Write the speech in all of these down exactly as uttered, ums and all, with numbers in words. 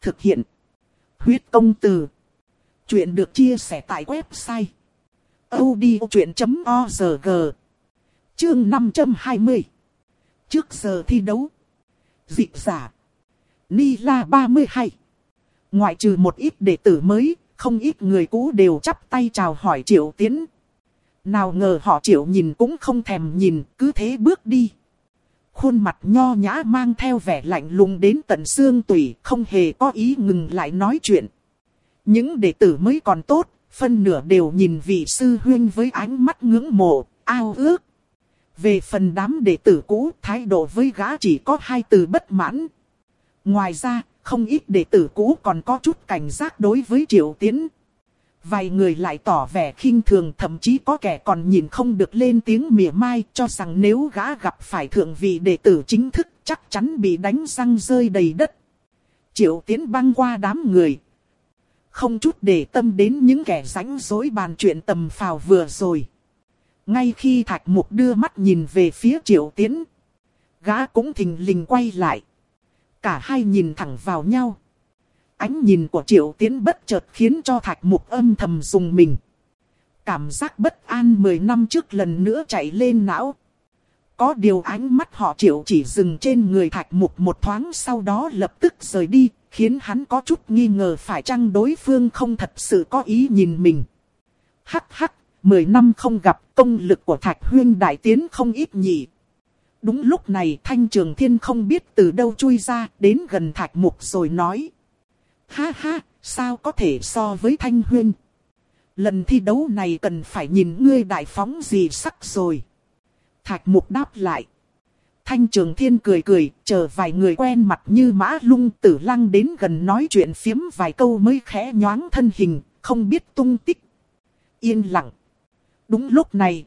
Thực hiện. Huyết công từ. Chuyện được chia sẻ tại website audiochuyện chấm org. Chương năm trăm hai mươi. Trước giờ thi đấu. Dị giả. Nila ba mươi hai. Ngoại trừ một ít đệ tử mới, không ít người cũ đều chắp tay chào hỏi Triệu Tiến. Nào ngờ họ Triệu nhìn cũng không thèm nhìn, cứ thế bước đi. Khuôn mặt nho nhã mang theo vẻ lạnh lùng đến tận xương tủy, không hề có ý ngừng lại nói chuyện. Những đệ tử mới còn tốt, phân nửa đều nhìn vị sư huynh với ánh mắt ngưỡng mộ, ao ước. Về phần đám đệ tử cũ, thái độ với gã chỉ có hai từ bất mãn. Ngoài ra, không ít đệ tử cũ còn có chút cảnh giác đối với Triệu Tiến. Vài người lại tỏ vẻ khinh thường, thậm chí có kẻ còn nhìn không được lên tiếng mỉa mai, cho rằng nếu gã gặp phải thượng vị đệ tử chính thức chắc chắn bị đánh răng rơi đầy đất. Triệu Tiến băng qua đám người, không chút để tâm đến những kẻ rãnh rỗi bàn chuyện tầm phào vừa rồi. Ngay khi Thạch Mục đưa mắt nhìn về phía Triệu Tiến, gã cũng thình lình quay lại. Cả hai nhìn thẳng vào nhau. Ánh nhìn của Triệu Tiến bất chợt khiến cho Thạch Mục âm thầm rùng mình. Cảm giác bất an mười năm trước lần nữa chạy lên não. Có điều ánh mắt họ Triệu chỉ dừng trên người Thạch Mục một thoáng, sau đó lập tức rời đi, khiến hắn có chút nghi ngờ phải chăng đối phương không thật sự có ý nhìn mình. Hắc hắc, mười năm không gặp, công lực của Thạch huynh đại tiến không ít nhỉ. Đúng lúc này Thanh Trường Thiên không biết từ đâu chui ra, đến gần Thạch Mục rồi nói. Ha ha, sao có thể so với Thanh huynh. Lần thi đấu này cần phải nhìn ngươi đại phóng gì sắc rồi. Thạch Mục đáp lại. Thanh Trường Thiên cười cười, chờ vài người quen mặt như Mã Lung, Tử Lăng đến gần nói chuyện phiếm vài câu mới khẽ nhoáng thân hình, không biết tung tích. Yên lặng. Đúng lúc này,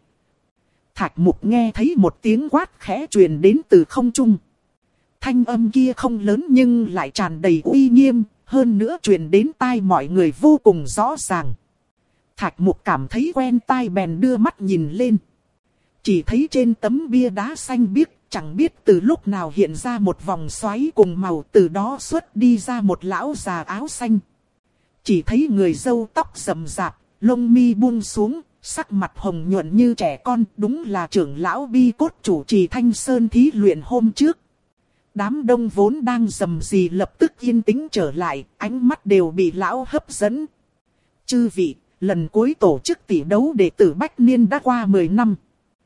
Thạch Mục nghe thấy một tiếng quát khẽ truyền đến từ không trung. Thanh âm kia không lớn nhưng lại tràn đầy uy nghiêm, hơn nữa truyền đến tai mọi người vô cùng rõ ràng. Thạch Mục cảm thấy quen tai bèn đưa mắt nhìn lên. Chỉ thấy trên tấm bia đá xanh biếc, chẳng biết từ lúc nào hiện ra một vòng xoáy cùng màu, từ đó xuất đi ra một lão già áo xanh. Chỉ thấy người râu tóc rậm rạp, lông mi buông xuống, sắc mặt hồng nhuận như trẻ con, đúng là trưởng lão Bi Cốt chủ trì Thanh Sơn thí luyện hôm trước. Đám đông vốn đang rầm rì lập tức yên tĩnh trở lại, ánh mắt đều bị lão hấp dẫn. Chư vị, lần cuối tổ chức tỷ đấu đệ tử Bách Niên đã qua mười năm.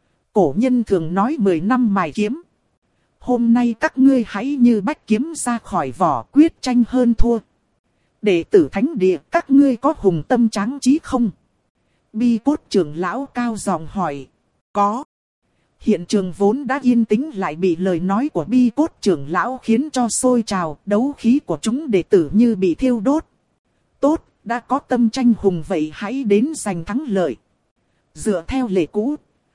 Cổ nhân thường nói mười năm mài kiếm. Hôm nay các ngươi hãy như bách kiếm ra khỏi vỏ, quyết tranh hơn thua. Đệ tử Thánh Địa, các ngươi có hùng tâm tráng trí không? Bi Cốt trưởng lão cao giọng hỏi. Có. Hiện trường vốn đã yên tĩnh lại bị lời nói của Bi Cốt trưởng lão khiến cho sôi trào, đấu khí của chúng đệ tử như bị thiêu đốt. Tốt, đã có tâm tranh hùng vậy hãy đến giành thắng lợi. Dựa theo lệ cũ,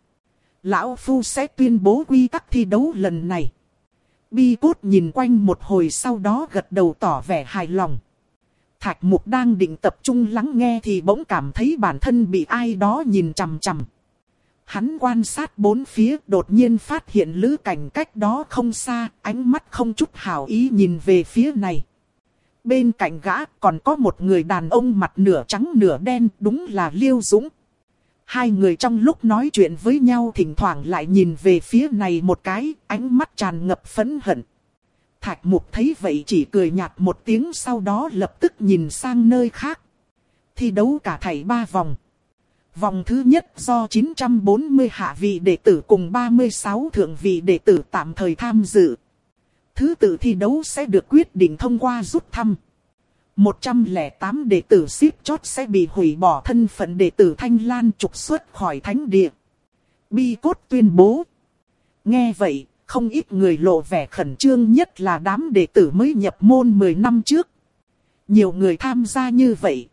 lão phu sẽ tuyên bố quy tắc thi đấu lần này. Bi Cốt nhìn quanh một hồi sau đó gật đầu tỏ vẻ hài lòng. Thạch Mục đang định tập trung lắng nghe thì bỗng cảm thấy bản thân bị ai đó nhìn chằm chằm. Hắn quan sát bốn phía, đột nhiên phát hiện lữ cảnh cách đó không xa, ánh mắt không chút hảo ý nhìn về phía này. Bên cạnh gã còn có một người đàn ông mặt nửa trắng nửa đen, đúng là Liêu Dũng. Hai người trong lúc nói chuyện với nhau thỉnh thoảng lại nhìn về phía này một cái, ánh mắt tràn ngập phẫn hận. Thạch Mục thấy vậy chỉ cười nhạt một tiếng, sau đó lập tức nhìn sang nơi khác. Thi đấu cả thảy ba vòng. Vòng thứ nhất do chín trăm bốn mươi hạ vị đệ tử cùng ba mươi sáu thượng vị đệ tử tạm thời tham dự. Thứ tự thi đấu sẽ được quyết định thông qua rút thăm. một trăm lẻ tám đệ tử xếp chót sẽ bị hủy bỏ thân phận đệ tử Thanh Lan, trục xuất khỏi Thánh Địa. Bi Cốt tuyên bố. Nghe vậy, không ít người lộ vẻ khẩn trương, nhất là đám đệ tử mới nhập môn mười năm trước. Nhiều người tham gia như vậy,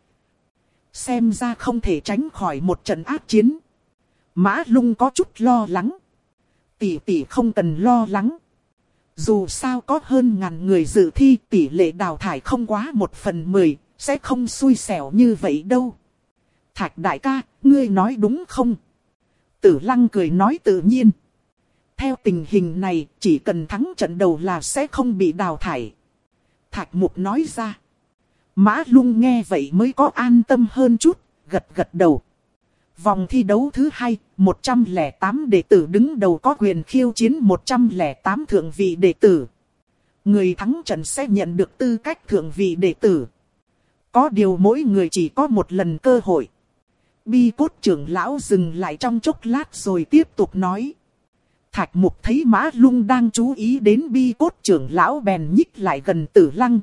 xem ra không thể tránh khỏi một trận ác chiến. Mã Lung có chút lo lắng. Tỷ tỷ không cần lo lắng. Dù sao có hơn ngàn người dự thi, tỷ lệ đào thải không quá một phần mười, sẽ không xui xẻo như vậy đâu. Thạch đại ca, ngươi nói đúng không? Tử Lăng cười nói tự nhiên. Theo tình hình này, chỉ cần thắng trận đầu là sẽ không bị đào thải. Thạch Mục nói ra. Mã Lung nghe vậy mới có an tâm hơn chút, gật gật đầu. Vòng thi đấu thứ hai, một trăm lẻ tám đệ tử đứng đầu có quyền khiêu chiến một trăm lẻ tám thượng vị đệ tử. Người thắng trận sẽ nhận được tư cách thượng vị đệ tử. Có điều mỗi người chỉ có một lần cơ hội. Bi Cốt trưởng lão dừng lại trong chốc lát rồi tiếp tục nói. Thạch Mục thấy Mã Lung đang chú ý đến Bi Cốt trưởng lão bèn nhích lại gần Tử Lăng.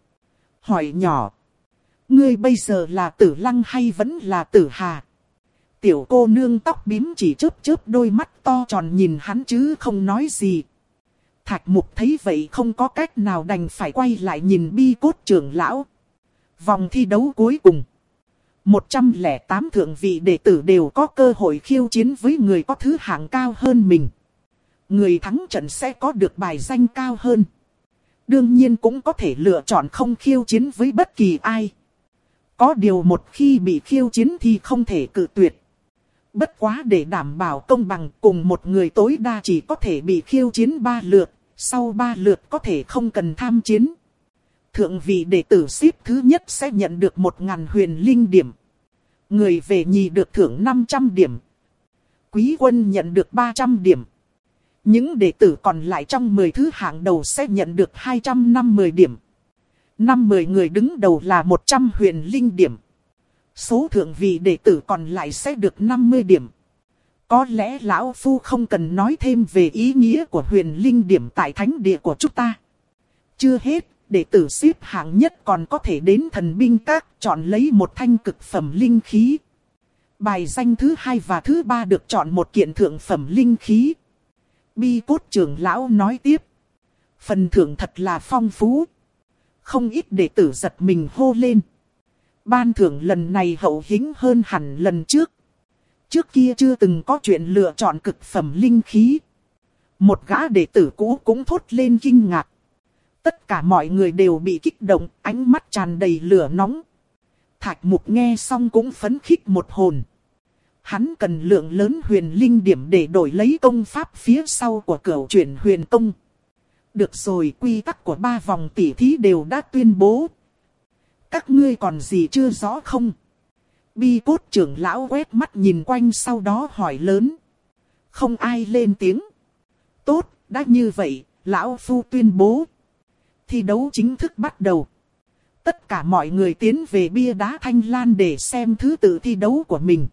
Hỏi nhỏ. Ngươi bây giờ là Tử Lăng hay vẫn là Tử Hà? Tiểu cô nương tóc bím chỉ chớp chớp đôi mắt to tròn nhìn hắn chứ không nói gì. Thạch Mục thấy vậy không có cách nào đành phải quay lại nhìn Bi Cốt trưởng lão. Vòng thi đấu cuối cùng. một trăm lẻ tám thượng vị đệ tử đều có cơ hội khiêu chiến với người có thứ hạng cao hơn mình. Người thắng trận sẽ có được bài danh cao hơn. Đương nhiên cũng có thể lựa chọn không khiêu chiến với bất kỳ ai. Có điều một khi bị khiêu chiến thì không thể cự tuyệt. Bất quá để đảm bảo công bằng, cùng một người tối đa chỉ có thể bị khiêu chiến ba lượt, sau ba lượt có thể không cần tham chiến. Thượng vị đệ tử xếp thứ nhất sẽ nhận được một nghìn huyền linh điểm. Người về nhì được thưởng năm trăm điểm. Quý quân nhận được ba trăm điểm. Những đệ tử còn lại trong mười thứ hạng đầu sẽ nhận được hai trăm năm mươi điểm. Năm mươi người đứng đầu là một trăm huyền linh điểm. Số thượng vị đệ tử còn lại sẽ được năm mươi điểm. Có lẽ lão phu không cần nói thêm về ý nghĩa của huyền linh điểm tại thánh địa của chúng ta. Chưa hết, đệ tử xếp hạng nhất còn có thể đến thần binh các chọn lấy một thanh cực phẩm linh khí. Bài danh thứ hai và thứ ba được chọn một kiện thượng phẩm linh khí. Bi Cốt trưởng lão nói tiếp. Phần thưởng thật là phong phú. Không ít đệ tử giật mình hô lên. Ban thưởng lần này hậu hĩnh hơn hẳn lần trước. Trước kia chưa từng có chuyện lựa chọn cực phẩm linh khí. Một gã đệ tử cũ cũng thốt lên kinh ngạc. Tất cả mọi người đều bị kích động, ánh mắt tràn đầy lửa nóng. Thạch Mục nghe xong cũng phấn khích một hồn. Hắn cần lượng lớn huyền linh điểm để đổi lấy công pháp phía sau của Cửu Chuyển Huyền Tông. Được rồi, quy tắc của ba vòng tỉ thí đều đã tuyên bố. Các ngươi còn gì chưa rõ không? Bi Cốt trưởng lão quét mắt nhìn quanh sau đó hỏi lớn. Không ai lên tiếng. Tốt, đã như vậy, lão phu tuyên bố. Thi đấu chính thức bắt đầu. Tất cả mọi người tiến về bia đá Thanh Lan để xem thứ tự thi đấu của mình.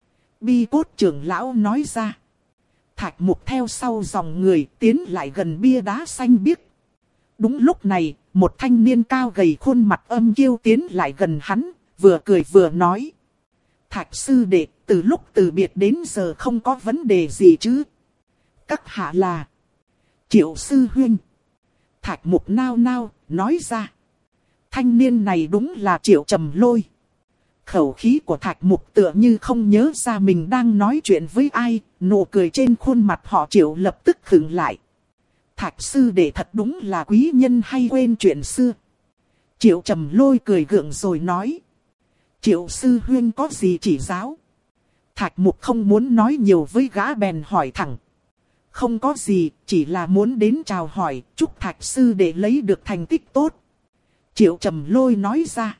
Bi Cốt trưởng lão nói ra. Thạch Mục theo sau dòng người tiến lại gần bia đá xanh biếc. Đúng lúc này, một thanh niên cao gầy khuôn mặt âm kiêu tiến lại gần hắn, vừa cười vừa nói. Thạch sư đệ, từ lúc từ biệt đến giờ không có vấn đề gì chứ? Các hạ là Triệu sư huynh. Thạch Mục nao nao, nói ra. Thanh niên này đúng là Triệu Trầm Lôi. Khẩu khí của Thạch Mục tựa như không nhớ ra mình đang nói chuyện với ai, nụ cười trên khuôn mặt họ Triệu lập tức khựng lại. Thạch sư đệ thật đúng là quý nhân hay quên chuyện xưa. Triệu Trầm Lôi cười gượng rồi nói. Triệu sư huynh có gì chỉ giáo? Thạch Mục không muốn nói nhiều với gã bèn hỏi thẳng. Không có gì, chỉ là muốn đến chào hỏi, chúc Thạch sư đệ lấy được thành tích tốt. Triệu Trầm Lôi nói ra.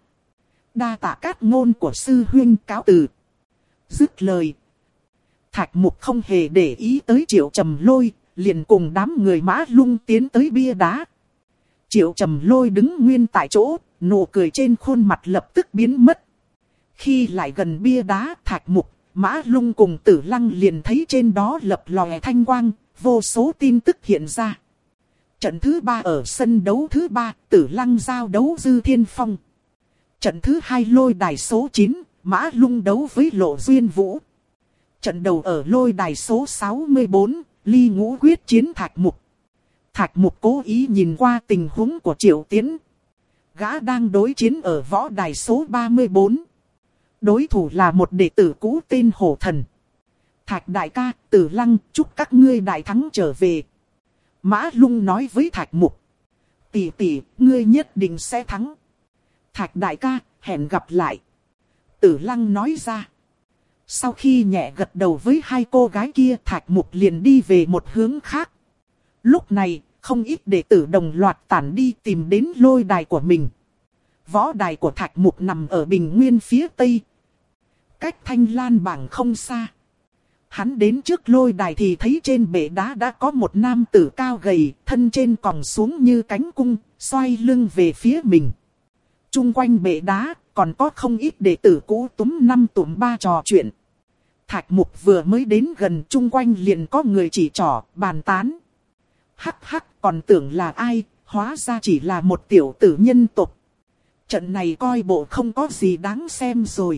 Đa tạ cát ngôn của sư huynh, cáo từ. Dứt lời. Thạch Mục không hề để ý tới Triệu Trầm Lôi, liền cùng đám người Mã Lung tiến tới bia đá. Triệu Trầm Lôi đứng nguyên tại chỗ, nụ cười trên khuôn mặt lập tức biến mất. Khi lại gần bia đá, Thạch Mục, Mã Lung cùng Tử Lăng liền thấy trên đó lập lòe thanh quang, vô số tin tức hiện ra. Trận thứ ba ở sân đấu thứ ba, Tử Lăng giao đấu Dư Thiên Phong. Trận thứ hai lôi đài số chín, Mã Lung đấu với Lộ Duyên Vũ. Trận đầu ở lôi đài số sáu mươi bốn, Ly Ngũ quyết chiến Thạch Mục. Thạch Mục cố ý nhìn qua tình huống của Triệu Tiến. Gã đang đối chiến ở võ đài số ba mươi bốn. Đối thủ là một đệ tử cũ tên Hổ Thần. Thạch đại ca, Tử Lăng, chúc các ngươi đại thắng trở về. Mã Lung nói với Thạch Mục. Tỷ tỷ, ngươi nhất định sẽ thắng. Thạch đại ca, hẹn gặp lại. Tử Lăng nói ra. Sau khi nhẹ gật đầu với hai cô gái kia, Thạch Mục liền đi về một hướng khác. Lúc này, không ít đệ tử đồng loạt tản đi tìm đến lôi đài của mình. Võ đài của Thạch Mục nằm ở bình nguyên phía tây. Cách Thanh Lan bảng không xa. Hắn đến trước lôi đài thì thấy trên bệ đá đã có một nam tử cao gầy, thân trên còng xuống như cánh cung, xoay lưng về phía mình. Trung quanh bệ đá, còn có không ít đệ tử cũ túm năm tụm ba trò chuyện. Thạch Mục vừa mới đến gần, chung quanh liền có người chỉ trỏ, bàn tán. Hắc hắc, còn tưởng là ai, hóa ra chỉ là một tiểu tử nhân tộc. Trận này coi bộ không có gì đáng xem rồi.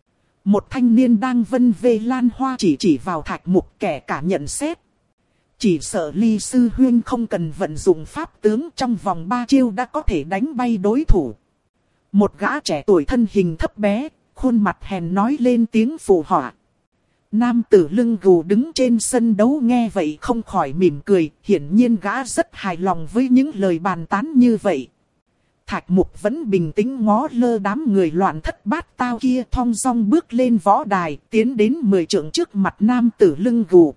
Một thanh niên đang vân vê lan hoa chỉ chỉ vào Thạch Mục, kẻ cả nhận xét. Chỉ sợ Ly Sư Huyên không cần vận dụng pháp tướng, trong vòng ba chiêu đã có thể đánh bay đối thủ. Một gã trẻ tuổi thân hình thấp bé, khuôn mặt hèn nói lên tiếng phụ họa. Nam tử lưng gù đứng trên sân đấu nghe vậy không khỏi mỉm cười, hiển nhiên gã rất hài lòng với những lời bàn tán như vậy. Thạch Mục vẫn bình tĩnh ngó lơ đám người loạn thất bát tao kia, thong dong bước lên võ đài, tiến đến mười trượng trước mặt nam tử lưng gù.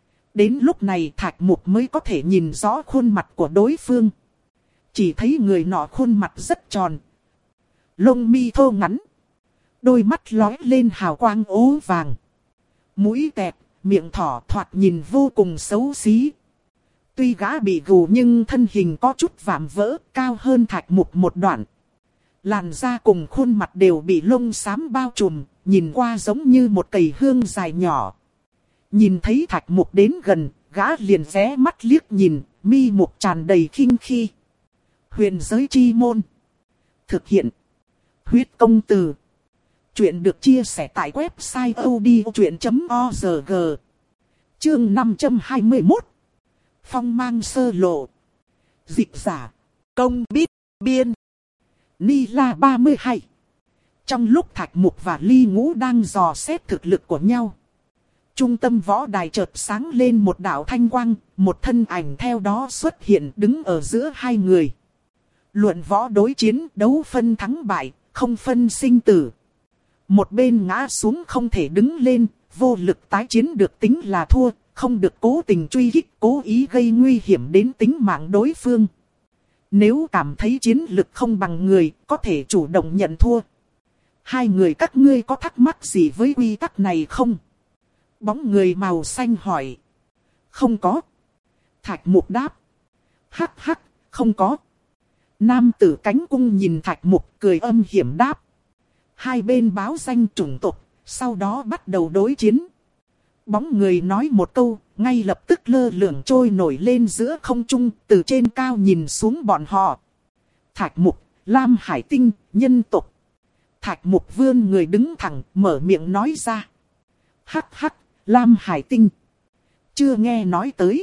Đến lúc này Thạch Mục mới có thể nhìn rõ khuôn mặt của đối phương. Chỉ thấy người nọ khuôn mặt rất tròn, lông mi thô ngắn, đôi mắt lóe lên hào quang ố vàng, mũi tẹt, miệng thỏ thoạt nhìn vô cùng xấu xí. Tuy gã bị gù nhưng thân hình có chút vạm vỡ, cao hơn Thạch Mục một đoạn. Làn da cùng khuôn mặt đều bị lông xám bao trùm, nhìn qua giống như một cầy hương dài nhỏ. Nhìn thấy Thạch Mục đến gần, gã liền vé mắt liếc nhìn, mi mục tràn đầy khinh khi. Huyền giới chi môn. Thực hiện. Huyết công từ. Chuyện được chia sẻ tại website odchuyện chấm org. Chương năm trăm hai mươi mốt. Phong mang sơ lộ. Dịch giả. Công bít. Biên. Ni La ba mươi hai. Trong lúc Thạch Mục và Ly Ngũ đang dò xét thực lực của nhau, trung tâm võ đài chợt sáng lên một đạo thanh quang, một thân ảnh theo đó xuất hiện đứng ở giữa hai người. Luận võ đối chiến, đấu phân thắng bại, không phân sinh tử. Một bên ngã xuống không thể đứng lên, vô lực tái chiến được tính là thua, không được cố tình truy kích, cố ý gây nguy hiểm đến tính mạng đối phương. Nếu cảm thấy chiến lực không bằng người, có thể chủ động nhận thua. Hai người các ngươi có thắc mắc gì với quy tắc này không? Bóng người màu xanh hỏi. Không có. Thạch Mục đáp. Hắc hắc, không có. Nam tử cánh cung nhìn Thạch Mục cười âm hiểm đáp. Hai bên báo danh chủng tộc, sau đó bắt đầu đối chiến. Bóng người nói một câu, ngay lập tức lơ lửng trôi nổi lên giữa không trung, từ trên cao nhìn xuống bọn họ. Thạch Mục, Lam Hải Tinh, nhân tộc. Thạch Mục vươn người đứng thẳng, mở miệng nói ra. Hắc hắc, Lam Hải Tinh. Chưa nghe nói tới.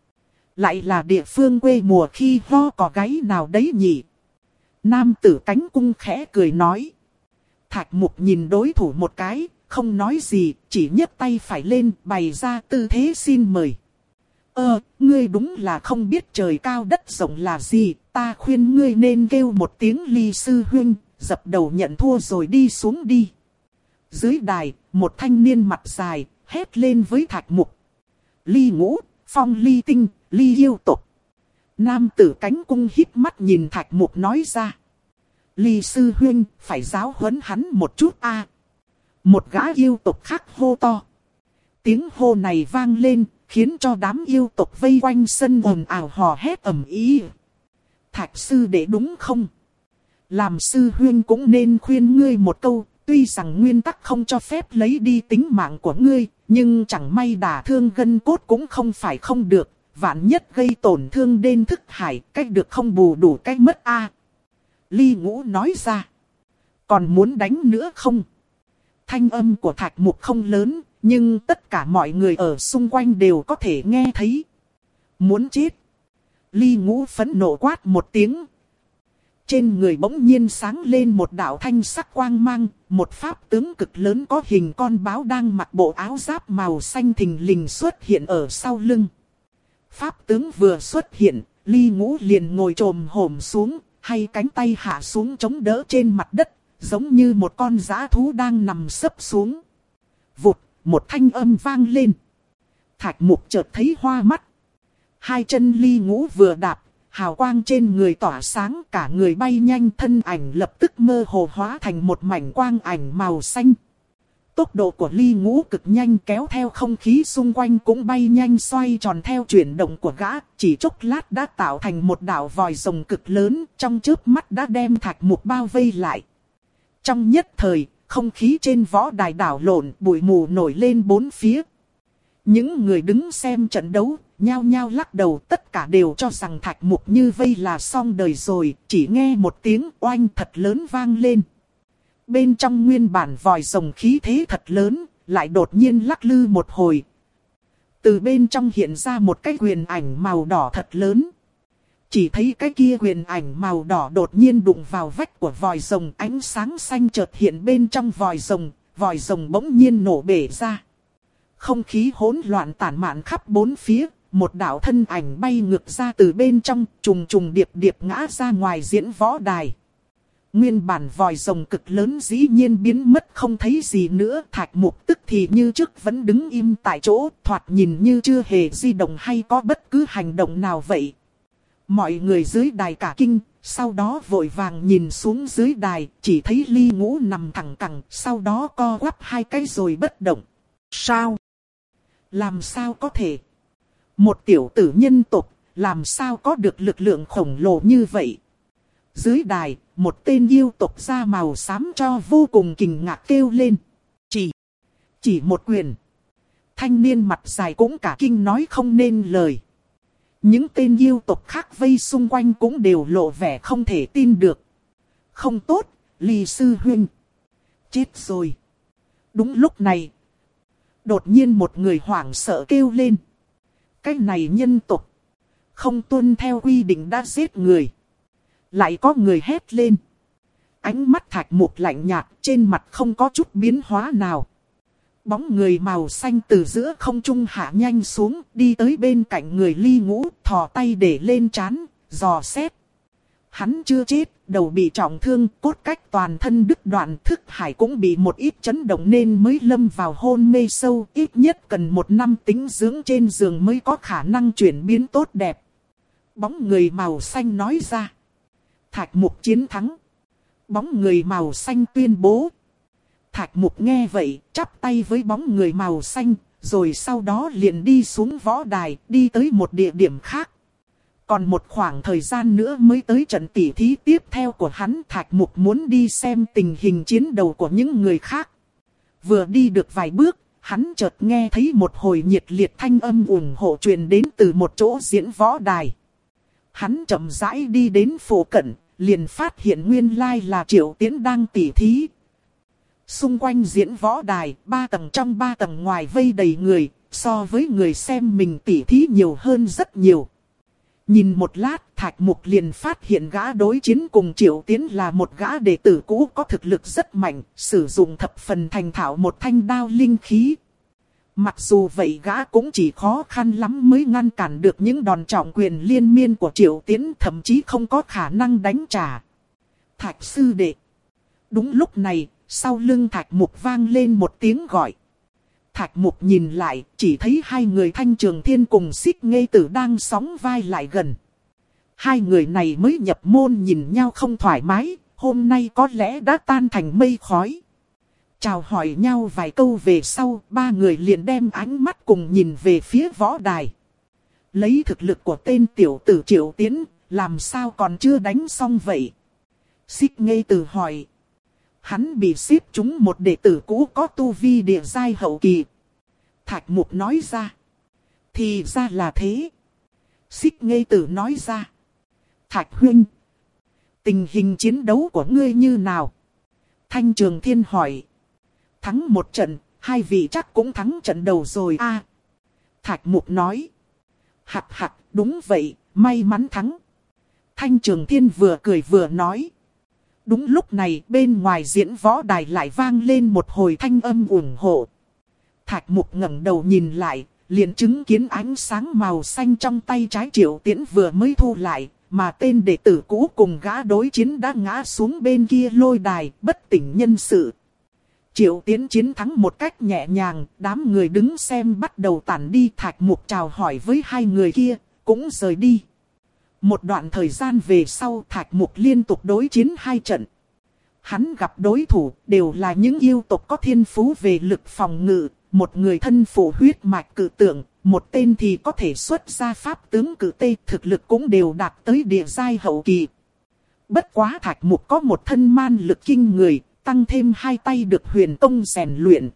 Lại là địa phương quê mùa khi ho có gáy nào đấy nhỉ? Nam tử cánh cung khẽ cười nói. Thạch Mục nhìn đối thủ một cái, không nói gì, chỉ nhấc tay phải lên, bày ra tư thế xin mời. Ờ, ngươi đúng là không biết trời cao đất rộng là gì, ta khuyên ngươi nên kêu một tiếng Ly Sư Huynh, dập đầu nhận thua rồi đi xuống đi. Dưới đài, một thanh niên mặt dài, hét lên với Thạch Mục. Ly Ngũ, Phong Ly Tinh, Ly yêu tộc. Nam tử cánh cung híp mắt nhìn Thạch Mục nói ra. Ly Sư Huynh, phải giáo huấn hắn một chút a. Một gã yêu tộc khác hô to. Tiếng hô này vang lên, khiến cho đám yêu tộc vây quanh sân ồn ào hò hét ầm ĩ. Thạch sư đệ đúng không? Làm sư huynh cũng nên khuyên ngươi một câu, tuy rằng nguyên tắc không cho phép lấy đi tính mạng của ngươi, nhưng chẳng may đả thương gân cốt cũng không phải không được, vạn nhất gây tổn thương đến thức hải, cách được không bù đủ cách mất a. À. Ly Ngũ nói ra. Còn muốn đánh nữa không? Thanh âm của Thạch Mục không lớn, nhưng tất cả mọi người ở xung quanh đều có thể nghe thấy. Muốn chết. Ly Ngũ phẫn nộ quát một tiếng. Trên người bỗng nhiên sáng lên một đạo thanh sắc quang mang, một pháp tướng cực lớn có hình con báo đang mặc bộ áo giáp màu xanh thình lình xuất hiện ở sau lưng. Pháp tướng vừa xuất hiện, Ly Ngũ liền ngồi trồm hổm xuống, hai cánh tay hạ xuống chống đỡ trên mặt đất, giống như một con dã thú đang nằm sấp xuống. Vụt, một thanh âm vang lên. Thạch Mục chợt thấy hoa mắt. Hai chân Ly Ngũ vừa đạp, hào quang trên người tỏa sáng, cả người bay nhanh, thân ảnh lập tức mơ hồ hóa thành một mảnh quang ảnh màu xanh. Tốc độ của Ly Ngũ cực nhanh, kéo theo không khí xung quanh cũng bay nhanh, xoay tròn theo chuyển động của gã, chỉ chốc lát đã tạo thành một đạo vòi rồng cực lớn, trong chớp mắt đã đem Thạch Mục bao vây lại. Trong nhất thời, không khí trên võ đài đảo lộn, bụi mù nổi lên bốn phía. Những người đứng xem trận đấu, nhao nhao lắc đầu, tất cả đều cho rằng Thạch Mục như vây là xong đời rồi, chỉ nghe một tiếng oanh thật lớn vang lên. Bên trong nguyên bản vòi rồng khí thế thật lớn, lại đột nhiên lắc lư một hồi. Từ bên trong hiện ra một cái huyền ảnh màu đỏ thật lớn. Chỉ thấy cái kia huyền ảnh màu đỏ đột nhiên đụng vào vách của vòi rồng, ánh sáng xanh chợt hiện bên trong vòi rồng, vòi rồng bỗng nhiên nổ bể ra. Không khí hỗn loạn tản mạn khắp bốn phía, một đạo thân ảnh bay ngược ra từ bên trong, trùng trùng điệp điệp ngã ra ngoài diễn võ đài. Nguyên bản vòi rồng cực lớn dĩ nhiên biến mất không thấy gì nữa. Thạch Mục tức thì như trước vẫn đứng im tại chỗ, thoạt nhìn như chưa hề di động hay có bất cứ hành động nào vậy. Mọi người dưới đài cả kinh, sau đó vội vàng nhìn xuống dưới đài, chỉ thấy Ly Ngũ nằm thẳng cẳng, sau đó co quắp hai cái rồi bất động. Sao? Làm sao có thể? Một tiểu tử nhân tộc, làm sao có được lực lượng khổng lồ như vậy? Dưới đài, một tên yêu tộc da màu xám cho vô cùng kinh ngạc kêu lên. Chỉ, chỉ một quyền. Thanh niên mặt dài cũng cả kinh nói không nên lời. Những tên yêu tộc khác vây xung quanh cũng đều lộ vẻ không thể tin được. Không tốt, Ly sư huynh. Chết rồi. Đúng lúc này, đột nhiên một người hoảng sợ kêu lên. Cái này nhân tộc, không tuân theo quy định đã giết người. Lại có người hét lên. Ánh mắt Thạch Mục lạnh nhạt, trên mặt không có chút biến hóa nào. Bóng người màu xanh từ giữa không trung hạ nhanh xuống, đi tới bên cạnh người Ly Ngũ, thò tay để lên trán, dò xét. Hắn chưa chết, đầu bị trọng thương, cốt cách toàn thân đứt đoạn, thức hải cũng bị một ít chấn động nên mới lâm vào hôn mê sâu, ít nhất cần một năm tĩnh dưỡng trên giường mới có khả năng chuyển biến tốt đẹp. Bóng người màu xanh nói ra. Thạch Mục chiến thắng. Bóng người màu xanh tuyên bố. Thạch Mục nghe vậy, chắp tay với bóng người màu xanh, rồi sau đó liền đi xuống võ đài, đi tới một địa điểm khác. Còn một khoảng thời gian nữa mới tới trận tỉ thí tiếp theo của hắn. Thạch Mục muốn đi xem tình hình chiến đấu của những người khác. Vừa đi được vài bước, hắn chợt nghe thấy một hồi nhiệt liệt thanh âm ủng hộ truyền đến từ một chỗ diễn võ đài. Hắn chậm rãi đi đến phụ cận, liền phát hiện nguyên lai là Triệu Tiến đang tỉ thí. Xung quanh diễn võ đài, ba tầng trong ba tầng ngoài vây đầy người, so với người xem mình tỉ thí nhiều hơn rất nhiều. Nhìn một lát, Thạch Mục liền phát hiện gã đối chiến cùng Triệu Tiến là một gã đệ tử cũ có thực lực rất mạnh, sử dụng thập phần thành thạo một thanh đao linh khí. Mặc dù vậy gã cũng chỉ khó khăn lắm mới ngăn cản được những đòn trọng quyền liên miên của Triệu Tiến, thậm chí không có khả năng đánh trả. Thạch sư đệ. Đúng lúc này, sau lưng Thạch Mục vang lên một tiếng gọi. Thạch Mục nhìn lại, chỉ thấy hai người Thanh Trường Thiên cùng Xích Nghê Tử đang sóng vai lại gần. Hai người này mới nhập môn nhìn nhau không thoải mái, hôm nay có lẽ đã tan thành mây khói. Chào hỏi nhau vài câu về sau, ba người liền đem ánh mắt cùng nhìn về phía võ đài. Lấy thực lực của tên tiểu tử Triệu Tiến, làm sao còn chưa đánh xong vậy? Xích Nghê Tử hỏi. Hắn bị xếp trúng một đệ tử cũ có tu vi địa giai hậu kỳ. Thạch Mục nói ra. Thì ra là thế. Xích Nghê Tử nói ra. Thạch huynh, tình hình chiến đấu của ngươi như nào? Thanh Trường Thiên hỏi. Thắng một trận, hai vị chắc cũng thắng trận đầu rồi a. À, Thạch Mục nói. Hạc hạc, đúng vậy, may mắn thắng. Thanh Trường Thiên vừa cười vừa nói. Đúng lúc này bên ngoài diễn võ đài lại vang lên một hồi thanh âm ủng hộ. Thạch Mục ngẩng đầu nhìn lại, liền chứng kiến ánh sáng màu xanh trong tay trái Triệu Tiến vừa mới thu lại, mà tên đệ tử cũ cùng gã đối chiến đã ngã xuống bên kia lôi đài, bất tỉnh nhân sự. Triệu Tiến chiến thắng một cách nhẹ nhàng, đám người đứng xem bắt đầu tản đi. Thạch Mục chào hỏi với hai người kia, cũng rời đi. Một đoạn thời gian về sau Thạch Mục liên tục đối chiến hai trận. Hắn gặp đối thủ đều là những yêu tộc có thiên phú về lực phòng ngự. Một người thân phụ huyết mạch cự tượng, một tên thì có thể xuất ra pháp tướng cự tê, thực lực cũng đều đạt tới địa giai hậu kỳ. Bất quá Thạch Mục có một thân man lực kinh người, tăng thêm hai tay được huyền công rèn luyện.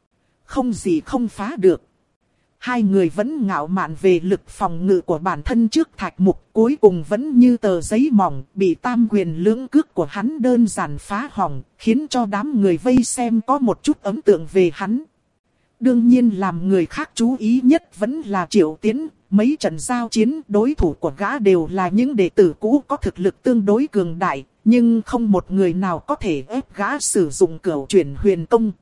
Không gì không phá được. Hai người vẫn ngạo mạn về lực phòng ngự của bản thân trước Thạch Mục, cuối cùng vẫn như tờ giấy mỏng, bị tam quyền lưỡng cước của hắn đơn giản phá hỏng, khiến cho đám người vây xem có một chút ấn tượng về hắn. Đương nhiên làm người khác chú ý nhất vẫn là Triệu Tiến, mấy trận giao chiến đối thủ của gã đều là những đệ tử cũ có thực lực tương đối cường đại, nhưng không một người nào có thể ép gã sử dụng cửu chuyển huyền công.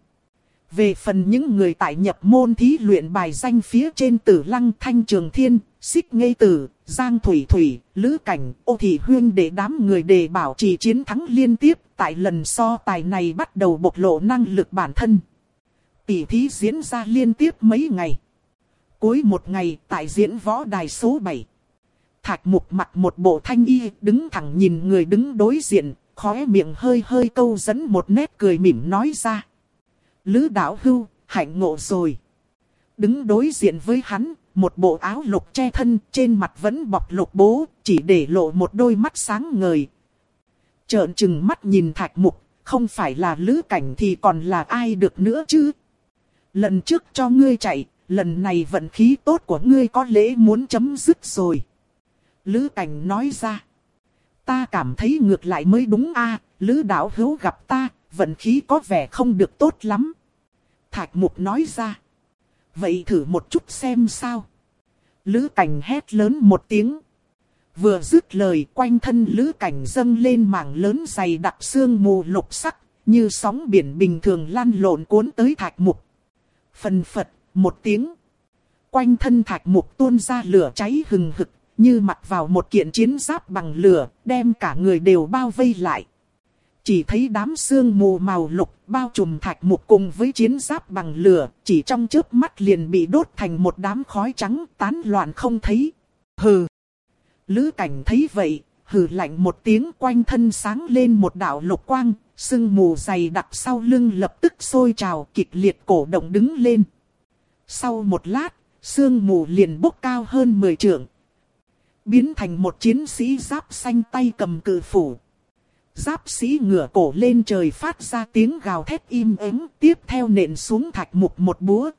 Về phần những người tại nhập môn thí luyện bài danh phía trên Tử Lăng, Thanh Trường Thiên, Xích Ngây Tử, Giang Thủy Thủy, Lữ Cảnh, Ô Thị Huyên để đám người để bảo trì chiến thắng liên tiếp, tại lần so tài này bắt đầu bộc lộ năng lực bản thân. Tỷ thí diễn ra liên tiếp mấy ngày. Cuối một ngày tại diễn võ đài số bảy. Thạch Mục mặc một bộ thanh y đứng thẳng nhìn người đứng đối diện, khóe miệng hơi hơi câu dẫn một nét cười mỉm nói ra. Lữ đạo hưu, hạnh ngộ rồi. Đứng đối diện với hắn, một bộ áo lục che thân, trên mặt vẫn bọc lục bố, chỉ để lộ một đôi mắt sáng ngời. Trợn trừng mắt nhìn Thạch Mục, không phải là Lữ Cảnh thì còn là ai được nữa chứ? Lần trước cho ngươi chạy, lần này vận khí tốt của ngươi có lẽ muốn chấm dứt rồi. Lữ Cảnh nói ra. Ta cảm thấy ngược lại mới đúng a, à, Lữ đạo hữu gặp ta, vận khí có vẻ không được tốt lắm. Thạch Mục nói ra. Vậy thử một chút xem sao. Lữ Cảnh hét lớn một tiếng. Vừa dứt lời, quanh thân Lữ Cảnh dâng lên mảng lớn dày đặc sương mù lục sắc, như sóng biển bình thường lăn lộn cuốn tới Thạch Mục. Phần phật, một tiếng. Quanh thân Thạch Mục tuôn ra lửa cháy hừng hực, như mặc vào một kiện chiến giáp bằng lửa, đem cả người đều bao vây lại. Chỉ thấy đám sương mù màu lục bao trùm Thạch Mục cùng với chiến giáp bằng lửa, chỉ trong chớp mắt liền bị đốt thành một đám khói trắng tán loạn không thấy. Hừ. Lữ Cảnh thấy vậy, hừ lạnh một tiếng, quanh thân sáng lên một đạo lục quang, sương mù dày đặc sau lưng lập tức sôi trào kịch liệt cổ động đứng lên. Sau một lát, sương mù liền bốc cao hơn mười trượng. Biến thành một chiến sĩ giáp xanh tay cầm cự phủ. Giáp sĩ ngửa cổ lên trời phát ra tiếng gào thét im ắng, tiếp theo nện xuống Thạch Mục một búa.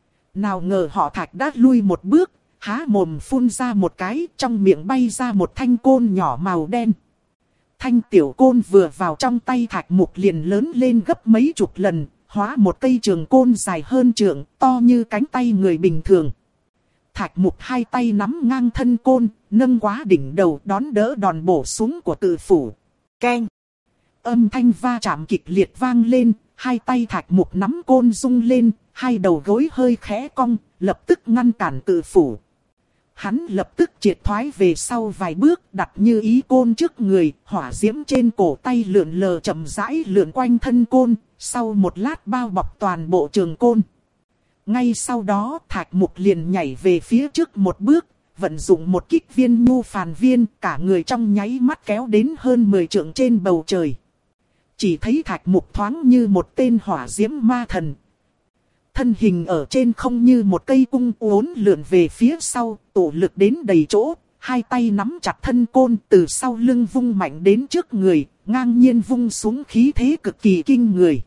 Nào ngờ họ Thạch đã lui một bước, há mồm phun ra một cái, trong miệng bay ra một thanh côn nhỏ màu đen. Thanh tiểu côn vừa vào trong tay Thạch Mục liền lớn lên gấp mấy chục lần, hóa một cây trường côn dài hơn trượng, to như cánh tay người bình thường. Thạch Mục hai tay nắm ngang thân côn, nâng quá đỉnh đầu đón đỡ đòn bổ xuống của cự phủ. Keng! Âm thanh va chạm kịch liệt vang lên, hai tay Thạch Mục nắm côn rung lên, hai đầu gối hơi khẽ cong, lập tức ngăn cản cự phủ. Hắn lập tức triệt thoái về sau vài bước, đặt như ý côn trước người, hỏa diễm trên cổ tay lượn lờ chậm rãi lượn quanh thân côn, sau một lát bao bọc toàn bộ trường côn. Ngay sau đó Thạch Mục liền nhảy về phía trước một bước, vận dụng một kích viên nhu phàn viên, cả người trong nháy mắt kéo đến hơn mười trượng trên bầu trời. Chỉ thấy Thạch Mục thoáng như một tên hỏa diễm ma thần. Thân hình ở trên không như một cây cung uốn lượn về phía sau, tụ lực đến đầy chỗ, hai tay nắm chặt thân côn từ sau lưng vung mạnh đến trước người, ngang nhiên vung xuống khí thế cực kỳ kinh người.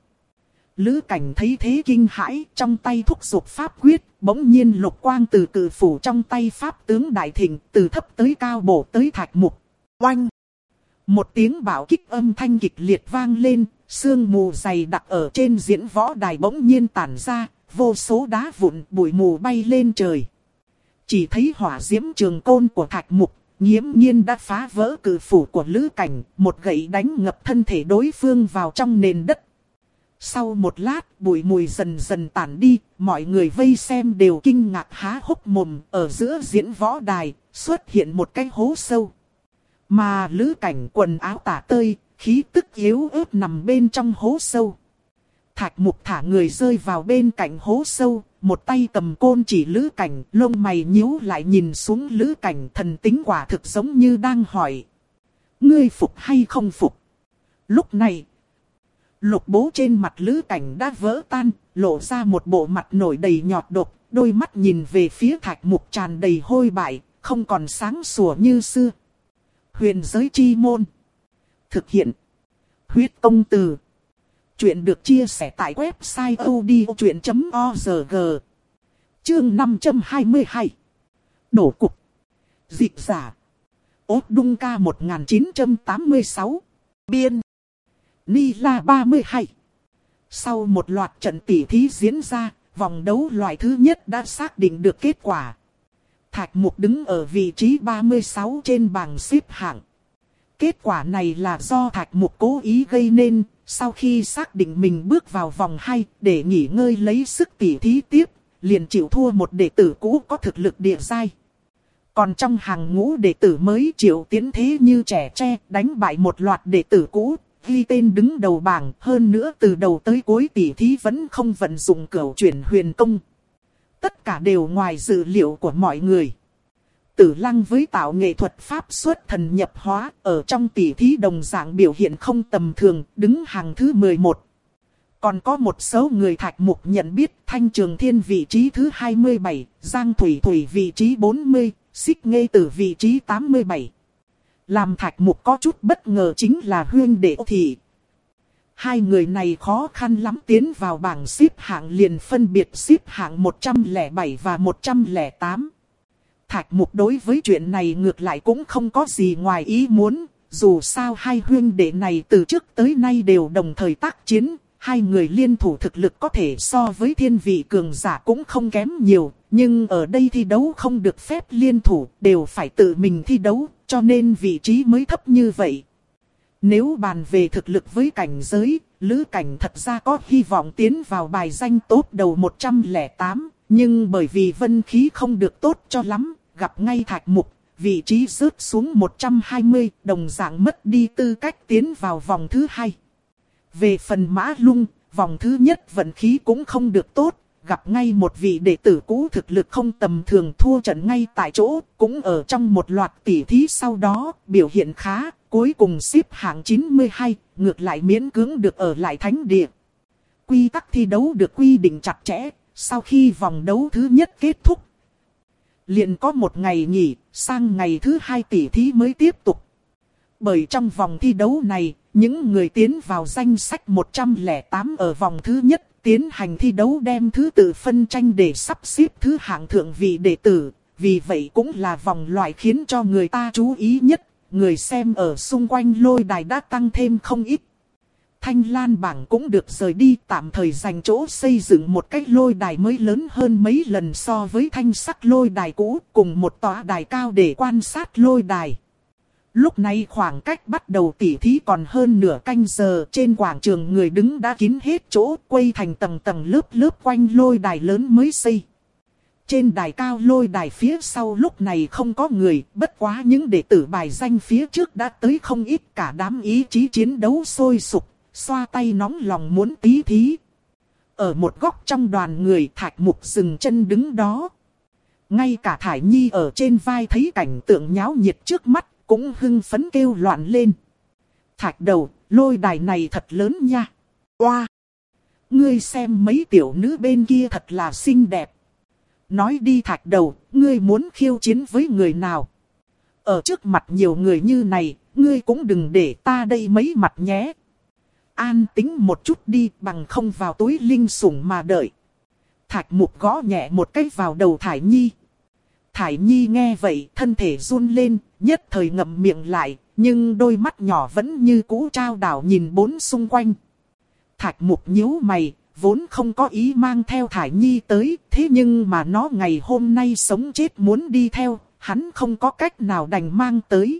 Lữ Cảnh thấy thế kinh hãi, trong tay thúc giục pháp quyết, bỗng nhiên lục quang từ cự phủ trong tay pháp tướng đại thịnh, từ thấp tới cao bổ tới Thạch Mục. Oanh! Một tiếng bạo kích âm thanh kịch liệt vang lên, sương mù dày đặc ở trên diễn võ đài bỗng nhiên tản ra, vô số đá vụn bụi mù bay lên trời. Chỉ thấy hỏa diễm trường côn của Thạch Mục, nghiễm nhiên đã phá vỡ cự phủ của Lữ Cảnh, một gậy đánh ngập thân thể đối phương vào trong nền đất. Sau một lát, bụi mùi dần dần tản đi, mọi người vây xem đều kinh ngạc há hốc mồm, ở giữa diễn võ đài, xuất hiện một cái hố sâu. Mà Lữ Cảnh quần áo tả tơi, khí tức yếu ớt nằm bên trong hố sâu. Thạch Mục thả người rơi vào bên cạnh hố sâu, một tay cầm côn chỉ Lữ Cảnh, lông mày nhíu lại nhìn xuống Lữ Cảnh, thần tính quả thực giống như đang hỏi. Ngươi phục hay không phục? Lúc này, lục bố trên mặt Lữ Cảnh đã vỡ tan, lộ ra một bộ mặt nổi đầy nhọt độc, đôi mắt nhìn về phía Thạch Mục tràn đầy hôi bại, không còn sáng sủa như xưa. Huyền giới chi môn. Thực hiện. Huyết công từ. Chuyện được chia sẻ tại website odchuyện chấm org. Chương năm trăm hai mươi hai. Đổ cục. Dịch giả. Ốt Đung Ca một nghìn chín trăm tám mươi sáu. Biên. Ni La ba mươi hai. Sau một loạt trận tỉ thí diễn ra, vòng đấu loại thứ nhất đã xác định được kết quả. Thạch Mục đứng ở vị trí ba mươi sáu trên bảng xếp hạng. Kết quả này là do Thạch Mục cố ý gây nên, sau khi xác định mình bước vào vòng hai để nghỉ ngơi lấy sức tỉ thí tiếp, liền chịu thua một đệ tử cũ có thực lực địa giai. Còn trong hàng ngũ đệ tử mới Triệu Tiến thế như trẻ tre, đánh bại một loạt đệ tử cũ, ghi tên đứng đầu bảng, hơn nữa từ đầu tới cuối tỉ thí vẫn không vận dụng cửu chuyển huyền công. Tất cả đều ngoài dự liệu của mọi người. Tử Lăng với tạo nghệ thuật pháp xuất thần nhập hóa, ở trong tỉ thí đồng dạng biểu hiện không tầm thường, đứng hàng thứ mười một. Còn có một số người Thạch Mục nhận biết, Thanh Trường Thiên vị trí thứ hai mươi bảy, Giang Thủy Thủy vị trí bốn mươi, Xích Nghê Tử vị trí tám mươi bảy. Làm Thạch Mục có chút bất ngờ chính là huyên đệ Thị. Hai người này khó khăn lắm tiến vào bảng xếp hạng, liền phân biệt xếp hạng một trăm lẻ bảy và một trăm lẻ tám. Thạch Mục đối với chuyện này ngược lại cũng không có gì ngoài ý muốn, dù sao hai huyên đệ này từ trước tới nay đều đồng thời tác chiến, hai người liên thủ thực lực có thể so với thiên vị cường giả cũng không kém nhiều, nhưng ở đây thi đấu không được phép liên thủ, đều phải tự mình thi đấu, cho nên vị trí mới thấp như vậy. Nếu bàn về thực lực với cảnh giới, Lữ Cảnh thật ra có hy vọng tiến vào bài danh top đầu một trăm lẻ tám, nhưng bởi vì vân khí không được tốt cho lắm, gặp ngay Thạch Mục, vị trí rớt xuống một trăm hai mươi, đồng dạng mất đi tư cách tiến vào vòng thứ hai. Về phần Mã Lung, vòng thứ nhất vận khí cũng không được tốt, gặp ngay một vị đệ tử cũ thực lực không tầm thường, thua trận ngay tại chỗ, cũng ở trong một loạt tỉ thí sau đó, biểu hiện khá, cuối cùng xếp hạng chín mươi hai, ngược lại miễn cưỡng được ở lại thánh địa. Quy tắc thi đấu được quy định chặt chẽ, sau khi vòng đấu thứ nhất kết thúc, liền có một ngày nghỉ, sang ngày thứ hai tỉ thí mới tiếp tục. Bởi trong vòng thi đấu này, những người tiến vào danh sách một trăm lẻ tám ở vòng thứ nhất, tiến hành thi đấu đem thứ tự phân tranh để sắp xếp thứ hạng thượng vị đệ tử, vì vậy cũng là vòng loại khiến cho người ta chú ý nhất, người xem ở xung quanh lôi đài đã tăng thêm không ít. Thanh Lan bảng cũng được rời đi, tạm thời dành chỗ xây dựng một cái lôi đài mới lớn hơn mấy lần so với thanh sắc lôi đài cũ, cùng một tòa đài cao để quan sát lôi đài. Lúc này khoảng cách bắt đầu tỉ thí còn hơn nửa canh giờ, trên quảng trường người đứng đã kín hết chỗ, quay thành tầng tầng lớp lớp quanh lôi đài lớn mới xây. Trên đài cao lôi đài phía sau lúc này không có người, bất quá những đệ tử bài danh phía trước đã tới không ít, cả đám ý chí chiến đấu sôi sục, xoa tay nóng lòng muốn tí thí. Ở một góc trong đoàn người, Thạch Mục dừng chân đứng đó. Ngay cả Thải Nhi ở trên vai thấy cảnh tượng nháo nhiệt trước mắt, cũng hưng phấn kêu loạn lên. Thạch Đầu, lôi đài này thật lớn nha. Oa! Ngươi xem mấy tiểu nữ bên kia thật là xinh đẹp. Nói đi Thạch Đầu, ngươi muốn khiêu chiến với người nào? Ở trước mặt nhiều người như này, ngươi cũng đừng để ta đây mấy mặt nhé. An tính một chút đi, bằng không vào túi linh sủng mà đợi. Thạch Mục gõ nhẹ một cái vào đầu Thải Nhi. Thải Nhi nghe vậy, thân thể run lên, nhất thời ngậm miệng lại, nhưng đôi mắt nhỏ vẫn như cũ trao đảo nhìn bốn xung quanh. Thạch Mục nhíu mày, vốn không có ý mang theo Thải Nhi tới, thế nhưng mà nó ngày hôm nay sống chết muốn đi theo, hắn không có cách nào đành mang tới.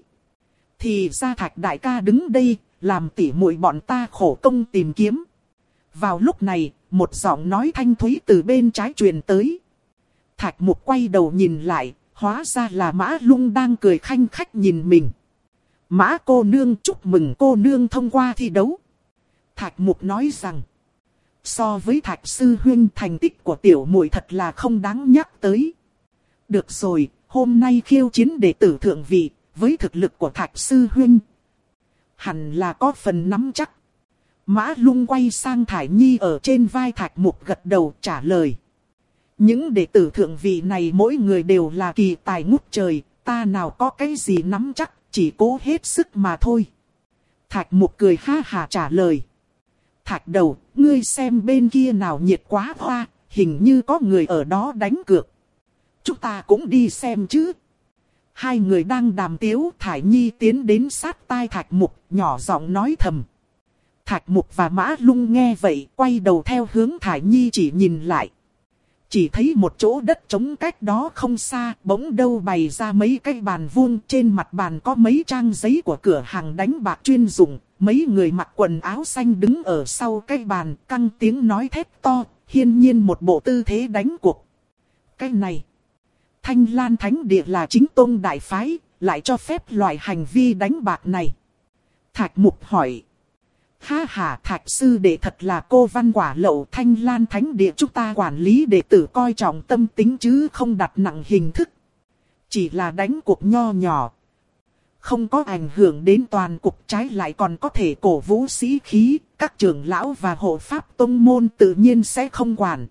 Thì ra Thạch đại ca đứng đây, làm tỉ muội bọn ta khổ công tìm kiếm. Vào lúc này, một giọng nói thanh thúy từ bên trái truyền tới. Thạch Mục quay đầu nhìn lại, hóa ra là Mã Lung đang cười khanh khách nhìn mình. Mã cô nương, chúc mừng cô nương thông qua thi đấu. Thạch Mục nói rằng, so với Thạch sư huynh thành tích của tiểu muội thật là không đáng nhắc tới. Được rồi, hôm nay khiêu chiến đệ tử thượng vị, với thực lực của Thạch sư huynh, hẳn là có phần nắm chắc. Mã Lung quay sang Thải Nhi ở trên vai Thạch Mục gật đầu trả lời. Những đệ tử thượng vị này mỗi người đều là kỳ tài ngút trời, ta nào có cái gì nắm chắc, chỉ cố hết sức mà thôi. Thạch Mục cười ha hà trả lời. Thạch đầu, ngươi xem bên kia nào nhiệt quá hoa, hình như có người ở đó đánh cược. Chúng ta cũng đi xem chứ. Hai người đang đàm tiếu, Thải Nhi tiến đến sát tai Thạch Mục, nhỏ giọng nói thầm. Thạch Mục và Mã Lung nghe vậy, quay đầu theo hướng Thải Nhi chỉ nhìn lại. Chỉ thấy một chỗ đất trống cách đó không xa, bỗng đâu bày ra mấy cái bàn vuông, trên mặt bàn có mấy trang giấy của cửa hàng đánh bạc chuyên dụng. Mấy người mặc quần áo xanh đứng ở sau cái bàn, căng tiếng nói thét to, hiển nhiên một bộ tư thế đánh cuộc. Cái này, Thanh Lan Thánh Địa là chính tông đại phái, lại cho phép loại hành vi đánh bạc này. Thạch Mục hỏi. Ha ha, Thạch sư đệ thật là cô văn quả lậu. Thanh Lan Thánh Địa chúng ta quản lý đệ tử coi trọng tâm tính chứ không đặt nặng hình thức. Chỉ là đánh cuộc nho nhỏ, không có ảnh hưởng đến toàn cục, trái lại còn có thể cổ vũ sĩ khí. Các trưởng lão và hộ pháp tông môn tự nhiên sẽ không quản.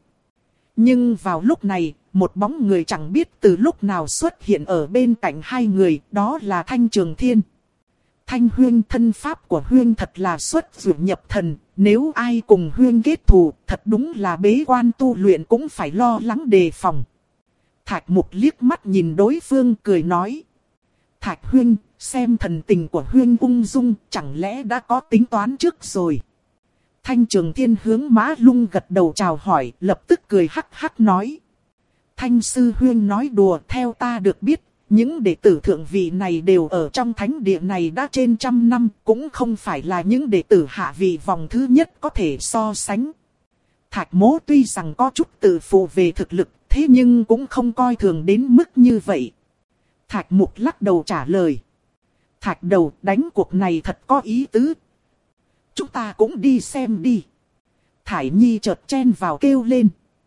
Nhưng vào lúc này, một bóng người chẳng biết từ lúc nào xuất hiện ở bên cạnh hai người, đó là Thanh Trường Thiên. Thanh huyên, thân pháp của huyên thật là xuất dụ nhập thần, nếu ai cùng huyên kết thù, thật đúng là bế quan tu luyện cũng phải lo lắng đề phòng. Thạch Mục liếc mắt nhìn đối phương cười nói. Thạch huyên, xem thần tình của huyên ung dung, chẳng lẽ đã có tính toán trước rồi. Thanh Trường Thiên hướng Mã Lung gật đầu chào hỏi, lập tức cười hắc hắc nói. Thanh sư huyên nói đùa, theo ta được biết, những đệ tử thượng vị này đều ở trong thánh địa này đã trên trăm năm, cũng không phải là những đệ tử hạ vị vòng thứ nhất có thể so sánh. Thạch Mỗ tuy rằng có chút tự phụ về thực lực, thế nhưng cũng không coi thường đến mức như vậy. Thạch Mục lắc đầu trả lời. Thạch đầu, đánh cuộc này thật có ý tứ. Chúng ta cũng đi xem đi. Thải Nhi chợt chen vào kêu lên.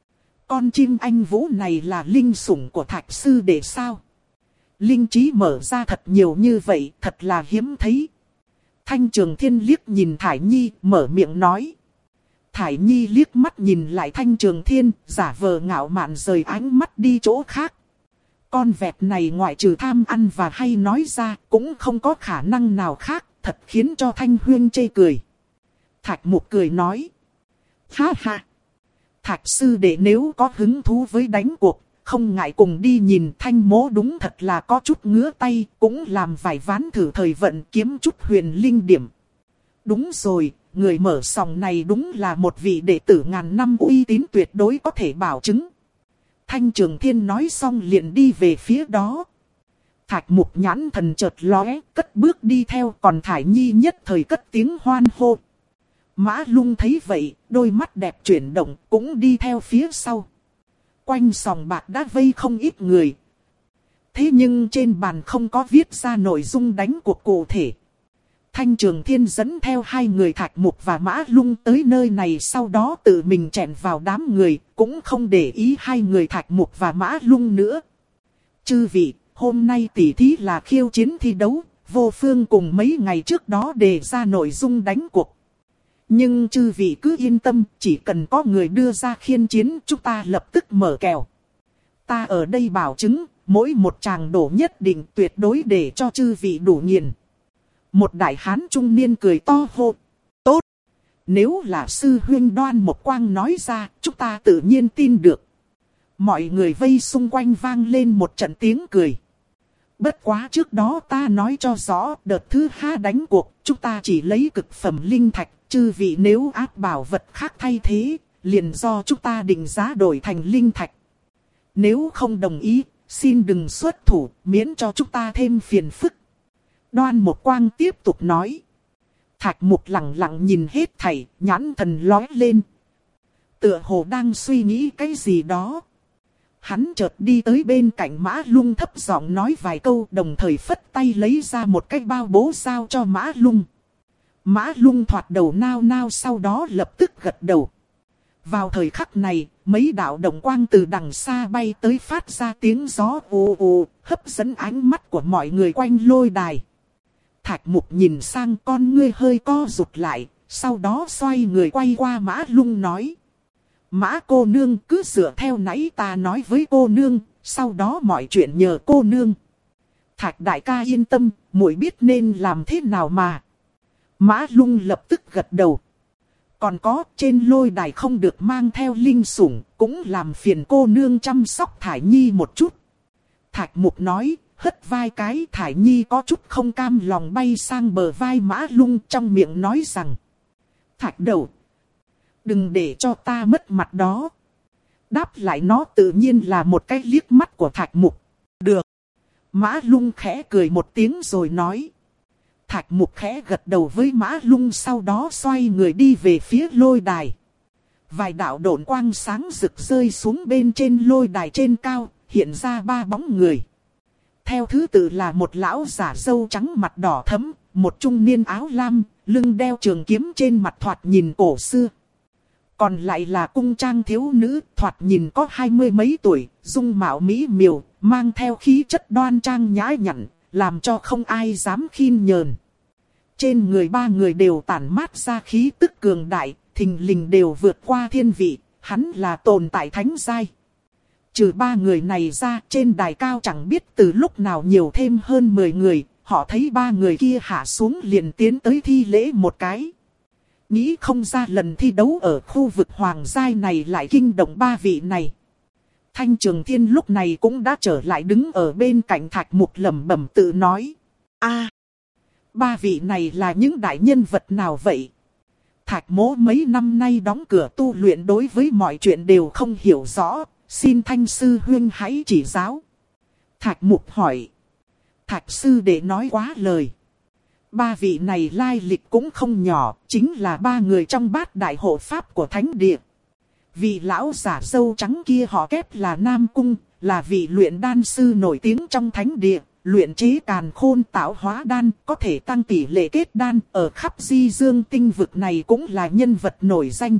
Con chim anh vũ này là linh sủng của Thạch sư đệ sao? Linh trí mở ra thật nhiều như vậy, thật là hiếm thấy. Thanh Trường Thiên liếc nhìn Thải Nhi, mở miệng nói. Thải Nhi liếc mắt nhìn lại Thanh Trường Thiên, giả vờ ngạo mạn rời ánh mắt đi chỗ khác. Con vẹt này ngoại trừ tham ăn và hay nói ra, cũng không có khả năng nào khác, thật khiến cho Thanh huyên chê cười. Thạch Mục cười nói. Ha ha! Thạch sư đệ nếu có hứng thú với đánh cuộc, không ngại cùng đi nhìn. Thanh Mỗ đúng thật là có chút ngứa tay, cũng làm vài ván thử thời vận kiếm chút huyền linh điểm. Đúng rồi, người mở sòng này đúng là một vị đệ tử ngàn năm uy tín tuyệt đối có thể bảo chứng. Thanh Trường Thiên nói xong liền đi về phía đó. Thạch Mục nhãn thần chợt lóe, cất bước đi theo, còn Thải Nhi nhất thời cất tiếng hoan hô. Mã Lung thấy vậy, đôi mắt đẹp chuyển động, cũng đi theo phía sau. Quanh sòng bạc đã vây không ít người. Thế nhưng trên bàn không có viết ra nội dung đánh cuộc cụ thể. Thanh Trường Thiên dẫn theo hai người Thạch Mục và Mã Lung tới nơi này, sau đó tự mình chèn vào đám người, cũng không để ý hai người Thạch Mục và Mã Lung nữa. Chư vị, hôm nay tỉ thí là khiêu chiến thi đấu, Vô Phương cùng mấy ngày trước đó đề ra nội dung đánh cuộc. Nhưng chư vị cứ yên tâm, chỉ cần có người đưa ra khiên chiến, chúng ta lập tức mở kèo. Ta ở đây bảo chứng, mỗi một tràng đổ nhất định tuyệt đối để cho chư vị đủ nghiền. Một đại hán trung niên cười to hô. Tốt! Nếu là sư huynh Đoan Mộc Quang nói ra, chúng ta tự nhiên tin được. Mọi người vây xung quanh vang lên một trận tiếng cười. Bất quá trước đó ta nói cho rõ, đợt thứ hai đánh cuộc, chúng ta chỉ lấy cực phẩm linh thạch. Chư vị nếu áp bảo vật khác thay thế, liền do chúng ta định giá đổi thành linh thạch. Nếu không đồng ý, xin đừng xuất thủ, miễn cho chúng ta thêm phiền phức. Đoan Mộc Quang tiếp tục nói. Thạch Mục lặng lặng nhìn hết thảy, nhãn thần lóe lên. Tựa hồ đang suy nghĩ cái gì đó. Hắn chợt đi tới bên cạnh Mã Lung, thấp giọng nói vài câu, đồng thời phất tay lấy ra một cái bao bố giao cho Mã Lung. Mã Lung thoạt đầu nao nao, sau đó lập tức gật đầu. Vào thời khắc này, mấy đạo động quang từ đằng xa bay tới phát ra tiếng gió ù ù, hấp dẫn ánh mắt của mọi người quanh lôi đài. Thạch Mục nhìn sang, con ngươi hơi co rụt lại, sau đó xoay người quay qua Mã Lung nói. Mã cô nương, cứ dựa theo nãy ta nói với cô nương, sau đó mọi chuyện nhờ cô nương. Thạch đại ca yên tâm, muội biết nên làm thế nào mà. Mã Lung lập tức gật đầu. Còn có, trên lôi đài không được mang theo linh sủng, cũng làm phiền cô nương chăm sóc Thải Nhi một chút. Thạch Mục nói, hất vai cái. Thải Nhi có chút không cam lòng bay sang bờ vai Mã Lung, trong miệng nói rằng. Thạch đầu, đừng để cho ta mất mặt đó. Đáp lại nó tự nhiên là một cái liếc mắt của Thạch Mục. Được. Mã Lung khẽ cười một tiếng rồi nói. Thạch Mục khẽ gật đầu với Mã Lung, sau đó xoay người đi về phía lôi đài. Vài đạo độn quang sáng rực rơi xuống bên trên lôi đài trên cao, hiện ra ba bóng người. Theo thứ tự là một lão giả râu trắng mặt đỏ thẫm, một trung niên áo lam, lưng đeo trường kiếm trên mặt thoạt nhìn cổ xưa. Còn lại là cung trang thiếu nữ, thoạt nhìn có hai mươi mấy tuổi, dung mạo mỹ miều, mang theo khí chất đoan trang nhã nhặn, làm cho không ai dám khinh nhờn. Trên người ba người đều tản mát ra khí tức cường đại, thình lình đều vượt qua thiên vị, hắn là tồn tại thánh giai. Trừ ba người này ra, trên đài cao chẳng biết từ lúc nào nhiều thêm hơn mười người, họ thấy ba người kia hạ xuống liền tiến tới thi lễ một cái. Nghĩ không ra lần thi đấu ở khu vực hoàng giai này lại kinh động ba vị này. Thanh Trường Thiên lúc này cũng đã trở lại đứng ở bên cạnh Thạch Mục lẩm bẩm tự nói. a ba vị này là những đại nhân vật nào vậy? Thạch Mỗ mấy năm nay đóng cửa tu luyện, đối với mọi chuyện đều không hiểu rõ, xin Thanh sư huynh hãy chỉ giáo. Thạch Mục hỏi. Thạch sư đệ nói quá lời. Ba vị này lai lịch cũng không nhỏ, chính là ba người trong bát đại hộ pháp của thánh địa. Vị lão giả râu trắng kia họ Kép là Nam Cung, là vị luyện đan sư nổi tiếng trong thánh địa, luyện chế càn khôn tạo hóa đan, có thể tăng tỷ lệ kết đan, ở khắp di dương tinh vực này cũng là nhân vật nổi danh.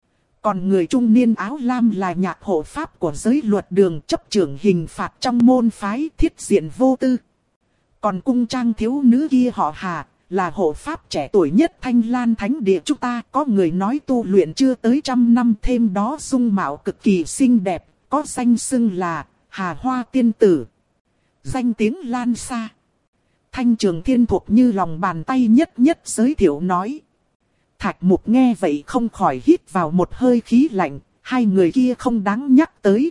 Còn người trung niên áo lam là nhạc hộ pháp của giới luật đường, chấp trưởng hình phạt trong môn phái Thiết Diện Vô Tư. Còn cung trang thiếu nữ kia họ Hà, là hộ pháp trẻ tuổi nhất Thanh Lan thánh địa chúng ta. Có người nói tu luyện chưa tới trăm năm, thêm đó dung mạo cực kỳ xinh đẹp, có danh xưng là Hà Hoa Tiên Tử. Danh tiếng lan xa. Thanh Trường Thiên thuộc như lòng bàn tay nhất nhất giới thiệu nói. Thạch Mục nghe vậy không khỏi hít vào một hơi khí lạnh, hai người kia không đáng nhắc tới.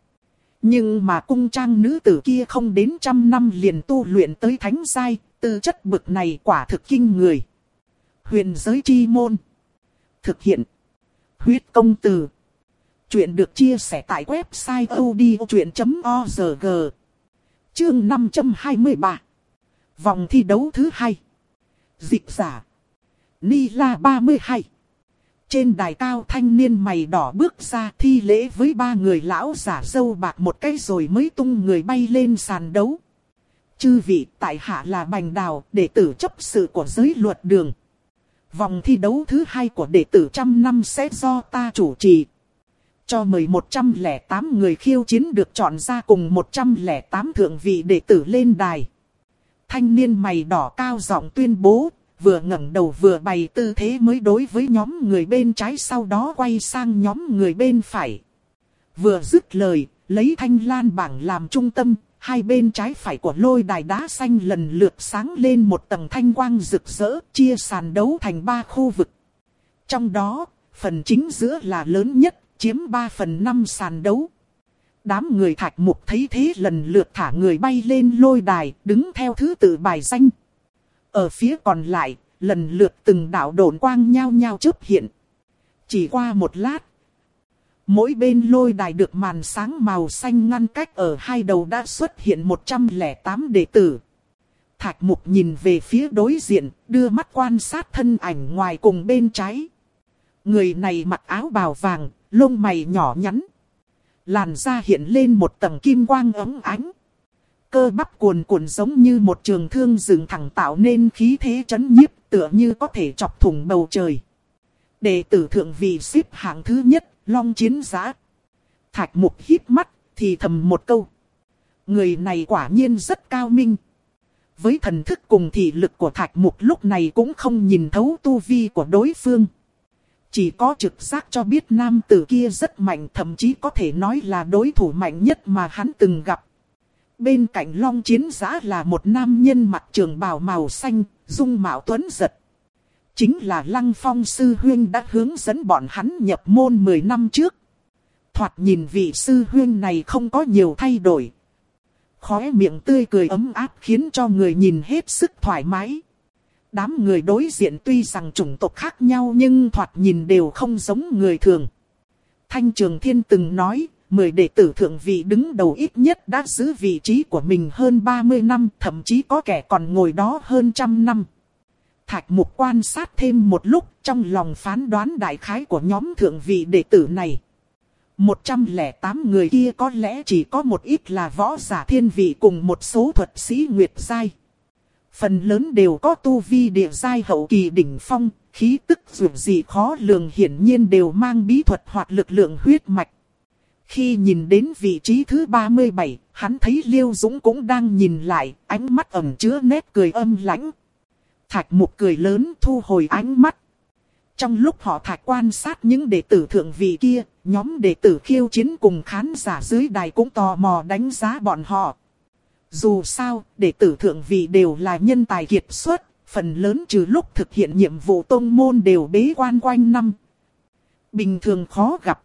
Nhưng mà cung trang nữ tử kia không đến trăm năm liền tu luyện tới thánh giai, tư chất bực này quả thực kinh người. Huyền giới chi môn. Thực hiện. Huyết công từ. Chuyện được chia sẻ tại website odchuyện chấm org. Chương năm trăm hai mươi ba. Vòng thi đấu thứ hai. Dịch giả. Ni La ba mươi hai. Trên đài cao thanh niên mày đỏ bước ra thi lễ với ba người lão giả râu bạc một cái rồi mới tung người bay lên sàn đấu. Chư vị, tại hạ là Bành Đào, đệ tử chấp sự của giới luật đường. Vòng thi đấu thứ hai của đệ tử trăm năm sẽ do ta chủ trì. Cho mời một trăm lẻ tám người khiêu chiến được chọn ra cùng một trăm lẻ tám thượng vị đệ tử lên đài. Thanh niên mày đỏ cao giọng tuyên bố, vừa ngẩng đầu vừa bày tư thế mới đối với nhóm người bên trái, sau đó quay sang nhóm người bên phải. Vừa dứt lời, lấy thanh lan bảng làm trung tâm, hai bên trái phải của lôi đài đá xanh lần lượt sáng lên một tầng thanh quang rực rỡ, chia sàn đấu thành ba khu vực. Trong đó, phần chính giữa là lớn nhất, chiếm ba phần năm sàn đấu. Đám người Thạch Mục thấy thế lần lượt thả người bay lên lôi đài, đứng theo thứ tự bài danh. Ở phía còn lại, lần lượt từng đạo độn quang nhao nhao chớp hiện. Chỉ qua một lát, mỗi bên lôi đài được màn sáng màu xanh ngăn cách, ở hai đầu đã xuất hiện một trăm lẻ tám đệ tử. Thạch Mục nhìn về phía đối diện, đưa mắt quan sát thân ảnh ngoài cùng bên trái. Người này mặc áo bào vàng, lông mày nhỏ nhắn. Làn da hiện lên một tầng kim quang óng ánh. Cơ bắp cuồn cuộn giống như một trường thương dựng thẳng tạo nên khí thế chấn nhiếp, tựa như có thể chọc thủng bầu trời. Đệ tử thượng vị xếp hạng thứ nhất, Long Chiến Giã. Thạch Mục híp mắt, thì thầm một câu. Người này quả nhiên rất cao minh. Với thần thức cùng thị lực của Thạch Mục lúc này cũng không nhìn thấu tu vi của đối phương. Chỉ có trực giác cho biết nam tử kia rất mạnh, thậm chí có thể nói là đối thủ mạnh nhất mà hắn từng gặp. Bên cạnh Long Chiến Giã là một nam nhân mặc trường bào màu xanh, dung mạo tuấn giật. Chính là Lăng Phong sư huynh đã hướng dẫn bọn hắn nhập môn mười năm trước. Thoạt nhìn vị sư huynh này không có nhiều thay đổi. Khóe miệng tươi cười ấm áp khiến cho người nhìn hết sức thoải mái. Đám người đối diện tuy rằng chủng tộc khác nhau nhưng thoạt nhìn đều không giống người thường. Thanh Trường Thiên từng nói, mười đệ tử thượng vị đứng đầu ít nhất đã giữ vị trí của mình hơn ba mươi năm, thậm chí có kẻ còn ngồi đó hơn trăm năm. Thạch Mục quan sát thêm một lúc, trong lòng phán đoán đại khái của nhóm thượng vị đệ tử này. một trăm lẻ tám người kia có lẽ chỉ có một ít là võ giả thiên vị cùng một số thuật sĩ nguyệt giai. Phần lớn đều có tu vi địa giai hậu kỳ đỉnh phong, khí tức dù gì khó lường, hiển nhiên đều mang bí thuật hoặc lực lượng huyết mạch. Khi nhìn đến vị trí thứ ba mươi bảy, hắn thấy Liêu Dũng cũng đang nhìn lại, ánh mắt ẩn chứa nét cười âm lãnh. Thạch Mục cười lớn thu hồi ánh mắt. Trong lúc họ Thạch quan sát những đệ tử thượng vị kia, nhóm đệ tử khiêu chiến cùng khán giả dưới đài cũng tò mò đánh giá bọn họ. Dù sao, đệ tử thượng vị đều là nhân tài kiệt xuất, phần lớn trừ lúc thực hiện nhiệm vụ tông môn đều bế quan quanh năm. Bình thường khó gặp.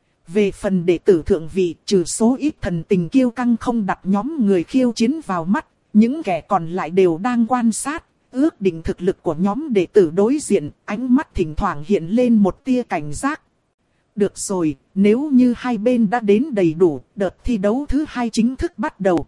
Về phần đệ tử thượng vị, trừ số ít thần tình kiêu căng không đặt nhóm người khiêu chiến vào mắt, những kẻ còn lại đều đang quan sát, ước định thực lực của nhóm đệ tử đối diện, ánh mắt thỉnh thoảng hiện lên một tia cảnh giác. Được rồi, nếu như hai bên đã đến đầy đủ, đợt thi đấu thứ hai chính thức bắt đầu.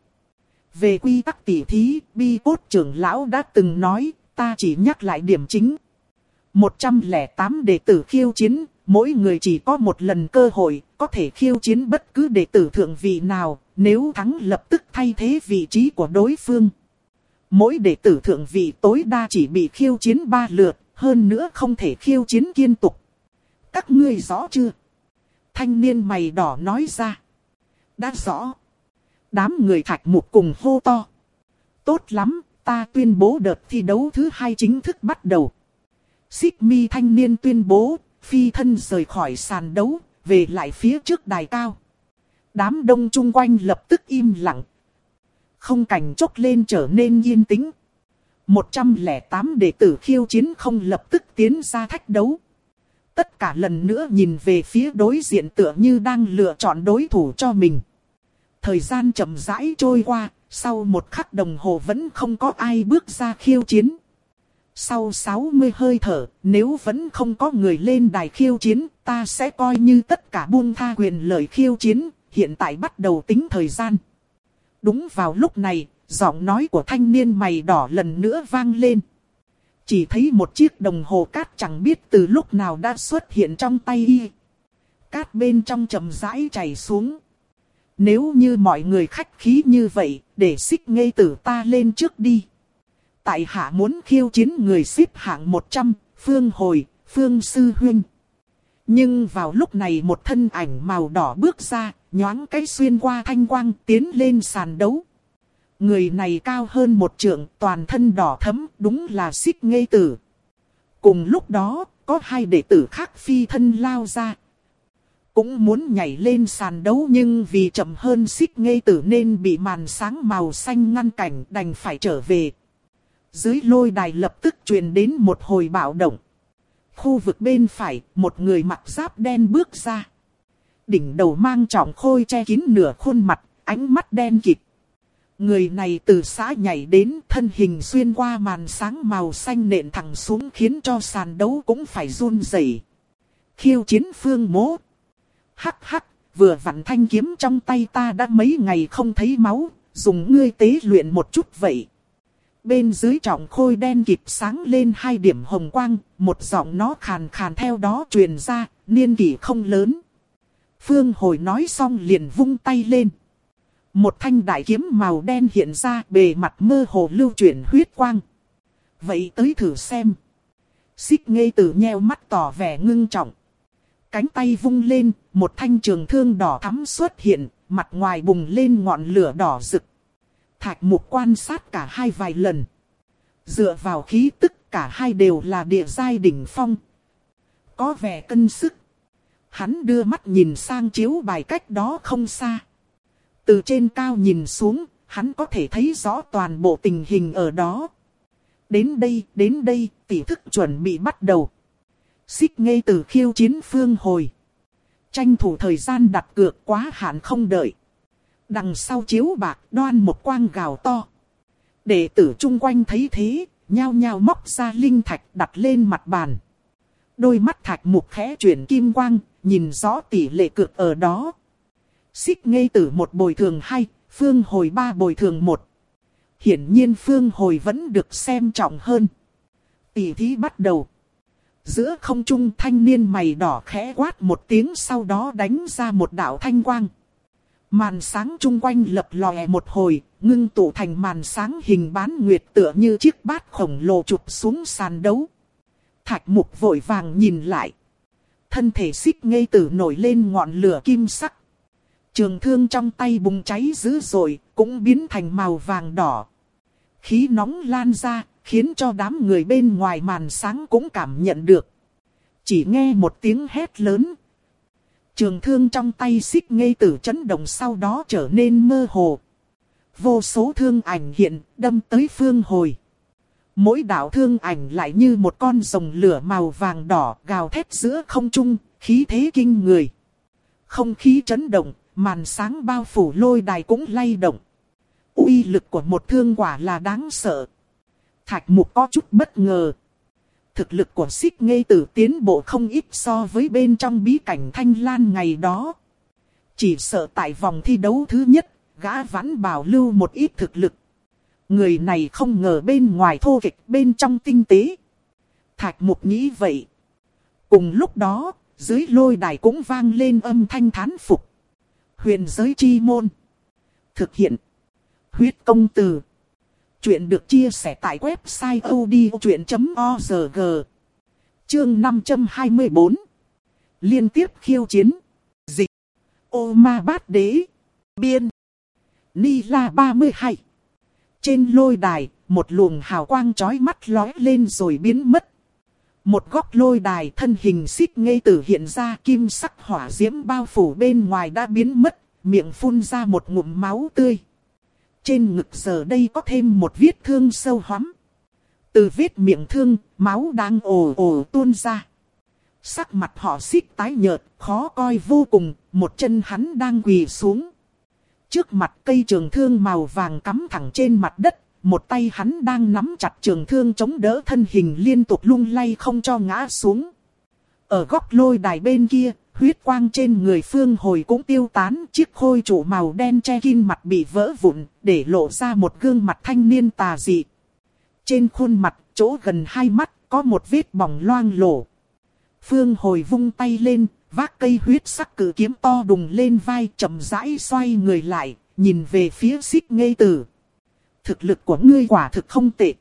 Về quy tắc tỉ thí, Bi Cốt trưởng lão đã từng nói, ta chỉ nhắc lại điểm chính. một trăm lẻ tám đệ tử khiêu chiến, mỗi người chỉ có một lần cơ hội, có thể khiêu chiến bất cứ đệ tử thượng vị nào, nếu thắng lập tức thay thế vị trí của đối phương. Mỗi đệ tử thượng vị tối đa chỉ bị khiêu chiến ba lượt, hơn nữa không thể khiêu chiến liên tục. Các ngươi rõ chưa? Thanh niên mày đỏ nói ra. Đã rõ. Đám người Thạch Mục cùng hô to. Tốt lắm, ta tuyên bố đợt thi đấu thứ hai chính thức bắt đầu. Xích mi thanh niên tuyên bố, phi thân rời khỏi sàn đấu, về lại phía trước đài cao. Đám đông chung quanh lập tức im lặng. Không cảnh chốc lên trở nên yên tĩnh. một trăm lẻ tám đệ tử khiêu chiến không lập tức tiến ra thách đấu. Tất cả lần nữa nhìn về phía đối diện tựa như đang lựa chọn đối thủ cho mình. Thời gian chậm rãi trôi qua, sau một khắc đồng hồ vẫn không có ai bước ra khiêu chiến. Sau sáu mươi hơi thở, nếu vẫn không có người lên đài khiêu chiến, ta sẽ coi như tất cả buông tha quyền lợi khiêu chiến, hiện tại bắt đầu tính thời gian. Đúng vào lúc này, giọng nói của thanh niên mày đỏ lần nữa vang lên. Chỉ thấy một chiếc đồng hồ cát chẳng biết từ lúc nào đã xuất hiện trong tay y. Cát bên trong chậm rãi chảy xuống. Nếu như mọi người khách khí như vậy, để Xích Nghê tử ta lên trước đi. Tại hạ muốn khiêu chiến người xếp hạng một trăm, Phương Hồi, Phương Sư Huynh. Nhưng vào lúc này một thân ảnh màu đỏ bước ra, nhoáng cái xuyên qua thanh quang tiến lên sàn đấu. Người này cao hơn một trượng, toàn thân đỏ thẫm, đúng là Xích Nghê tử. Cùng lúc đó, có hai đệ tử khác phi thân lao ra. Cũng muốn nhảy lên sàn đấu nhưng vì chậm hơn Xích Nghê tử nên bị màn sáng màu xanh ngăn cản, đành phải trở về. Dưới lôi đài lập tức truyền đến một hồi bạo động. Khu vực bên phải, một người mặc giáp đen bước ra. Đỉnh đầu mang trọng khôi che kín nửa khuôn mặt, ánh mắt đen kịt. Người này từ xã nhảy đến, thân hình xuyên qua màn sáng màu xanh nện thẳng xuống khiến cho sàn đấu cũng phải run rẩy. Khiêu chiến Phương Mỗ. Hắc hắc, vừa vặn thanh kiếm trong tay ta đã mấy ngày không thấy máu, dùng ngươi tế luyện một chút vậy. Bên dưới trọng khôi đen kịp sáng lên hai điểm hồng quang, một giọng nó khàn khàn theo đó truyền ra, niên kỷ không lớn. Phương Hồi nói xong liền vung tay lên. Một thanh đại kiếm màu đen hiện ra, bề mặt mơ hồ lưu chuyển huyết quang. Vậy tới thử xem. Xích Nghê tử nheo mắt tỏ vẻ ngưng trọng. Cánh tay vung lên, một thanh trường thương đỏ thắm xuất hiện, mặt ngoài bùng lên ngọn lửa đỏ rực. Thạch Mục quan sát cả hai vài lần. Dựa vào khí tức cả hai đều là địa giai đỉnh phong. Có vẻ cân sức. Hắn đưa mắt nhìn sang chiếu bài cách đó không xa. Từ trên cao nhìn xuống, hắn có thể thấy rõ toàn bộ tình hình ở đó. Đến đây, đến đây, tỷ thức chuẩn bị bắt đầu. Xích Nghê Tử khiêu chiến Phương Hồi. Tranh thủ thời gian đặt cược quá hạn không đợi. Đằng sau chiếu bạc đoan một quang gào to. Đệ tử chung quanh thấy thế, nhao nhao móc ra linh thạch đặt lên mặt bàn. Đôi mắt Thạch Mục khẽ chuyển kim quang, nhìn rõ tỷ lệ cược ở đó. Xích Nghê Tử một bồi thường hai, Phương Hồi ba bồi thường một. Hiển nhiên Phương Hồi vẫn được xem trọng hơn. Tỷ thí bắt đầu. Giữa không trung thanh niên mày đỏ khẽ quát một tiếng, sau đó đánh ra một đạo thanh quang. Màn sáng chung quanh lập lòe một hồi, ngưng tụ thành màn sáng hình bán nguyệt tựa như chiếc bát khổng lồ chụp xuống sàn đấu. Thạch Mục vội vàng nhìn lại. Thân thể Xích Nghê Tử nổi lên ngọn lửa kim sắc. Trường thương trong tay bùng cháy dữ dội, cũng biến thành màu vàng đỏ. Khí nóng lan ra, khiến cho đám người bên ngoài màn sáng cũng cảm nhận được. Chỉ nghe một tiếng hét lớn. Trường thương trong tay Xích Nghê Tử chấn động, sau đó trở nên mơ hồ. Vô số thương ảnh hiện, đâm tới Phương Hồi. Mỗi đạo thương ảnh lại như một con rồng lửa màu vàng đỏ gào thét giữa không trung, khí thế kinh người. Không khí chấn động, màn sáng bao phủ lôi đài cũng lay động. Uy lực của một thương quả là đáng sợ. Thạch Mục có chút bất ngờ. Thực lực của Xích Nghê Tử tiến bộ không ít so với bên trong bí cảnh Thanh Lan ngày đó. Chỉ sợ tại vòng thi đấu thứ nhất, gã vẫn bảo lưu một ít thực lực. Người này không ngờ bên ngoài thô kịch, bên trong tinh tế. Thạch Mục nghĩ vậy. Cùng lúc đó, dưới lôi đài cũng vang lên âm thanh thán phục. Huyền giới chi môn. Thực hiện. Huyết công từ. Chuyện được chia sẻ tại website odchuyện chấm org. Chương năm trăm hai mươi bốn. Liên tiếp khiêu chiến. Dịch. Ô Ma Bát Đế. Biên. Ni La ba mươi hai. Trên lôi đài, một luồng hào quang chói mắt lóe lên rồi biến mất. Một góc lôi đài, thân hình Xích Nghê Tử hiện ra, kim sắc hỏa diễm bao phủ bên ngoài đã biến mất, miệng phun ra một ngụm máu tươi. Trên ngực giờ đây có thêm một vết thương sâu hoắm. Từ vết miệng thương, máu đang ồ ồ tuôn ra. Sắc mặt họ Xích tái nhợt, khó coi vô cùng, một chân hắn đang quỳ xuống. Trước mặt cây trường thương màu vàng cắm thẳng trên mặt đất, một tay hắn đang nắm chặt trường thương chống đỡ, thân hình liên tục lung lay không cho ngã xuống. Ở góc lôi đài bên kia, huyết quang trên người Phương Hồi cũng tiêu tán, chiếc khôi trụ màu đen che kín mặt bị vỡ vụn, để lộ ra một gương mặt thanh niên tà dị. Trên khuôn mặt, chỗ gần hai mắt, có một vết bỏng loang lổ. Phương Hồi vung tay lên, vác cây huyết sắc cự kiếm to đùng lên vai, chậm rãi xoay người lại, nhìn về phía Xích Nghê Tử. Thực lực của ngươi quả thực không tệ.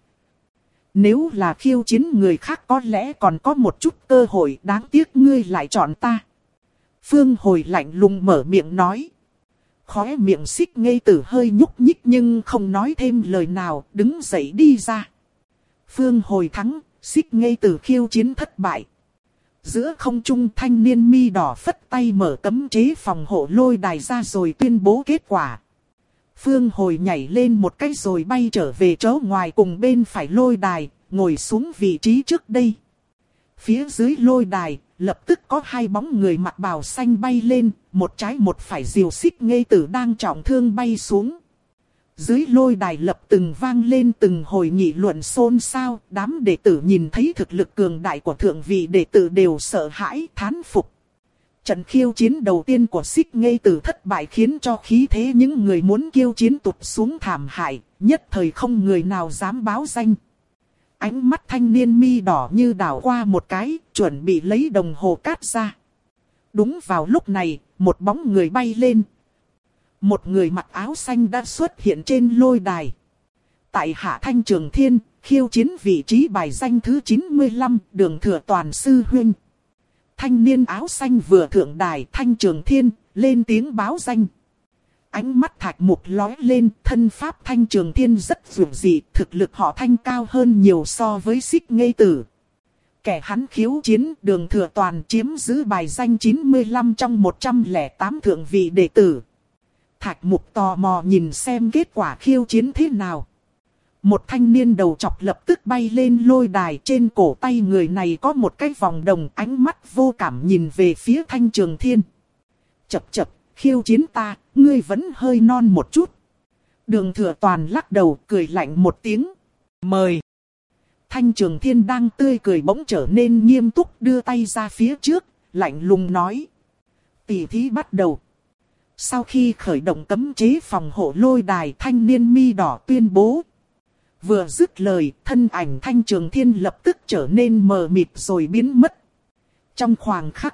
Nếu là khiêu chiến người khác có lẽ còn có một chút cơ hội, đáng tiếc ngươi lại chọn ta. Phương Hồi lạnh lùng mở miệng nói. Khóe miệng Xích Nghê Tử hơi nhúc nhích nhưng không nói thêm lời nào, đứng dậy đi ra. Phương Hồi thắng, Xích Nghê Tử khiêu chiến thất bại. Giữa không trung thanh niên mi đỏ phất tay mở cấm chế phòng hộ lôi đài ra rồi tuyên bố kết quả. Phương Hồi nhảy lên một cái rồi bay trở về chỗ ngoài cùng bên phải lôi đài, ngồi xuống vị trí trước đây. Phía dưới lôi đài, lập tức có hai bóng người mặc bào xanh bay lên, một trái một phải diều Xích Nghê Tử đang trọng thương bay xuống. Dưới lôi đài lập từng vang lên từng hồi nghị luận xôn xao, đám đệ tử nhìn thấy thực lực cường đại của thượng vị đệ tử đều sợ hãi thán phục. Trận khiêu chiến đầu tiên của Xích Nghê Tử thất bại khiến cho khí thế những người muốn khiêu chiến tụt xuống thảm hại, nhất thời không người nào dám báo danh. Ánh mắt thanh niên mi đỏ như đảo qua một cái, chuẩn bị lấy đồng hồ cát ra. Đúng vào lúc này, một bóng người bay lên. Một người mặc áo xanh đã xuất hiện trên lôi đài. Tại Hạ Thanh Trường Thiên, khiêu chiến vị trí bài danh thứ chín mươi lăm, Đường Thừa Toàn Sư Huynh. Thanh niên áo xanh vừa thượng đài Thanh Trường Thiên, lên tiếng báo danh. Ánh mắt Thạch Mục lóe lên, thân pháp Thanh Trường Thiên rất dường dị, thực lực họ Thanh cao hơn nhiều so với Xích Ngây Tử. Kẻ hắn khiếu chiến, Đường Thừa Toàn chiếm giữ bài danh chín mươi lăm trong một trăm lẻ tám thượng vị đệ tử. Thạch Mục tò mò nhìn xem kết quả khiêu chiến thế nào. Một thanh niên đầu chọc lập tức bay lên lôi đài, trên cổ tay người này có một cái vòng đồng, ánh mắt vô cảm nhìn về phía Thanh Trường Thiên. Chập chập, khiêu chiến ta, ngươi vẫn hơi non một chút. Đường Thừa Toàn lắc đầu cười lạnh một tiếng. Mời. Thanh Trường Thiên đang tươi cười bỗng trở nên nghiêm túc, đưa tay ra phía trước, lạnh lùng nói. Tỷ thí bắt đầu. Sau khi khởi động cấm chế phòng hộ lôi đài, thanh niên mi đỏ tuyên bố. Vừa dứt lời, thân ảnh Thanh Trường Thiên lập tức trở nên mờ mịt rồi biến mất. Trong khoảnh khắc,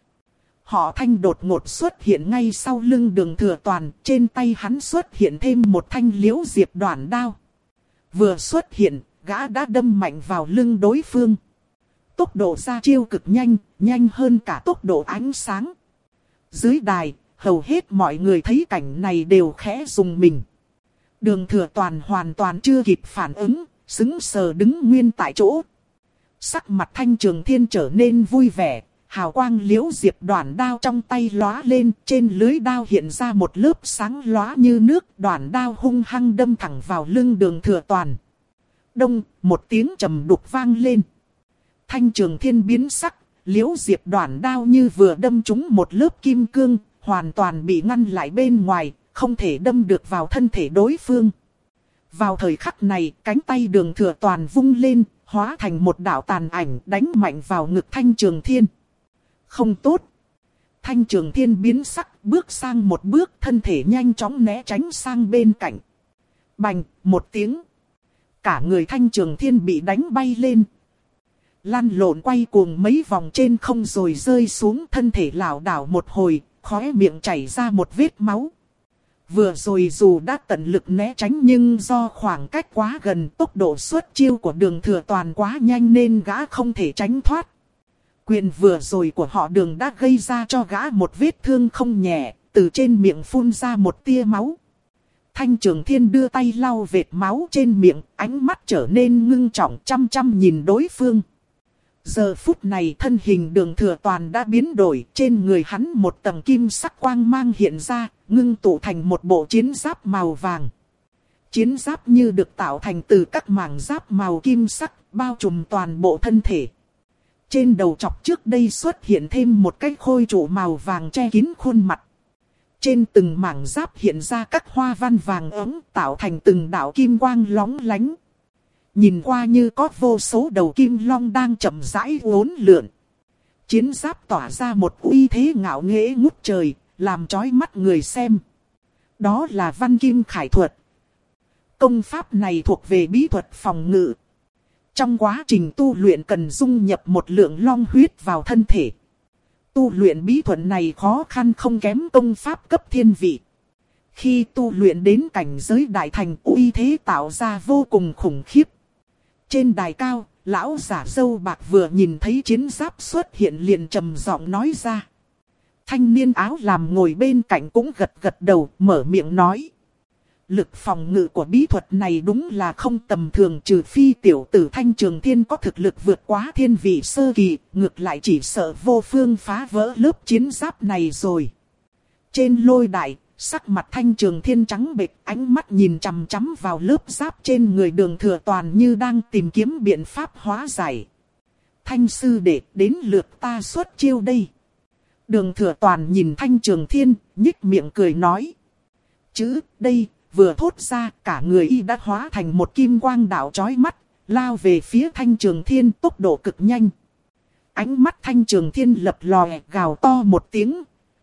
họ Thanh đột ngột xuất hiện ngay sau lưng Đường Thừa Toàn, trên tay hắn xuất hiện thêm một thanh liễu diệp đoản đao. Vừa xuất hiện, gã đã đâm mạnh vào lưng đối phương. Tốc độ ra chiêu cực nhanh, nhanh hơn cả tốc độ ánh sáng. Dưới đài, hầu hết mọi người thấy cảnh này đều khẽ rùng mình. Đường Thừa Toàn hoàn toàn chưa kịp phản ứng, sững sờ đứng nguyên tại chỗ. Sắc mặt Thanh Trường Thiên trở nên vui vẻ, hào quang liễu diệp đoản đao trong tay lóa lên, trên lưới đao hiện ra một lớp sáng lóa như nước, đoản đao hung hăng đâm thẳng vào lưng Đường Thừa Toàn. Đông, một tiếng trầm đục vang lên. Thanh Trường Thiên biến sắc, liễu diệp đoản đao như vừa đâm trúng một lớp kim cương, hoàn toàn bị ngăn lại bên ngoài, không thể đâm được vào thân thể đối phương. Vào thời khắc này, cánh tay Đường Thừa Toàn vung lên, hóa thành một đạo tàn ảnh đánh mạnh vào ngực Thanh Trường Thiên. Không tốt. Thanh Trường Thiên biến sắc, bước sang một bước, thân thể nhanh chóng né tránh sang bên cạnh. Bành, một tiếng. Cả người Thanh Trường Thiên bị đánh bay lên. Lăn lộn quay cuồng mấy vòng trên không rồi rơi xuống, thân thể lảo đảo một hồi, khóe miệng chảy ra một vết máu. Vừa rồi dù đã tận lực né tránh nhưng do khoảng cách quá gần, tốc độ xuất chiêu của Đường Thừa Toàn quá nhanh nên gã không thể tránh thoát. Quyền vừa rồi của họ Đường đã gây ra cho gã một vết thương không nhẹ, từ trên miệng phun ra một tia máu. Thanh Trường Thiên đưa tay lau vệt máu trên miệng, ánh mắt trở nên ngưng trọng chăm chăm nhìn đối phương. Giờ phút này thân hình Đường Thừa Toàn đã biến đổi, trên người hắn một tầng kim sắc quang mang hiện ra, ngưng tụ thành một bộ chiến giáp màu vàng. Chiến giáp như được tạo thành từ các mảng giáp màu kim sắc, bao trùm toàn bộ thân thể. Trên đầu chọc trước đây xuất hiện thêm một cái khôi trụ màu vàng che kín khuôn mặt. Trên từng mảng giáp hiện ra các hoa văn vàng ấm, tạo thành từng đạo kim quang lóng lánh. Nhìn qua như có vô số đầu kim long đang chậm rãi uốn lượn. Chiến giáp tỏa ra một uy thế ngạo nghễ ngút trời, làm chói mắt người xem. Đó là Văn Kim Khải Thuật. Công pháp này thuộc về bí thuật phòng ngự. Trong quá trình tu luyện cần dung nhập một lượng long huyết vào thân thể. Tu luyện bí thuật này khó khăn không kém công pháp cấp thiên vị. Khi tu luyện đến cảnh giới đại thành, uy thế tạo ra vô cùng khủng khiếp. Trên đài cao, lão giả râu bạc vừa nhìn thấy chiến giáp xuất hiện liền trầm giọng nói ra. Thanh niên áo làm ngồi bên cạnh cũng gật gật đầu, mở miệng nói. Lực phòng ngự của bí thuật này đúng là không tầm thường, trừ phi tiểu tử Thanh Trường Thiên có thực lực vượt quá thiên vị sơ kỳ, ngược lại chỉ sợ vô phương phá vỡ lớp chiến giáp này rồi. Trên lôi đài, sắc mặt Thanh Trường Thiên trắng bệch, ánh mắt nhìn chằm chằm vào lớp giáp trên người Đường Thừa Toàn như đang tìm kiếm biện pháp hóa giải. Thanh sư đệ, đến lượt ta xuất chiêu đây. Đường Thừa Toàn nhìn Thanh Trường Thiên, nhích miệng cười nói. Chữ, đây, vừa thốt ra, cả người y đã hóa thành một kim quang đạo chói mắt, lao về phía Thanh Trường Thiên tốc độ cực nhanh. Ánh mắt Thanh Trường Thiên lập lòe, gào to một tiếng.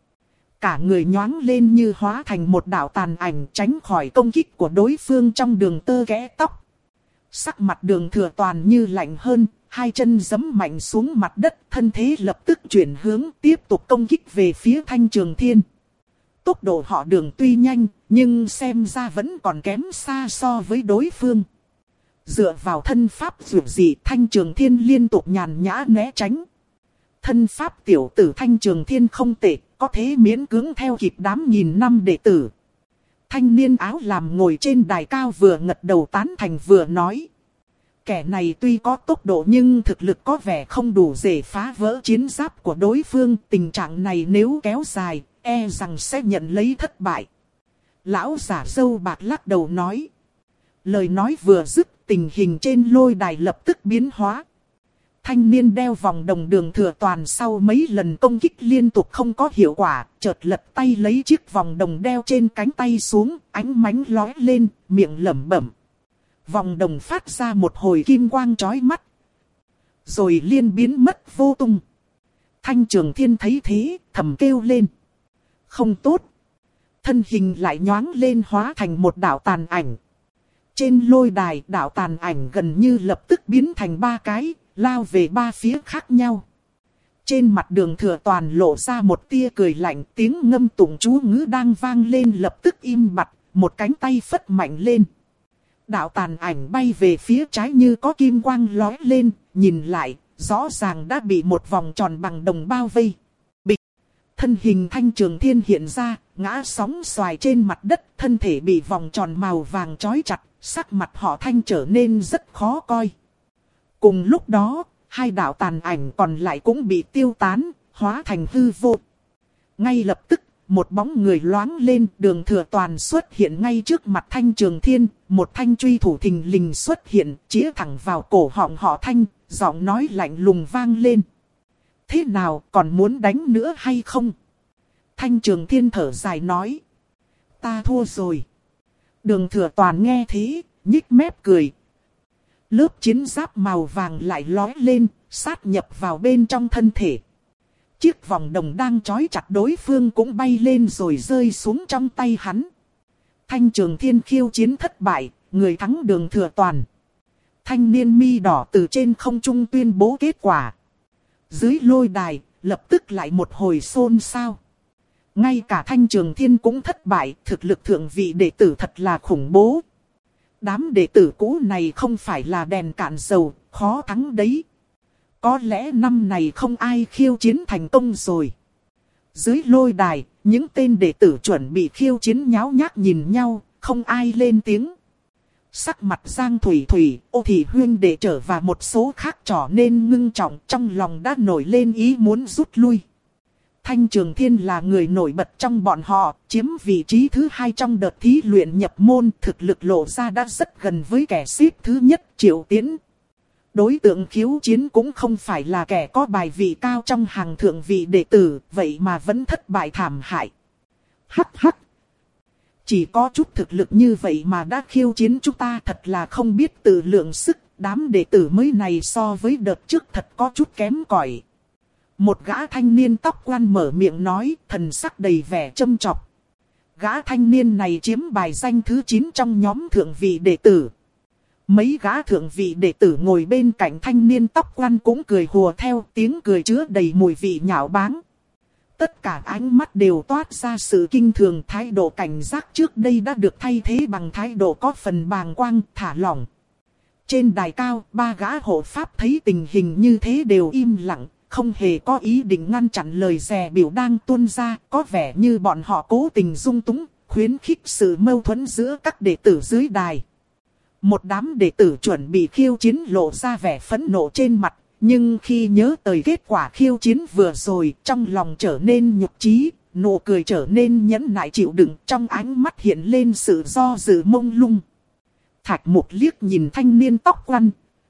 Cả người nhoáng lên như hóa thành một đạo tàn ảnh tránh khỏi công kích của đối phương trong đường tơ kẽ tóc. Sắc mặt Đường Thừa Toàn như lạnh hơn, hai chân giẫm mạnh xuống mặt đất, thân thế lập tức chuyển hướng tiếp tục công kích về phía Thanh Trường Thiên. Tốc độ họ Đường tuy nhanh, nhưng xem ra vẫn còn kém xa so với đối phương. Dựa vào thân pháp dữ dị, Thanh Trường Thiên liên tục nhàn nhã né tránh. Thân pháp tiểu tử Thanh Trường Thiên không tệ, có thế miễn cưỡng theo kịp đám nghìn năm đệ tử. Thanh niên áo làm ngồi trên đài cao vừa ngật đầu tán thành vừa nói. Kẻ này tuy có tốc độ nhưng thực lực có vẻ không đủ để phá vỡ chiến giáp của đối phương. Tình trạng này nếu kéo dài, e rằng sẽ nhận lấy thất bại. Lão giả râu bạc lắc đầu nói. Lời nói vừa dứt, tình hình trên lôi đài lập tức biến hóa. Thanh niên đeo vòng đồng Đường Thừa Toàn sau mấy lần công kích liên tục không có hiệu quả, chợt lật tay lấy chiếc vòng đồng đeo trên cánh tay xuống, ánh mánh lóe lên, miệng lẩm bẩm. Vòng đồng phát ra một hồi kim quang chói mắt, rồi liên biến mất vô tung. Thanh Trường Thiên thấy thế, thầm kêu lên. Không tốt. Thân hình lại nhoáng lên hóa thành một đạo tàn ảnh. Trên lôi đài, đạo tàn ảnh gần như lập tức biến thành ba cái, lao về ba phía khác nhau. Trên mặt Đường Thừa Toàn lộ ra một tia cười lạnh, tiếng ngâm tụng chú ngữ đang vang lên lập tức im bặt, một cánh tay phất mạnh lên. Đạo tàn ảnh bay về phía trái như có kim quang lóe lên, nhìn lại, rõ ràng đã bị một vòng tròn bằng đồng bao vây. Bịch! Thân hình Thanh Trường Thiên hiện ra, ngã sóng xoài trên mặt đất, thân thể bị vòng tròn màu vàng trói chặt, sắc mặt họ Thanh trở nên rất khó coi. Cùng lúc đó, hai đạo tàn ảnh còn lại cũng bị tiêu tán, hóa thành hư vô. Ngay lập tức, một bóng người loáng lên, Đường Thừa Toàn xuất hiện ngay trước mặt Thanh Trường Thiên, một thanh truy thủ thình lình xuất hiện, chĩa thẳng vào cổ họng họ Thanh, giọng nói lạnh lùng vang lên. Thế nào, còn muốn đánh nữa hay không? Thanh Trường Thiên thở dài nói. Ta thua rồi. Đường Thừa Toàn nghe thế, nhích mép cười. Lớp chiến giáp màu vàng lại lóe lên, sát nhập vào bên trong thân thể. Chiếc vòng đồng đang trói chặt đối phương cũng bay lên rồi rơi xuống trong tay hắn. Thanh Trường Thiên khiêu chiến thất bại, người thắng Đường Thừa Toàn. Thanh niên mi đỏ từ trên không trung tuyên bố kết quả. Dưới lôi đài, lập tức lại một hồi xôn xao. Ngay cả Thanh Trường Thiên cũng thất bại, thực lực thượng vị đệ tử thật là khủng bố. Đám đệ tử cũ này không phải là đèn cạn dầu, khó thắng đấy. Có lẽ năm này không ai khiêu chiến thành công rồi. Dưới lôi đài, những tên đệ tử chuẩn bị khiêu chiến nháo nhác nhìn nhau, không ai lên tiếng. Sắc mặt Giang Thủy Thủy, Ô Thị Huyên đệ trở và một số khác trở nên ngưng trọng, trong lòng đã nổi lên ý muốn rút lui. Thanh Trường Thiên là người nổi bật trong bọn họ, chiếm vị trí thứ hai trong đợt thí luyện nhập môn, thực lực lộ ra đã rất gần với kẻ xếp thứ nhất Triệu Tiễn. Đối tượng khiêu chiến cũng không phải là kẻ có bài vị cao trong hàng thượng vị đệ tử, vậy mà vẫn thất bại thảm hại. Hắc hắc! Chỉ có chút thực lực như vậy mà đã khiêu chiến chúng ta thật là không biết tự lượng sức, đám đệ tử mới này so với đợt trước thật có chút kém cỏi. Một gã thanh niên tóc quan mở miệng nói, thần sắc đầy vẻ châm chọc. Gã thanh niên này chiếm bài danh thứ chín trong nhóm thượng vị đệ tử. Mấy gã thượng vị đệ tử ngồi bên cạnh thanh niên tóc quan cũng cười hùa theo, tiếng cười chứa đầy mùi vị nhạo báng. Tất cả ánh mắt đều toát ra sự kinh thường, thái độ cảnh giác trước đây đã được thay thế bằng thái độ có phần bàng quang, thả lỏng. Trên đài cao, ba gã hộ pháp thấy tình hình như thế đều im lặng, không hề có ý định ngăn chặn lời dè biểu đang tuôn ra, có vẻ như bọn họ cố tình dung túng, khuyến khích sự mâu thuẫn giữa các đệ tử dưới đài. Một đám đệ tử chuẩn bị khiêu chiến lộ ra vẻ phẫn nộ trên mặt, nhưng khi nhớ tới kết quả khiêu chiến vừa rồi, trong lòng trở nên nhục chí, nụ cười trở nên nhẫn nại chịu đựng, trong ánh mắt hiện lên sự do dự mông lung. Thạch Mục liếc nhìn thanh niên tóc quăn,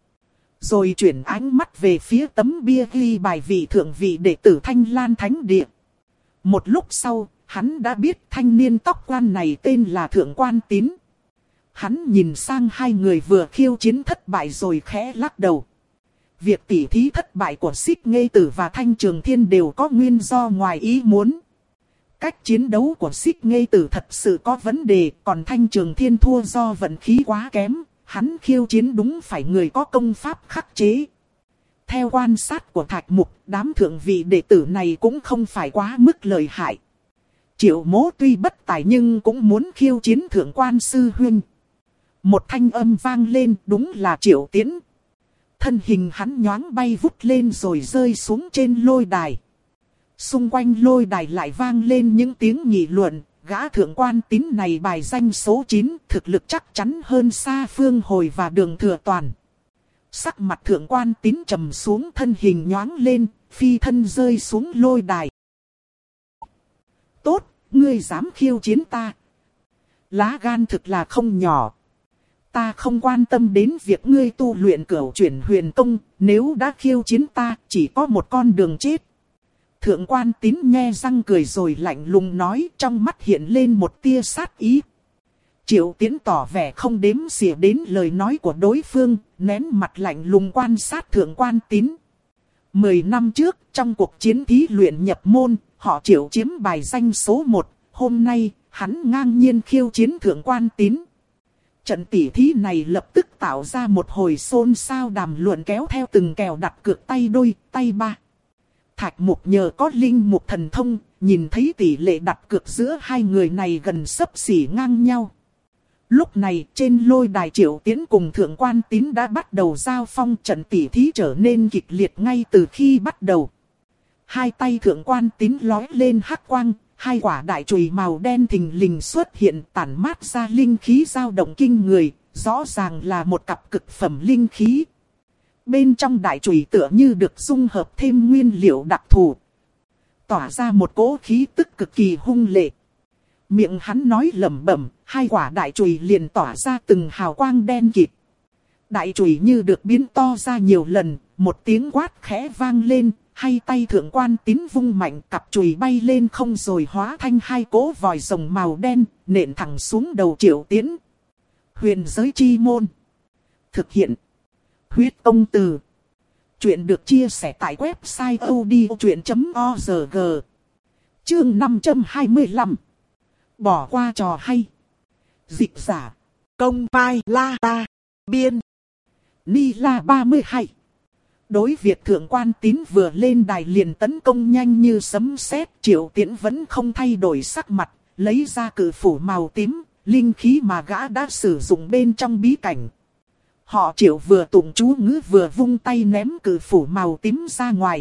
rồi chuyển ánh mắt về phía tấm bia ghi bài vị thượng vị đệ tử Thanh Lan Thánh Địa. Một lúc sau, hắn đã biết thanh niên tóc quan này tên là Thượng Quan Tín. Hắn nhìn sang hai người vừa khiêu chiến thất bại rồi khẽ lắc đầu. Việc tỉ thí thất bại của Xích Nghê Tử và Thanh Trường Thiên đều có nguyên do ngoài ý muốn. Cách chiến đấu của Xích Nghê Tử thật sự có vấn đề, còn Thanh Trường Thiên thua do vận khí quá kém. Hắn khiêu chiến đúng phải người có công pháp khắc chế. Theo quan sát của Thạch Mục, đám thượng vị đệ tử này cũng không phải quá mức lợi hại. Triệu Mỗ tuy bất tài nhưng cũng muốn khiêu chiến Thượng Quan sư huynh. Một thanh âm vang lên, đúng là Triệu Tiễn. thân hình hắn nhoáng bay vút lên rồi rơi xuống trên lôi đài. Xung quanh lôi đài lại vang lên những tiếng nghị luận, gã thượng quan Tín này bài danh số chín, thực lực chắc chắn hơn xa Phương Hồi và Đường Thừa Toàn. Sắc mặt thượng quan Tín trầm xuống, thân hình nhoáng lên, phi thân rơi xuống lôi đài. Tốt, ngươi dám khiêu chiến ta. Lá gan thực là không nhỏ. Ta không quan tâm đến việc ngươi tu luyện cửu chuyển huyền công, nếu đã khiêu chiến ta, chỉ có một con đường chết. Thượng quan Tín nhe răng cười rồi lạnh lùng nói, trong mắt hiện lên một tia sát ý. Triệu Tiến tỏ vẻ không đếm xỉa đến lời nói của đối phương, nén mặt lạnh lùng quan sát thượng quan Tín. Mười năm trước, trong cuộc chiến thí luyện nhập môn, họ Triệu chiếm bài danh số một, hôm nay, hắn ngang nhiên khiêu chiến thượng quan Tín. Trận tỉ thí này lập tức tạo ra một hồi xôn xao đàm luận kéo theo từng kèo đặt cược tay đôi, tay ba. Thạch Mục nhờ có linh mục thần thông, nhìn thấy tỷ lệ đặt cược giữa hai người này gần xấp xỉ ngang nhau. Lúc này trên lôi đài Triệu Tiến cùng thượng quan Tín đã bắt đầu giao phong, trận tỉ thí trở nên kịch liệt ngay từ khi bắt đầu. Hai tay thượng quan Tín lói lên hắc quang, hai quả đại chùy màu đen thình lình xuất hiện tản mát ra linh khí dao động kinh người, rõ ràng là một cặp cực phẩm linh khí. Bên trong đại chùy tựa như được dung hợp thêm nguyên liệu đặc thù, tỏa ra một cỗ khí tức cực kỳ hung lệ. Miệng hắn nói lẩm bẩm, hai quả đại chùy liền tỏa ra từng hào quang đen kịt. Đại chùy như được biến to ra nhiều lần, một tiếng quát khẽ vang lên, hai tay thượng quan Tín vung mạnh, cặp chùy bay lên không rồi hóa thành hai cỗ vòi rồng màu đen, nện thẳng xuống đầu Triệu Tiến. Huyền giới chi môn. Thực hiện. Huyết Công Từ. Chuyện được chia sẻ tại website odchuyện chấm org. Chương năm trăm hai mươi lăm. Bỏ qua trò hay. Dịch giả. Công vai la ta. Biên. Ni la ba mươi hai. Đối việc thượng quan Tín vừa lên đài liền tấn công nhanh như sấm sét, Triệu Tiến vẫn không thay đổi sắc mặt, lấy ra cự phủ màu tím, linh khí mà gã đã sử dụng bên trong bí cảnh. Họ Triệu vừa tụng chú ngữ vừa vung tay ném cự phủ màu tím ra ngoài.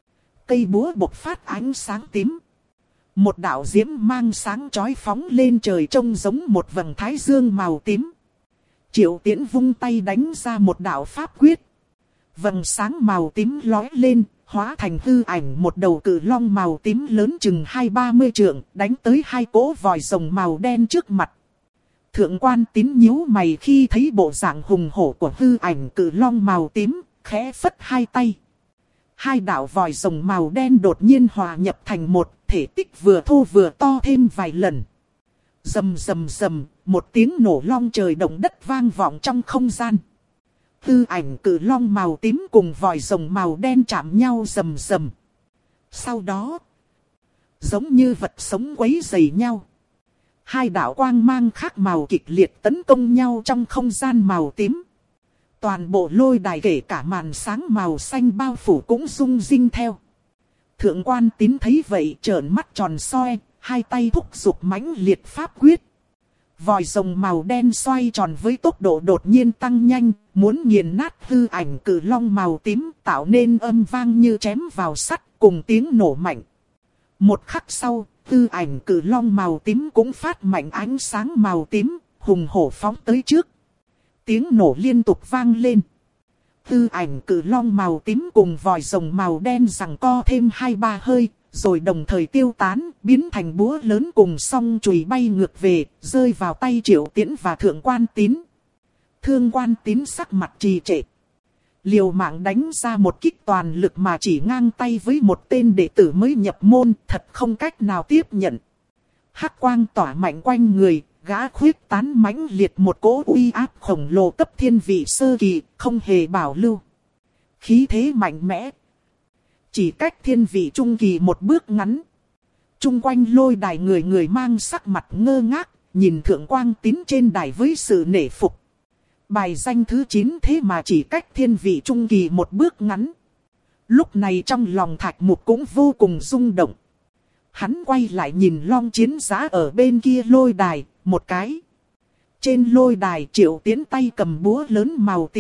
Cây búa bộc phát ánh sáng tím. Một đạo diễm mang sáng chói phóng lên trời trông giống một vầng thái dương màu tím. Triệu Tiến vung tay đánh ra một đạo pháp quyết. Vầng sáng màu tím lói lên, hóa thành hư ảnh một đầu cự long màu tím lớn chừng hai ba mươi trượng, đánh tới hai cỗ vòi rồng màu đen trước mặt. Thượng quan Tín nhíu mày khi thấy bộ dạng hùng hổ của hư ảnh cự long màu tím, khẽ phất hai tay. Hai đạo vòi rồng màu đen đột nhiên hòa nhập thành một, thể tích vừa thô vừa to thêm vài lần. Rầm rầm rầm, một tiếng nổ long trời động đất vang vọng trong không gian. Hư ảnh cự long màu tím cùng vòi rồng màu đen chạm nhau rầm rầm. Sau đó, giống như vật sống quấy rầy nhau. Hai đạo quang mang khác màu kịch liệt tấn công nhau trong không gian màu tím. Toàn bộ lôi đài kể cả màn sáng màu xanh bao phủ cũng rung rinh theo. Thượng quan Tín thấy vậy trợn mắt tròn soi, hai tay thúc giục mãnh liệt pháp quyết. Vòi rồng màu đen xoay tròn với tốc độ đột nhiên tăng nhanh, muốn nghiền nát hư ảnh cự long màu tím, tạo nên âm vang như chém vào sắt cùng tiếng nổ mạnh. Một khắc sau, hư ảnh cự long màu tím cũng phát mạnh ánh sáng màu tím, hùng hổ phóng tới trước. Tiếng nổ liên tục vang lên. Hư ảnh cự long màu tím cùng vòi rồng màu đen giằng co thêm hai ba hơi, rồi đồng thời tiêu tán, biến thành búa lớn cùng song chùy bay ngược về, rơi vào tay Triệu Tiến và thượng quan Tín. Thương quan Tín sắc mặt trì trệ. Liều mạng đánh ra một kích toàn lực mà chỉ ngang tay với một tên đệ tử mới nhập môn, thật không cách nào tiếp nhận. Hắc quang tỏa mạnh quanh người, gã khuyết tán mãnh liệt một cỗ uy áp khổng lồ cấp thiên vị sơ kỳ, không hề bảo lưu. Khí thế mạnh mẽ. Chỉ cách thiên vị trung kỳ một bước ngắn. Trung quanh lôi đài người người mang sắc mặt ngơ ngác, nhìn thượng quan Tín trên đài với sự nể phục. Bài danh thứ chín thế mà chỉ cách thiên vị trung kỳ một bước ngắn. Lúc này trong lòng Thạch Mục cũng vô cùng rung động. Hắn quay lại nhìn Long Chiến Giá ở bên kia lôi đài, một cái. Trên lôi đài Triệu Tiến tay cầm búa lớn màu tím,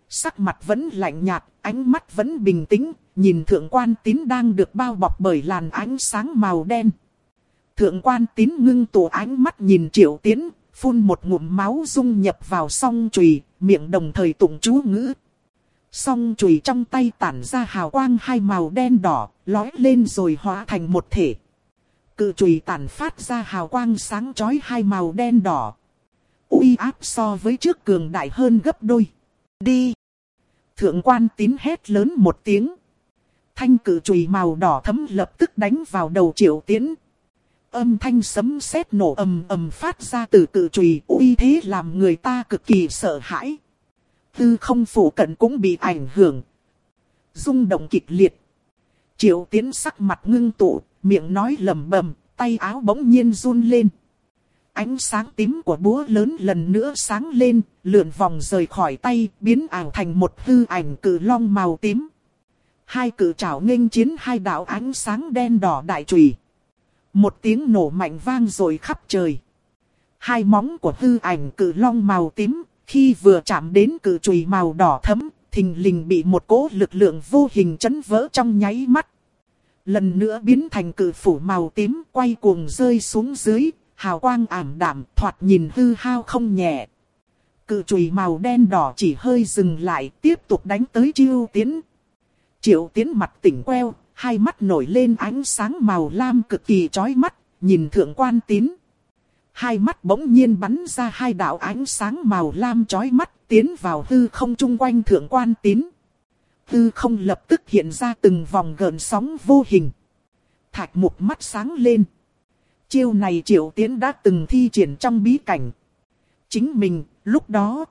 sắc mặt vẫn lạnh nhạt, ánh mắt vẫn bình tĩnh, nhìn thượng quan tín đang được bao bọc bởi làn ánh sáng màu đen. Thượng quan tín ngưng tụ ánh mắt nhìn Triệu Tiến, phun một ngụm máu dung nhập vào song chùy, miệng đồng thời tụng chú ngữ. Song chùy trong tay tản ra hào quang hai màu đen đỏ, lóe lên rồi hóa thành một thể. Cự chùy tản phát ra hào quang sáng chói hai màu đen đỏ. Uy áp so với trước cường đại hơn gấp đôi. Đi! Thượng quan tín hét lớn một tiếng. Thanh cự chùy màu đỏ thẫm lập tức đánh vào đầu Triệu Tiến. Âm thanh sấm sét nổ ầm ầm phát ra từ cự chùy, uy thế làm người ta cực kỳ sợ hãi. Tư không phủ cận cũng bị ảnh hưởng. Rung động kịch liệt. Triệu Tiến sắc mặt ngưng tụ, miệng nói lẩm bẩm, tay áo bỗng nhiên run lên. Ánh sáng tím của búa lớn lần nữa sáng lên, lượn vòng rời khỏi tay, biến ảo thành một hư ảnh cự long màu tím. Hai cự trảo nghênh chiến hai đạo ánh sáng đen đỏ đại chùy. Một tiếng nổ mạnh vang rồi khắp trời. Hai móng của hư ảnh cự long màu tím, khi vừa chạm đến cự chùy màu đỏ thẫm, thình lình bị một cỗ lực lượng vô hình chấn vỡ trong nháy mắt. Lần nữa biến thành cự phủ màu tím, quay cuồng rơi xuống dưới, hào quang ảm đạm, thoạt nhìn hư hao không nhẹ. Cự chùy màu đen đỏ chỉ hơi dừng lại, tiếp tục đánh tới Triệu Tiến. Triệu Tiến mặt tỉnh queo, hai mắt nổi lên ánh sáng màu lam cực kỳ chói mắt, nhìn thượng quan tín. Hai mắt bỗng nhiên bắn ra hai đạo ánh sáng màu lam chói mắt, tiến vào hư không chung quanh thượng quan tín. Hư không lập tức hiện ra từng vòng gợn sóng vô hình. Thạch Mục mắt sáng lên. Chiêu này Triệu Tiến đã từng thi triển trong bí cảnh. Chính mình, lúc đó,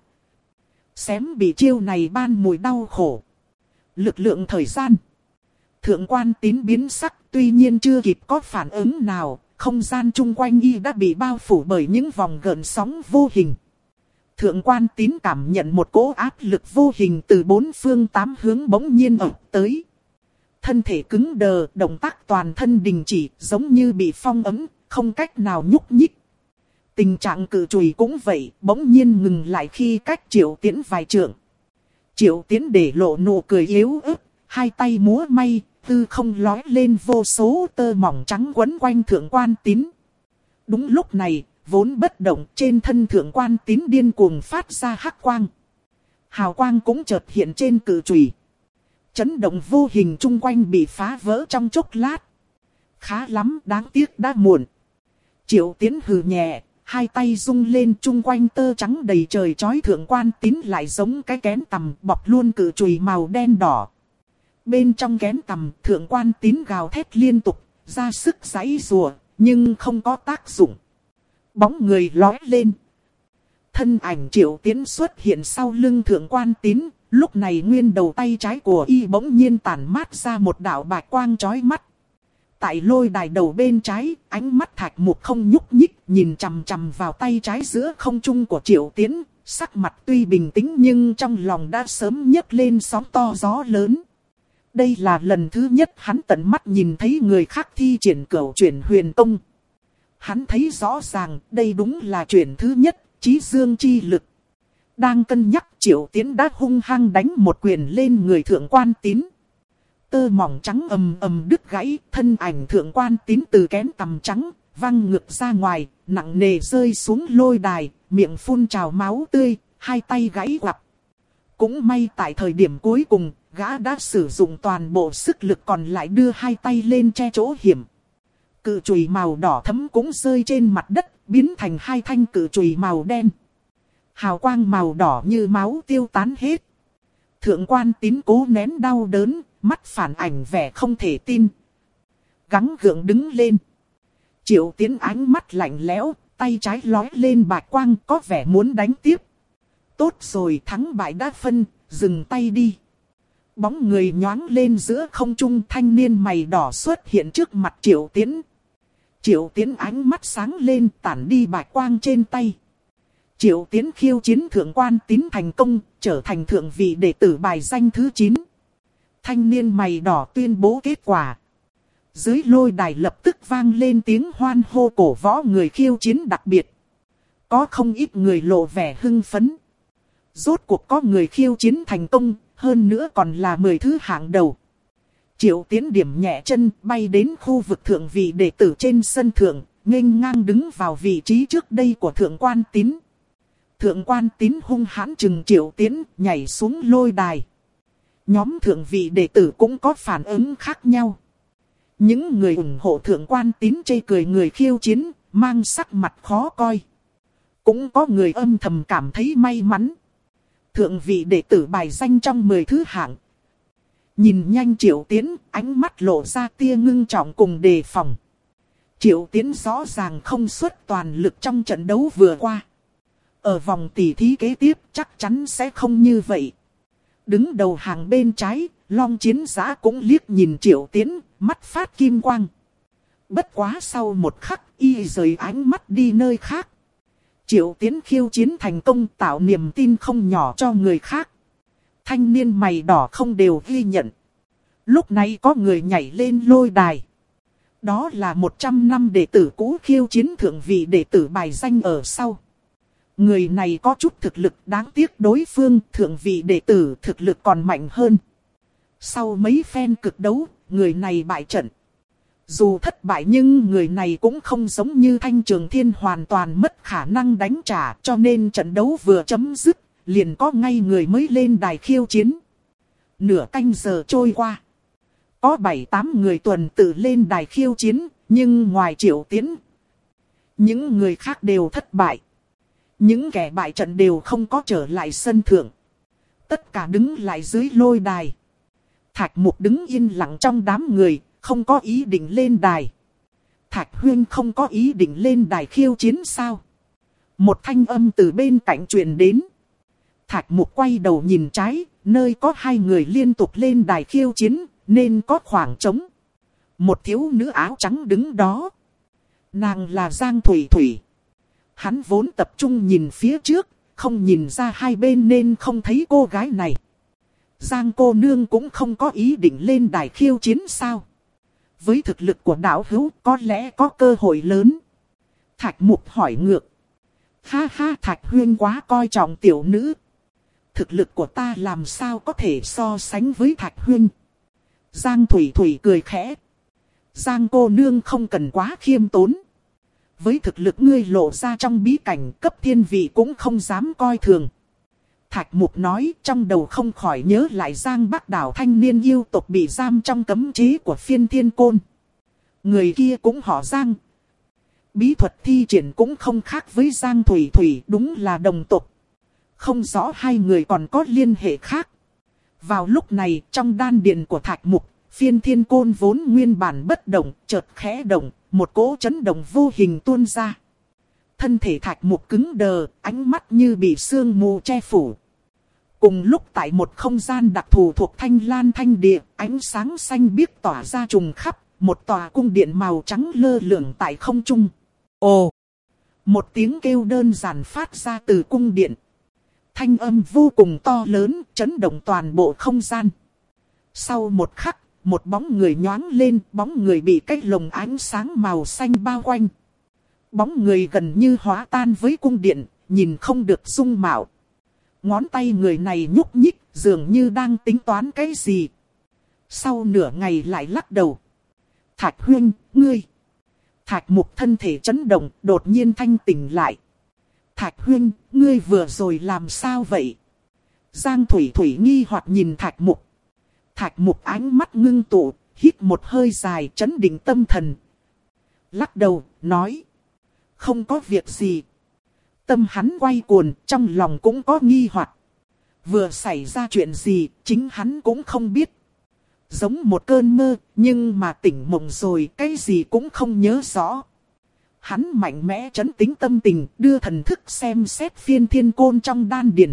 xém bị chiêu này ban mùi đau khổ. Lực lượng thời gian. Thượng quan tín biến sắc, tuy nhiên chưa kịp có phản ứng nào, không gian chung quanh y đã bị bao phủ bởi những vòng gợn sóng vô hình. Thượng quan tín cảm nhận một cỗ áp lực vô hình từ bốn phương tám hướng bỗng nhiên ập tới. Thân thể cứng đờ, động tác toàn thân đình chỉ, giống như bị phong ấn, không cách nào nhúc nhích. Tình trạng cự chùy cũng vậy, bỗng nhiên ngừng lại khi cách Triệu Tiến vài trượng. Triệu Tiến để lộ nụ cười yếu ớt, hai tay múa may, tư không lói lên vô số tơ mỏng trắng quấn quanh thượng quan tín. Đúng lúc này, vốn bất động trên thân thượng quan tín điên cuồng phát ra hắc quang. Hào quang cũng chợt hiện trên cự chùy. Chấn động vô hình chung quanh bị phá vỡ trong chốc lát. Khá lắm, đáng tiếc đã muộn. Triệu Tiến hừ nhẹ, hai tay rung lên chung quanh tơ trắng đầy trời chói thượng quan tín lại giống cái kén tằm bọc luôn cự chùy màu đen đỏ. Bên trong kén tằm, thượng quan tín gào thét liên tục, ra sức giãy giụa, nhưng không có tác dụng. Bóng người lói lên. Thân ảnh Triệu Tiến xuất hiện sau lưng thượng quan tín, lúc này nguyên đầu tay trái của y bỗng nhiên tản mát ra một đạo bạch quang chói mắt. Tại lôi đài đầu bên trái, ánh mắt Thạch Mục không nhúc nhích, nhìn chằm chằm vào tay trái giữa không trung của Triệu Tiến, sắc mặt tuy bình tĩnh nhưng trong lòng đã sớm nhấc lên sóng to gió lớn. Đây là lần thứ nhất hắn tận mắt nhìn thấy người khác thi triển cửu chuyển huyền tông. Hắn thấy rõ ràng đây đúng là chuyển thứ nhất, chí dương chi lực. Đang cân nhắc Triệu Tiến đã hung hăng đánh một quyền lên người thượng quan tín. Tơ mỏng trắng ầm ầm đứt gãy, thân ảnh thượng quan tín từ kén tằm trắng, văng ngược ra ngoài, nặng nề rơi xuống lôi đài, miệng phun trào máu tươi, hai tay gãy quặp. Cũng may tại thời điểm cuối cùng, gã đã sử dụng toàn bộ sức lực còn lại đưa hai tay lên che chỗ hiểm. Cự chùy màu đỏ thẫm cũng rơi trên mặt đất, biến thành hai thanh cự chùy màu đen. Hào quang màu đỏ như máu tiêu tán hết. Thượng quan tín cố nén đau đớn, mắt phản ảnh vẻ không thể tin. Gắng gượng đứng lên. Triệu Tiến ánh mắt lạnh lẽo, tay trái lói lên bạch quang có vẻ muốn đánh tiếp. Tốt rồi, thắng bại đã phân, dừng tay đi. Bóng người nhoáng lên giữa không trung, thanh niên mày đỏ xuất hiện trước mặt Triệu Tiến. Triệu Tiến ánh mắt sáng lên, tản đi bạch quang trên tay. Triệu Tiến khiêu chiến thượng quan tín thành công, trở thành thượng vị đệ tử bài danh thứ chín. Thanh niên mày đỏ tuyên bố kết quả. Dưới lôi đài lập tức vang lên tiếng hoan hô cổ võ người khiêu chiến đặc biệt. Có không ít người lộ vẻ hưng phấn. Rốt cuộc có người khiêu chiến thành công, hơn nữa còn là mười thứ hạng đầu. Triệu Tiến điểm nhẹ chân bay đến khu vực thượng vị đệ tử trên sân thượng, nghênh ngang đứng vào vị trí trước đây của thượng quan Tín. Thượng quan Tín hung hãn chừng Triệu Tiến, nhảy xuống lôi đài. Nhóm thượng vị đệ tử cũng có phản ứng khác nhau. Những người ủng hộ thượng quan Tín chê cười người khiêu chiến, mang sắc mặt khó coi. Cũng có người âm thầm cảm thấy may mắn. Thượng vị đệ tử bài danh trong mười thứ hạng. Nhìn nhanh Triệu Tiến, ánh mắt lộ ra tia ngưng trọng cùng đề phòng. Triệu Tiến rõ ràng không xuất toàn lực trong trận đấu vừa qua. Ở vòng tỉ thí kế tiếp chắc chắn sẽ không như vậy. Đứng đầu hàng bên trái, Long Chiến Giã cũng liếc nhìn Triệu Tiến, mắt phát kim quang. Bất quá sau một khắc, y rời ánh mắt đi nơi khác. Triệu Tiến khiêu chiến thành công tạo niềm tin không nhỏ cho người khác. Thanh niên mày đỏ không đều ghi nhận. Lúc này có người nhảy lên lôi đài. Đó là một trăm năm đệ tử cũ khiêu chiến thượng vị đệ tử bài danh ở sau. Người này có chút thực lực, đáng tiếc đối phương thượng vị đệ tử thực lực còn mạnh hơn. Sau mấy phen cực đấu, người này bại trận. Dù thất bại nhưng người này cũng không giống như Thanh Trường Thiên hoàn toàn mất khả năng đánh trả, cho nên trận đấu vừa chấm dứt, liền có ngay người mới lên đài khiêu chiến. Nửa canh giờ trôi qua. Có bảy tám người tuần tự lên đài khiêu chiến, nhưng ngoài Triệu Tiến, những người khác đều thất bại. Những kẻ bại trận đều không có trở lại sân thượng. Tất cả đứng lại dưới lôi đài. Thạch Mục đứng yên lặng trong đám người, không có ý định lên đài. Thạch Huyên không có ý định lên đài khiêu chiến sao? Một thanh âm từ bên cạnh truyền đến. Thạch Mục quay đầu nhìn trái, nơi có hai người liên tục lên đài khiêu chiến, nên có khoảng trống. Một thiếu nữ áo trắng đứng đó. Nàng là Giang Thủy Thủy. Hắn vốn tập trung nhìn phía trước, không nhìn ra hai bên nên không thấy cô gái này. Giang cô nương cũng không có ý định lên đài khiêu chiến sao? Với thực lực của đạo hữu có lẽ có cơ hội lớn. Thạch Mục hỏi ngược. Ha ha, Thạch Huyên quá coi trọng tiểu nữ. Thực lực của ta làm sao có thể so sánh với Thạch Huyên? Giang Thủy Thủy cười khẽ. Giang cô nương không cần quá khiêm tốn. Với thực lực ngươi lộ ra trong bí cảnh, cấp thiên vị cũng không dám coi thường. Thạch Mục nói, trong đầu không khỏi nhớ lại Giang Bắc Đảo thanh niên yêu tộc bị giam trong cấm chế của Phiên Thiên Côn. Người kia cũng họ Giang. Bí thuật thi triển cũng không khác với Giang Thủy Thủy, đúng là đồng tộc. Không rõ hai người còn có liên hệ khác. Vào lúc này, trong đan điền của Thạch Mục, Phiên Thiên Côn vốn nguyên bản bất động, chợt khẽ động, một cỗ chấn động vô hình tuôn ra. Thân thể Thạch Mục cứng đờ, ánh mắt như bị sương mù che phủ. Cùng lúc tại một không gian đặc thù thuộc Thanh Lan Thanh Địa, ánh sáng xanh biếc tỏa ra trùng khắp, một tòa cung điện màu trắng lơ lửng tại không trung. Ồ! Một tiếng kêu đơn giản phát ra từ cung điện. Thanh âm vô cùng to lớn, chấn động toàn bộ không gian. Sau một khắc, một bóng người nhoáng lên, bóng người bị cái lồng ánh sáng màu xanh bao quanh. Bóng người gần như hóa tan với cung điện, nhìn không được dung mạo. Ngón tay người này nhúc nhích, dường như đang tính toán cái gì. Sau nửa ngày lại lắc đầu. Thạch Huyên, ngươi. Thạch Mục thân thể chấn động, đột nhiên thanh tỉnh lại. Thạch Huyên, ngươi vừa rồi làm sao vậy? Giang Thủy Thủy nghi hoặc nhìn Thạch Mục. Thạch Mục ánh mắt ngưng tụ, hít một hơi dài, chấn định tâm thần. Lắc đầu, nói. Không có việc gì. Tâm hắn quay cuồng, trong lòng cũng có nghi hoặc. Vừa xảy ra chuyện gì, chính hắn cũng không biết. Giống một cơn mơ, nhưng mà tỉnh mộng rồi, cái gì cũng không nhớ rõ. Hắn mạnh mẽ trấn tĩnh tâm tình, đưa thần thức xem xét Phiên Thiên Côn trong đan điền.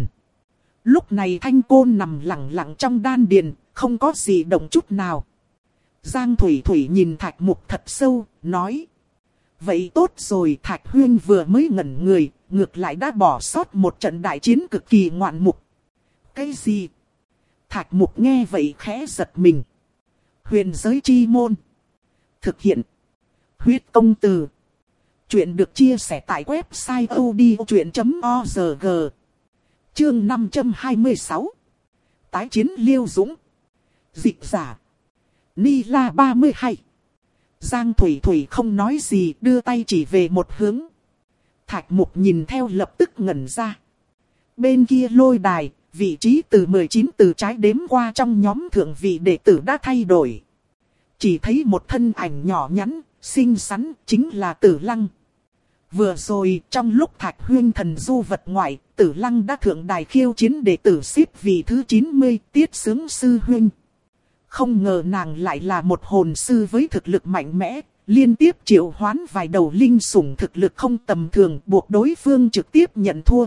Lúc này thanh côn nằm lặng lặng trong đan điền, không có gì động chút nào. Giang Thủy Thủy nhìn Thạch Mục thật sâu, nói. Vậy tốt rồi, Thạch Huyên vừa mới ngẩn người, ngược lại đã bỏ sót một trận đại chiến cực kỳ ngoạn mục. Cái gì? Thạch Mục nghe vậy khẽ giật mình. Huyền giới chi môn. Thực hiện. Huyết công từ. Chuyện được chia sẻ tại website odchuyện chấm org. Chương năm trăm hai mươi sáu. Tái chiến Liêu Dũng. Dịch giả. Ni La ba mươi hai. Giang Thủy Thủy không nói gì, đưa tay chỉ về một hướng. Thạch Mục nhìn theo lập tức ngẩn ra. Bên kia lôi đài, vị trí từ mười chín từ trái đếm qua trong nhóm thượng vị đệ tử đã thay đổi. Chỉ thấy một thân ảnh nhỏ nhắn, xinh xắn, chính là Tử Lăng. Vừa rồi, trong lúc Thạch Huyên thần du vật ngoại, Tử Lăng đã thượng đài khiêu chiến đệ tử xếp vị thứ chín mươi, Tiết Sướng Sư Huyên. Không ngờ nàng lại là một hồn sư với thực lực mạnh mẽ, liên tiếp triệu hoán vài đầu linh sủng thực lực không tầm thường, buộc đối phương trực tiếp nhận thua.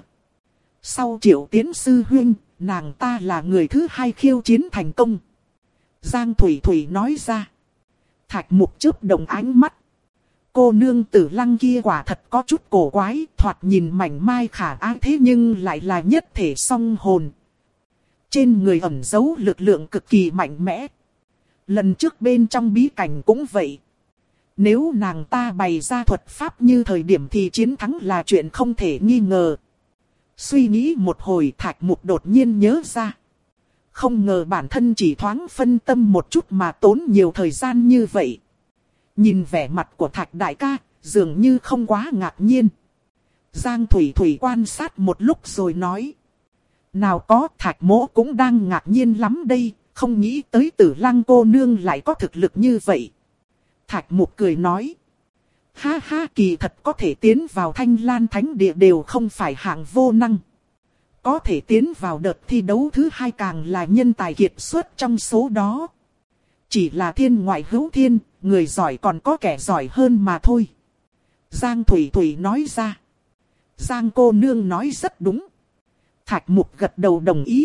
Sau Triệu Tiến Sư Huyên, nàng ta là người thứ hai khiêu chiến thành công. Giang Thủy Thủy nói ra. Thạch Mục chớp động ánh mắt. Cô nương Tử Lăng kia quả thật có chút cổ quái, thoạt nhìn mảnh mai khả ái thế nhưng lại là nhất thể song hồn. Trên người ẩn giấu lực lượng cực kỳ mạnh mẽ. Lần trước bên trong bí cảnh cũng vậy. Nếu nàng ta bày ra thuật pháp như thời điểm thì chiến thắng là chuyện không thể nghi ngờ. Suy nghĩ một hồi, Thạch Mục đột nhiên nhớ ra. Không ngờ bản thân chỉ thoáng phân tâm một chút mà tốn nhiều thời gian như vậy. Nhìn vẻ mặt của Thạch đại ca, dường như không quá ngạc nhiên. Giang Thủy Thủy quan sát một lúc rồi nói. Nào có, Thạch mỗ cũng đang ngạc nhiên lắm đây, không nghĩ tới Tử Lăng cô nương lại có thực lực như vậy. Thạch Mục cười nói. Ha ha, kỳ thật có thể tiến vào Thanh Lan Thánh Địa đều không phải hạng vô năng. Có thể tiến vào đợt thi đấu thứ hai càng là nhân tài kiệt xuất trong số đó. Chỉ là thiên ngoại hữu thiên, người giỏi còn có kẻ giỏi hơn mà thôi. Giang Thủy Thủy nói ra. Giang cô nương nói rất đúng. Thạch Mục gật đầu đồng ý.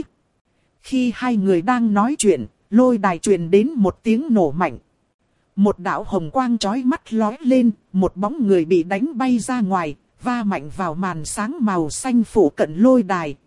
Khi hai người đang nói chuyện, lôi đài truyền đến một tiếng nổ mạnh. Một đạo hồng quang chói mắt lói lên, một bóng người bị đánh bay ra ngoài, va mạnh vào màn sáng màu xanh phủ cận lôi đài.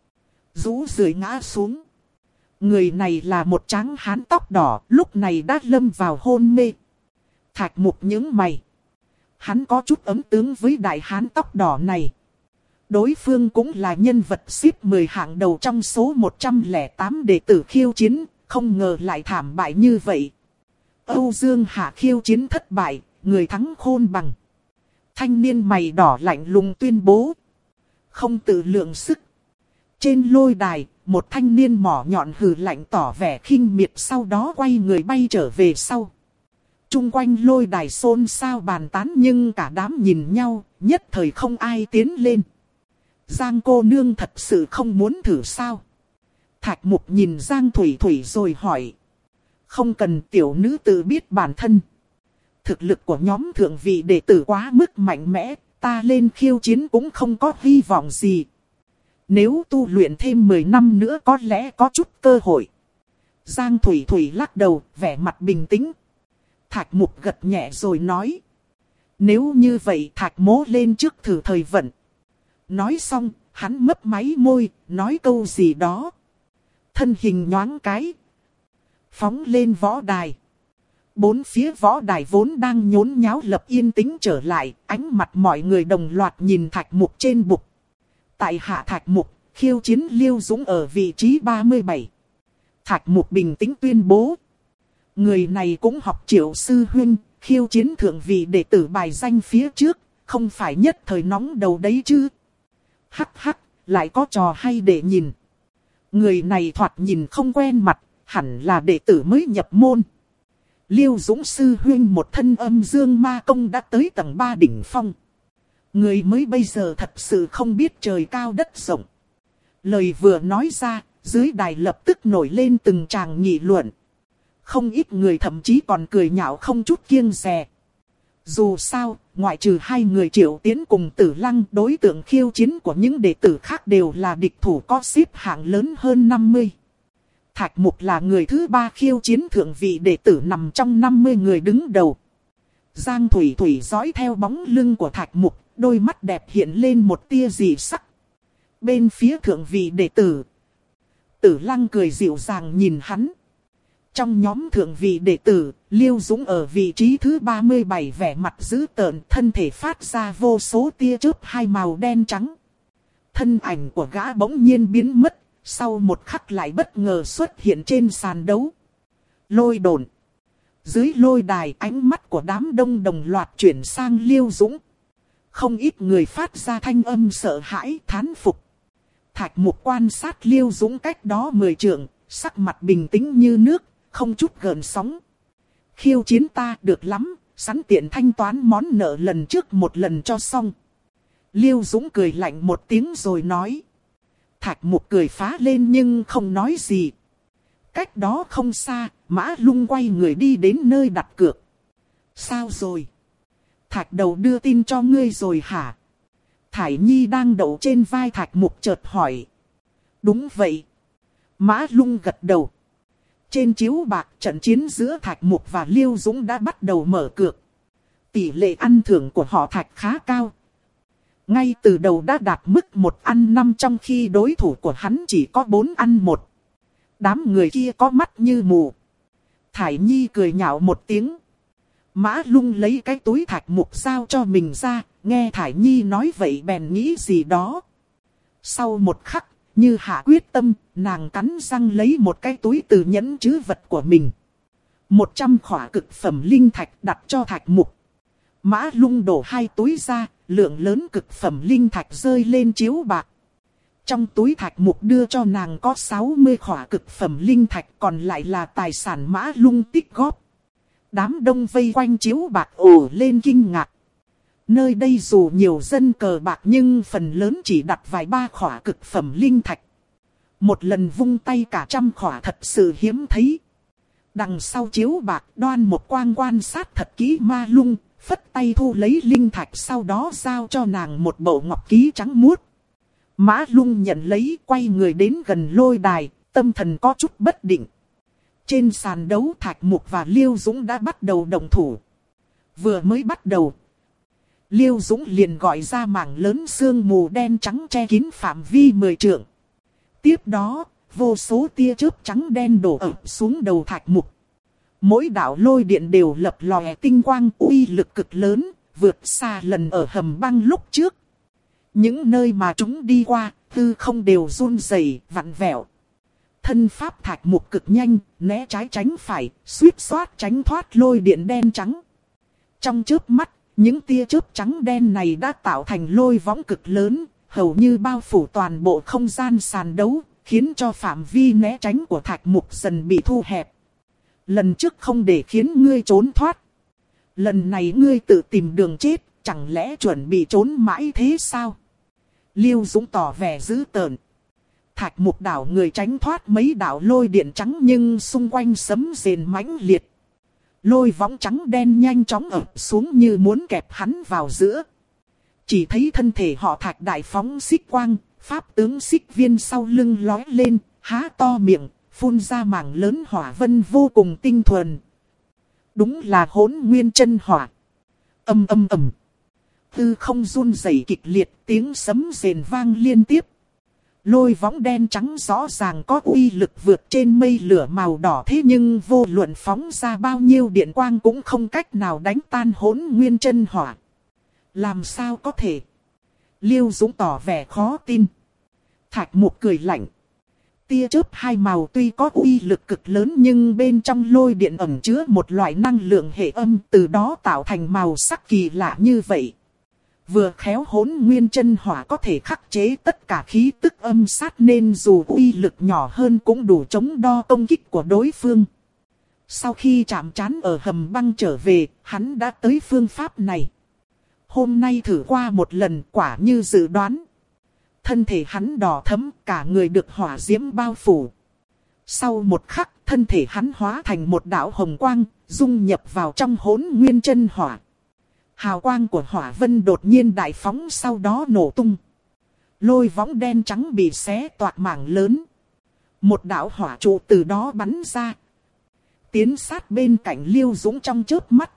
Rũ rượi ngã xuống. Người này là một tráng hán tóc đỏ, lúc này đã lâm vào hôn mê. Thạch Mục nhướng mày. Hắn có chút ấn tướng với đại hán tóc đỏ này. Đối phương cũng là nhân vật xếp mười hạng đầu trong số một trăm lẻ tám đệ tử khiêu chiến, không ngờ lại thảm bại như vậy. Âu Dương Hạ khiêu chiến thất bại, người thắng khôn bằng. Thanh niên mày đỏ lạnh lùng tuyên bố. Không tự lượng sức. Trên lôi đài, một thanh niên mỏ nhọn hừ lạnh tỏ vẻ khinh miệt, sau đó quay người bay trở về sau. Trung quanh lôi đài xôn xao bàn tán nhưng cả đám nhìn nhau, nhất thời không ai tiến lên. Giang cô nương thật sự không muốn thử sao? Thạch Mục nhìn Giang Thủy Thủy rồi hỏi. Không cần, tiểu nữ tự biết bản thân. Thực lực của nhóm thượng vị đệ tử quá mức mạnh mẽ, ta lên khiêu chiến cũng không có hy vọng gì. Nếu tu luyện thêm mười năm nữa có lẽ có chút cơ hội. Giang Thủy Thủy lắc đầu, vẻ mặt bình tĩnh. Thạch Mục gật nhẹ rồi nói. Nếu như vậy Thạch mỗ lên trước thử thời vận. Nói xong, hắn mấp máy môi, nói câu gì đó. Thân hình nhoáng cái. Phóng lên võ đài. Bốn phía võ đài vốn đang nhốn nháo lập yên tĩnh trở lại, ánh mặt mọi người đồng loạt nhìn Thạch Mục trên bục. Tại hạ Thạch Mục, khiêu chiến Liêu Dũng ở vị trí ba mươi bảy. Thạch Mục bình tĩnh tuyên bố. Người này cũng học Triệu Sư Huyên, khiêu chiến thượng vị đệ tử bài danh phía trước, không phải nhất thời nóng đầu đấy chứ. Hắc hắc, lại có trò hay để nhìn. Người này thoạt nhìn không quen mặt, hẳn là đệ tử mới nhập môn. Liêu Dũng Sư Huyên một thân âm dương ma công đã tới tầng ba đỉnh phong. Người mới bây giờ thật sự không biết trời cao đất rộng. Lời vừa nói ra, dưới đài lập tức nổi lên từng tràng nghị luận. Không ít người thậm chí còn cười nhạo không chút kiêng dè. Dù sao, ngoại trừ hai người Triệu Tiến cùng Tử Lăng, đối tượng khiêu chiến của những đệ tử khác đều là địch thủ có xếp hạng lớn hơn năm mươi. Thạch Mục là người thứ ba khiêu chiến thượng vị đệ tử nằm trong năm mươi người đứng đầu. Giang Thủy Thủy dõi theo bóng lưng của Thạch Mục, đôi mắt đẹp hiện lên một tia dị sắc. Bên phía thượng vị đệ tử, Tử Lăng cười dịu dàng nhìn hắn. Trong nhóm thượng vị đệ tử, Liêu Dũng ở vị trí thứ ba mươi bảy, vẻ mặt dữ tợn, thân thể phát ra vô số tia chớp hai màu đen trắng. Thân ảnh của gã bỗng nhiên biến mất, sau một khắc lại bất ngờ xuất hiện trên sàn đấu. Lôi đồn. Dưới lôi đài, ánh mắt của đám đông đồng loạt chuyển sang Liêu Dũng. Không ít người phát ra thanh âm sợ hãi, thán phục. Thạch Mục quan sát Liêu Dũng cách đó mười trượng, sắc mặt bình tĩnh như nước, không chút gợn sóng. Khiêu chiến ta được lắm, sẵn tiện thanh toán món nợ lần trước một lần cho xong. Liêu Dũng cười lạnh một tiếng rồi nói. Thạch Mục cười phá lên nhưng không nói gì. Cách đó không xa, Mã Lung quay người đi đến nơi đặt cược. Sao rồi? Thạch Đầu đưa tin cho ngươi rồi hả? Thải Nhi đang đậu trên vai Thạch Mục chợt hỏi. Đúng vậy. Mã Lung gật đầu. Trên chiếu bạc, trận chiến giữa Thạch Mục và Liêu Dũng đã bắt đầu mở cược. Tỷ lệ ăn thưởng của họ Thạch khá cao. Ngay từ đầu đã đạt mức một ăn năm, trong khi đối thủ của hắn chỉ có bốn ăn một. Đám người kia có mắt như mù. Thải Nhi cười nhạo một tiếng. Mã Lung lấy cái túi Thạch Mục giao cho mình ra, nghe Thải Nhi nói vậy bèn nghĩ gì đó. Sau một khắc, như hạ quyết tâm, nàng cắn răng lấy một cái túi từ nhẫn trữ vật của mình. Một trăm khỏa cực phẩm linh thạch đặt cho Thạch Mục. Mã Lung đổ hai túi ra, lượng lớn cực phẩm linh thạch rơi lên chiếu bạc. Trong túi Thạch Mục đưa cho nàng có sáu mươi khỏa cực phẩm linh thạch, còn lại là tài sản Mã Lung tích góp. Đám đông vây quanh chiếu bạc ồ lên kinh ngạc. Nơi đây dù nhiều dân cờ bạc nhưng phần lớn chỉ đặt vài ba khỏa cực phẩm linh thạch. Một lần vung tay cả trăm khỏa thật sự hiếm thấy. Đằng sau chiếu bạc, Đoan Một Quang quan sát thật kỹ Ma Lung, phất tay thu lấy linh thạch, sau đó giao cho nàng một bộ ngọc ký trắng muốt. Mã Lung nhận lấy, quay người đến gần lôi đài, tâm thần có chút bất định. Trên sàn đấu, Thạch Mục và Liêu Dũng đã bắt đầu động thủ. Vừa mới bắt đầu, Liêu Dũng liền gọi ra mảng lớn sương mù đen trắng che kín phạm vi mười trượng. Tiếp đó, vô số tia chớp trắng đen đổ ập xuống đầu Thạch Mục. Mỗi đạo lôi điện đều lập lòe tinh quang, uy lực cực lớn, vượt xa lần ở hầm băng lúc trước. Những nơi mà chúng đi qua, hư không đều run rẩy, vặn vẹo. Thân pháp Thạch Mục cực nhanh, né trái tránh phải, suýt xoát tránh thoát lôi điện đen trắng. Trong chớp mắt, những tia chớp trắng đen này đã tạo thành lôi võng cực lớn, hầu như bao phủ toàn bộ không gian sàn đấu, khiến cho phạm vi né tránh của Thạch Mục dần bị thu hẹp. Lần trước không để khiến ngươi trốn thoát. Lần này ngươi tự tìm đường chết, chẳng lẽ chuẩn bị trốn mãi thế sao? Liêu Dũng tỏ vẻ dữ tợn. Thạch Mục đảo người tránh thoát mấy đạo lôi điện trắng nhưng xung quanh sấm rền mãnh liệt. Lôi võng trắng đen nhanh chóng ập xuống như muốn kẹp hắn vào giữa. Chỉ thấy thân thể họ Thạch đại phóng xích quang, pháp tướng xích viên sau lưng lói lên, há to miệng, phun ra mảng lớn hỏa vân vô cùng tinh thuần. Đúng là Hỗn Nguyên chân hỏa. Ầm ầm ầm. Tư không run rẩy kịch liệt, tiếng sấm rền vang liên tiếp. Lôi võng đen trắng rõ ràng có uy lực vượt trên mây lửa màu đỏ, thế nhưng vô luận phóng ra bao nhiêu điện quang cũng không cách nào đánh tan Hỗn Nguyên chân hỏa. Làm sao có thể? Liêu Dũng tỏ vẻ khó tin. Thạch Mục cười lạnh. Tia chớp hai màu tuy có uy lực cực lớn nhưng bên trong lôi điện ẩn chứa một loại năng lượng hệ âm, từ đó tạo thành màu sắc kỳ lạ như vậy. Vừa khéo Hỗn Nguyên chân hỏa có thể khắc chế tất cả khí tức âm sát nên dù uy lực nhỏ hơn cũng đủ chống đo công kích của đối phương. Sau khi chạm trán ở hầm băng trở về, hắn đã tới phương pháp này. Hôm nay thử qua một lần, quả như dự đoán. Thân thể hắn đỏ thẫm, cả người được hỏa diễm bao phủ. Sau một khắc, thân thể hắn hóa thành một đạo hồng quang, dung nhập vào trong Hỗn Nguyên chân hỏa. Hào quang của hỏa vân đột nhiên đại phóng, sau đó nổ tung. Lôi võng đen trắng bị xé toạc mảng lớn. Một đạo hỏa trụ từ đó bắn ra, tiến sát bên cạnh Liêu Dũng trong chớp mắt.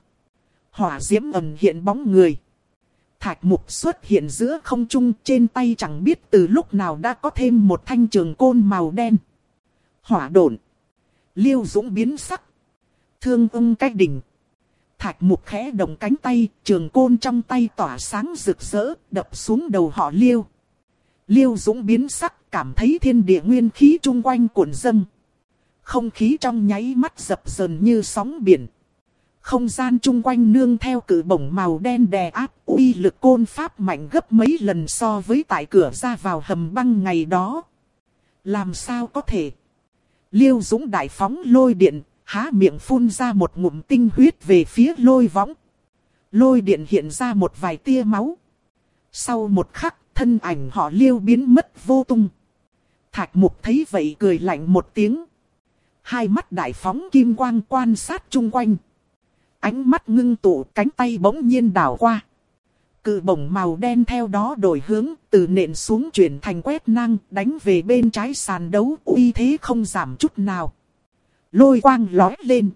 Hỏa diễm ẩn hiện bóng người. Thạch Mục xuất hiện giữa không trung, trên tay chẳng biết từ lúc nào đã có thêm một thanh trường côn màu đen. Hỏa độn. Liêu Dũng biến sắc. Thương ưng cách đỉnh. Thạch Mục khẽ động cánh tay, trường côn trong tay tỏa sáng rực rỡ, đập xuống đầu họ Liêu. Liêu Dũng biến sắc, cảm thấy thiên địa nguyên khí chung quanh cuộn dâng. Không khí trong nháy mắt dập dờn như sóng biển. Không gian chung quanh nương theo cự bổng màu đen đè áp, uy lực côn pháp mạnh gấp mấy lần so với tại cửa ra vào hầm băng ngày đó. Làm sao có thể? Liêu Dũng đại phóng lôi điện, há miệng phun ra một ngụm tinh huyết về phía lôi võng. Lôi điện hiện ra một vài tia máu. Sau một khắc, thân ảnh họ Liêu biến mất vô tung. Thạch Mục thấy vậy cười lạnh một tiếng. Hai mắt đại phóng kim quang quan sát chung quanh. Ánh mắt ngưng tụ, cánh tay bỗng nhiên đảo qua. Cự bổng màu đen theo đó đổi hướng, từ nện xuống chuyển thành quét ngang, đánh về bên trái sàn đấu, uy thế không giảm chút nào. Lôi quang lói lên.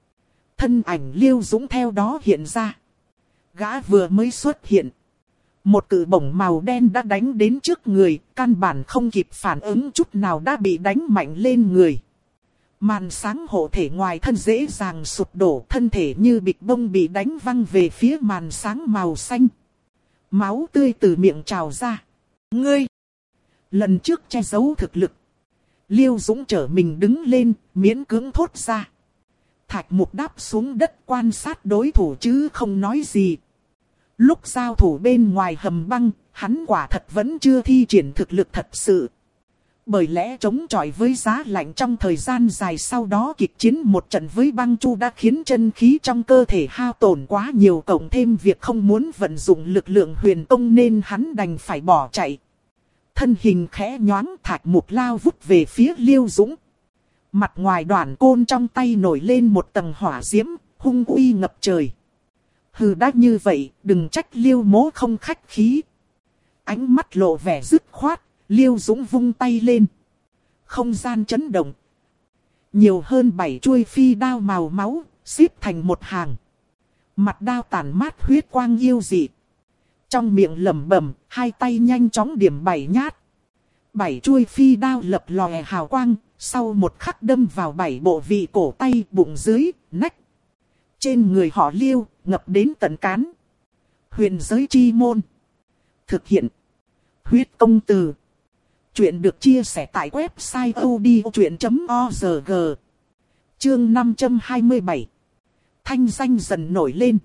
Thân ảnh Liêu Dũng theo đó hiện ra. Gã vừa mới xuất hiện. Một cự bổng màu đen đã đánh đến trước người, căn bản không kịp phản ứng chút nào đã bị đánh mạnh lên người. Màn sáng hộ thể ngoài thân dễ dàng sụp đổ, thân thể như bịch bông bị đánh văng về phía màn sáng màu xanh. Máu tươi từ miệng trào ra. Ngươi! Lần trước che giấu thực lực. Liêu Dũng trở mình đứng lên, miễn cưỡng thốt ra. Thạch Mục đáp xuống đất quan sát đối thủ chứ không nói gì. Lúc giao thủ bên ngoài hầm băng, hắn quả thật vẫn chưa thi triển thực lực thật sự. Bởi lẽ chống chọi với giá lạnh trong thời gian dài sau đó kịch chiến một trận với băng chu đã khiến chân khí trong cơ thể hao tổn quá nhiều, cộng thêm việc không muốn vận dụng lực lượng huyền tông nên hắn đành phải bỏ chạy. Thân hình khẽ nhoáng, Thạch Mục lao vút về phía Liêu Dũng. Mặt ngoài đoạn côn trong tay nổi lên một tầng hỏa diễm, hung uy ngập trời. Hừ, đã như vậy, đừng trách Liêu mỗ không khách khí. Ánh mắt lộ vẻ dứt khoát, Liêu Dũng vung tay lên. Không gian chấn động. Nhiều hơn bảy chuôi phi đao màu máu, xếp thành một hàng. Mặt đao tản mát huyết quang yêu dị. Trong miệng lẩm bẩm, hai tay nhanh chóng điểm bảy nhát. Bảy chuôi phi đao lập lòe hào quang, sau một khắc đâm vào bảy bộ vị cổ tay, bụng dưới, nách. Trên người họ Liêu, ngập đến tận cán. Huyền giới chi môn. Thực hiện. Huyết công từ. Chuyện được chia sẻ tại website odchuyện chấm org. Chương năm trăm hai mươi bảy. Thanh danh dần nổi lên.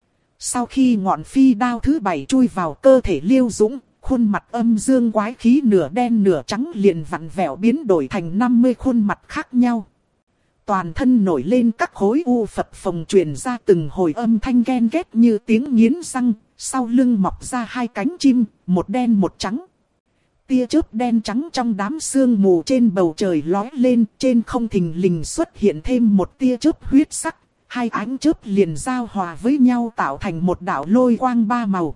Sau khi ngọn phi đao thứ bảy chui vào cơ thể Liêu Dũng, khuôn mặt âm dương quái khí nửa đen nửa trắng liền vặn vẹo biến đổi thành năm mươi khuôn mặt khác nhau. Toàn thân nổi lên các khối u phập phồng truyền ra từng hồi âm thanh ghen ghét như tiếng nghiến răng, sau lưng mọc ra hai cánh chim, một đen một trắng. Tia chớp đen trắng trong đám sương mù trên bầu trời lói lên, trên không thình lình xuất hiện thêm một tia chớp huyết sắc, hai ánh chớp liền giao hòa với nhau tạo thành một đạo lôi quang ba màu.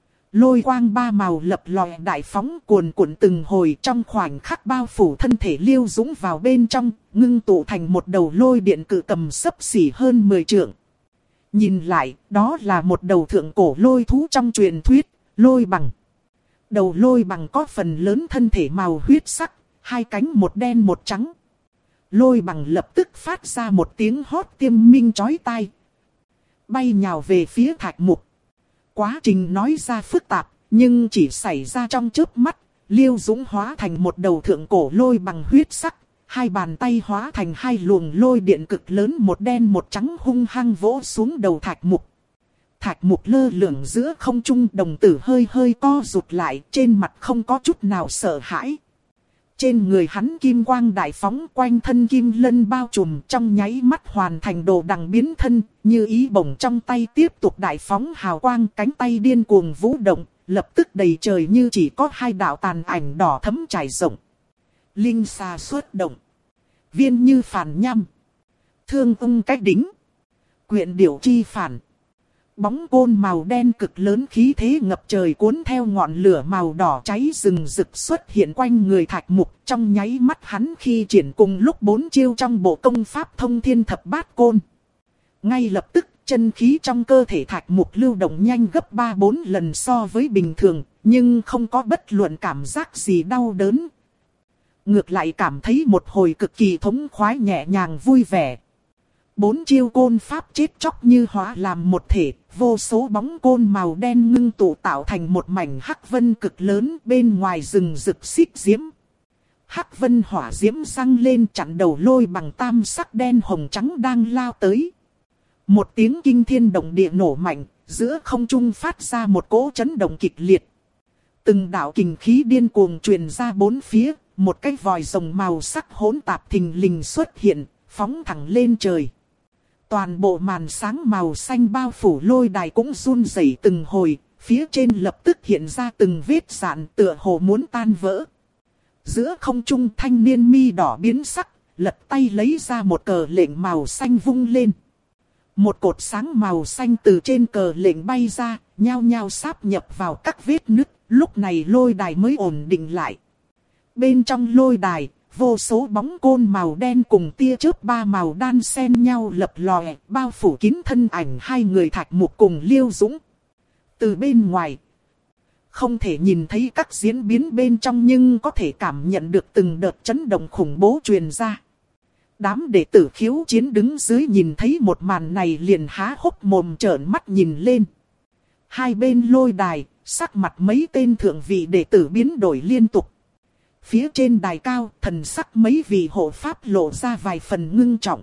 Lôi quang ba màu lập lòe đại phóng cuồn cuộn từng hồi, trong khoảnh khắc bao phủ thân thể Liêu Dũng vào bên trong, ngưng tụ thành một đầu lôi điện cự cầm xấp xỉ hơn mười trượng. Nhìn lại, đó là một đầu thượng cổ lôi thú trong truyền thuyết, lôi bằng. Đầu lôi bằng có phần lớn thân thể màu huyết sắc, hai cánh một đen một trắng. Lôi bằng lập tức phát ra một tiếng hót tiêm minh chói tai. Bay nhào về phía Thạch Mục. Quá trình nói ra phức tạp, nhưng chỉ xảy ra trong chớp mắt. Liêu Dũng hóa thành một đầu thượng cổ lôi bằng huyết sắc. Hai bàn tay hóa thành hai luồng lôi điện cực lớn, một đen một trắng hung hăng vỗ xuống đầu Thạch Mục. Thạch Mục lơ lửng giữa không trung, đồng tử hơi hơi co rụt lại, trên mặt không có chút nào sợ hãi. Trên người hắn kim quang đại phóng, quanh thân kim lân bao trùm, trong nháy mắt hoàn thành đồ đằng biến thân, như ý bổng trong tay tiếp tục đại phóng hào quang, cánh tay điên cuồng vũ động, lập tức đầy trời như chỉ có hai đạo tàn ảnh đỏ thẫm trải rộng. Linh xà xuất động, viên như phản nhăm, thương ung cách đính, quyện điểu chi phản. Bóng côn màu đen cực lớn khí thế ngập trời cuốn theo ngọn lửa màu đỏ cháy rừng rực xuất hiện quanh người Thạch Mục, trong nháy mắt hắn khi triển cùng lúc bốn chiêu trong bộ công pháp thông thiên thập bát côn. Ngay lập tức chân khí trong cơ thể Thạch Mục lưu động nhanh gấp ba bốn lần so với bình thường, nhưng không có bất luận cảm giác gì đau đớn. Ngược lại cảm thấy một hồi cực kỳ thống khoái nhẹ nhàng vui vẻ. Bốn chiêu côn pháp chết chóc như hóa làm một thể, vô số bóng côn màu đen ngưng tụ tạo thành một mảnh hắc vân cực lớn, bên ngoài rừng rực xích diễm. Hắc vân hỏa diễm răng lên chặn đầu lôi bằng tam sắc đen hồng trắng đang lao tới. Một tiếng kinh thiên động địa nổ mạnh, giữa không trung phát ra một cỗ chấn động kịch liệt. Từng đạo kình khí điên cuồng truyền ra bốn phía, một cái vòi rồng màu sắc hỗn tạp thình lình xuất hiện, phóng thẳng lên trời. Toàn bộ màn sáng màu xanh bao phủ lôi đài cũng run rẩy từng hồi, phía trên lập tức hiện ra từng vết rạn tựa hồ muốn tan vỡ. Giữa không trung thanh niên mi đỏ biến sắc, lật tay lấy ra một cờ lệnh màu xanh vung lên. Một cột sáng màu xanh từ trên cờ lệnh bay ra, nhao nhao sáp nhập vào các vết nứt, lúc này lôi đài mới ổn định lại. Bên trong lôi đài, vô số bóng côn màu đen cùng tia chớp ba màu đan xen nhau lập lòe, bao phủ kín thân ảnh hai người Thạch Mục cùng Liêu Dũng. Từ bên ngoài, không thể nhìn thấy các diễn biến bên trong nhưng có thể cảm nhận được từng đợt chấn động khủng bố truyền ra. Đám đệ tử khiếu chiến đứng dưới nhìn thấy một màn này liền há hốc mồm trợn mắt nhìn lên. Hai bên lôi đài, sắc mặt mấy tên thượng vị đệ tử biến đổi liên tục. Phía trên đài cao, thần sắc mấy vị hộ pháp lộ ra vài phần ngưng trọng.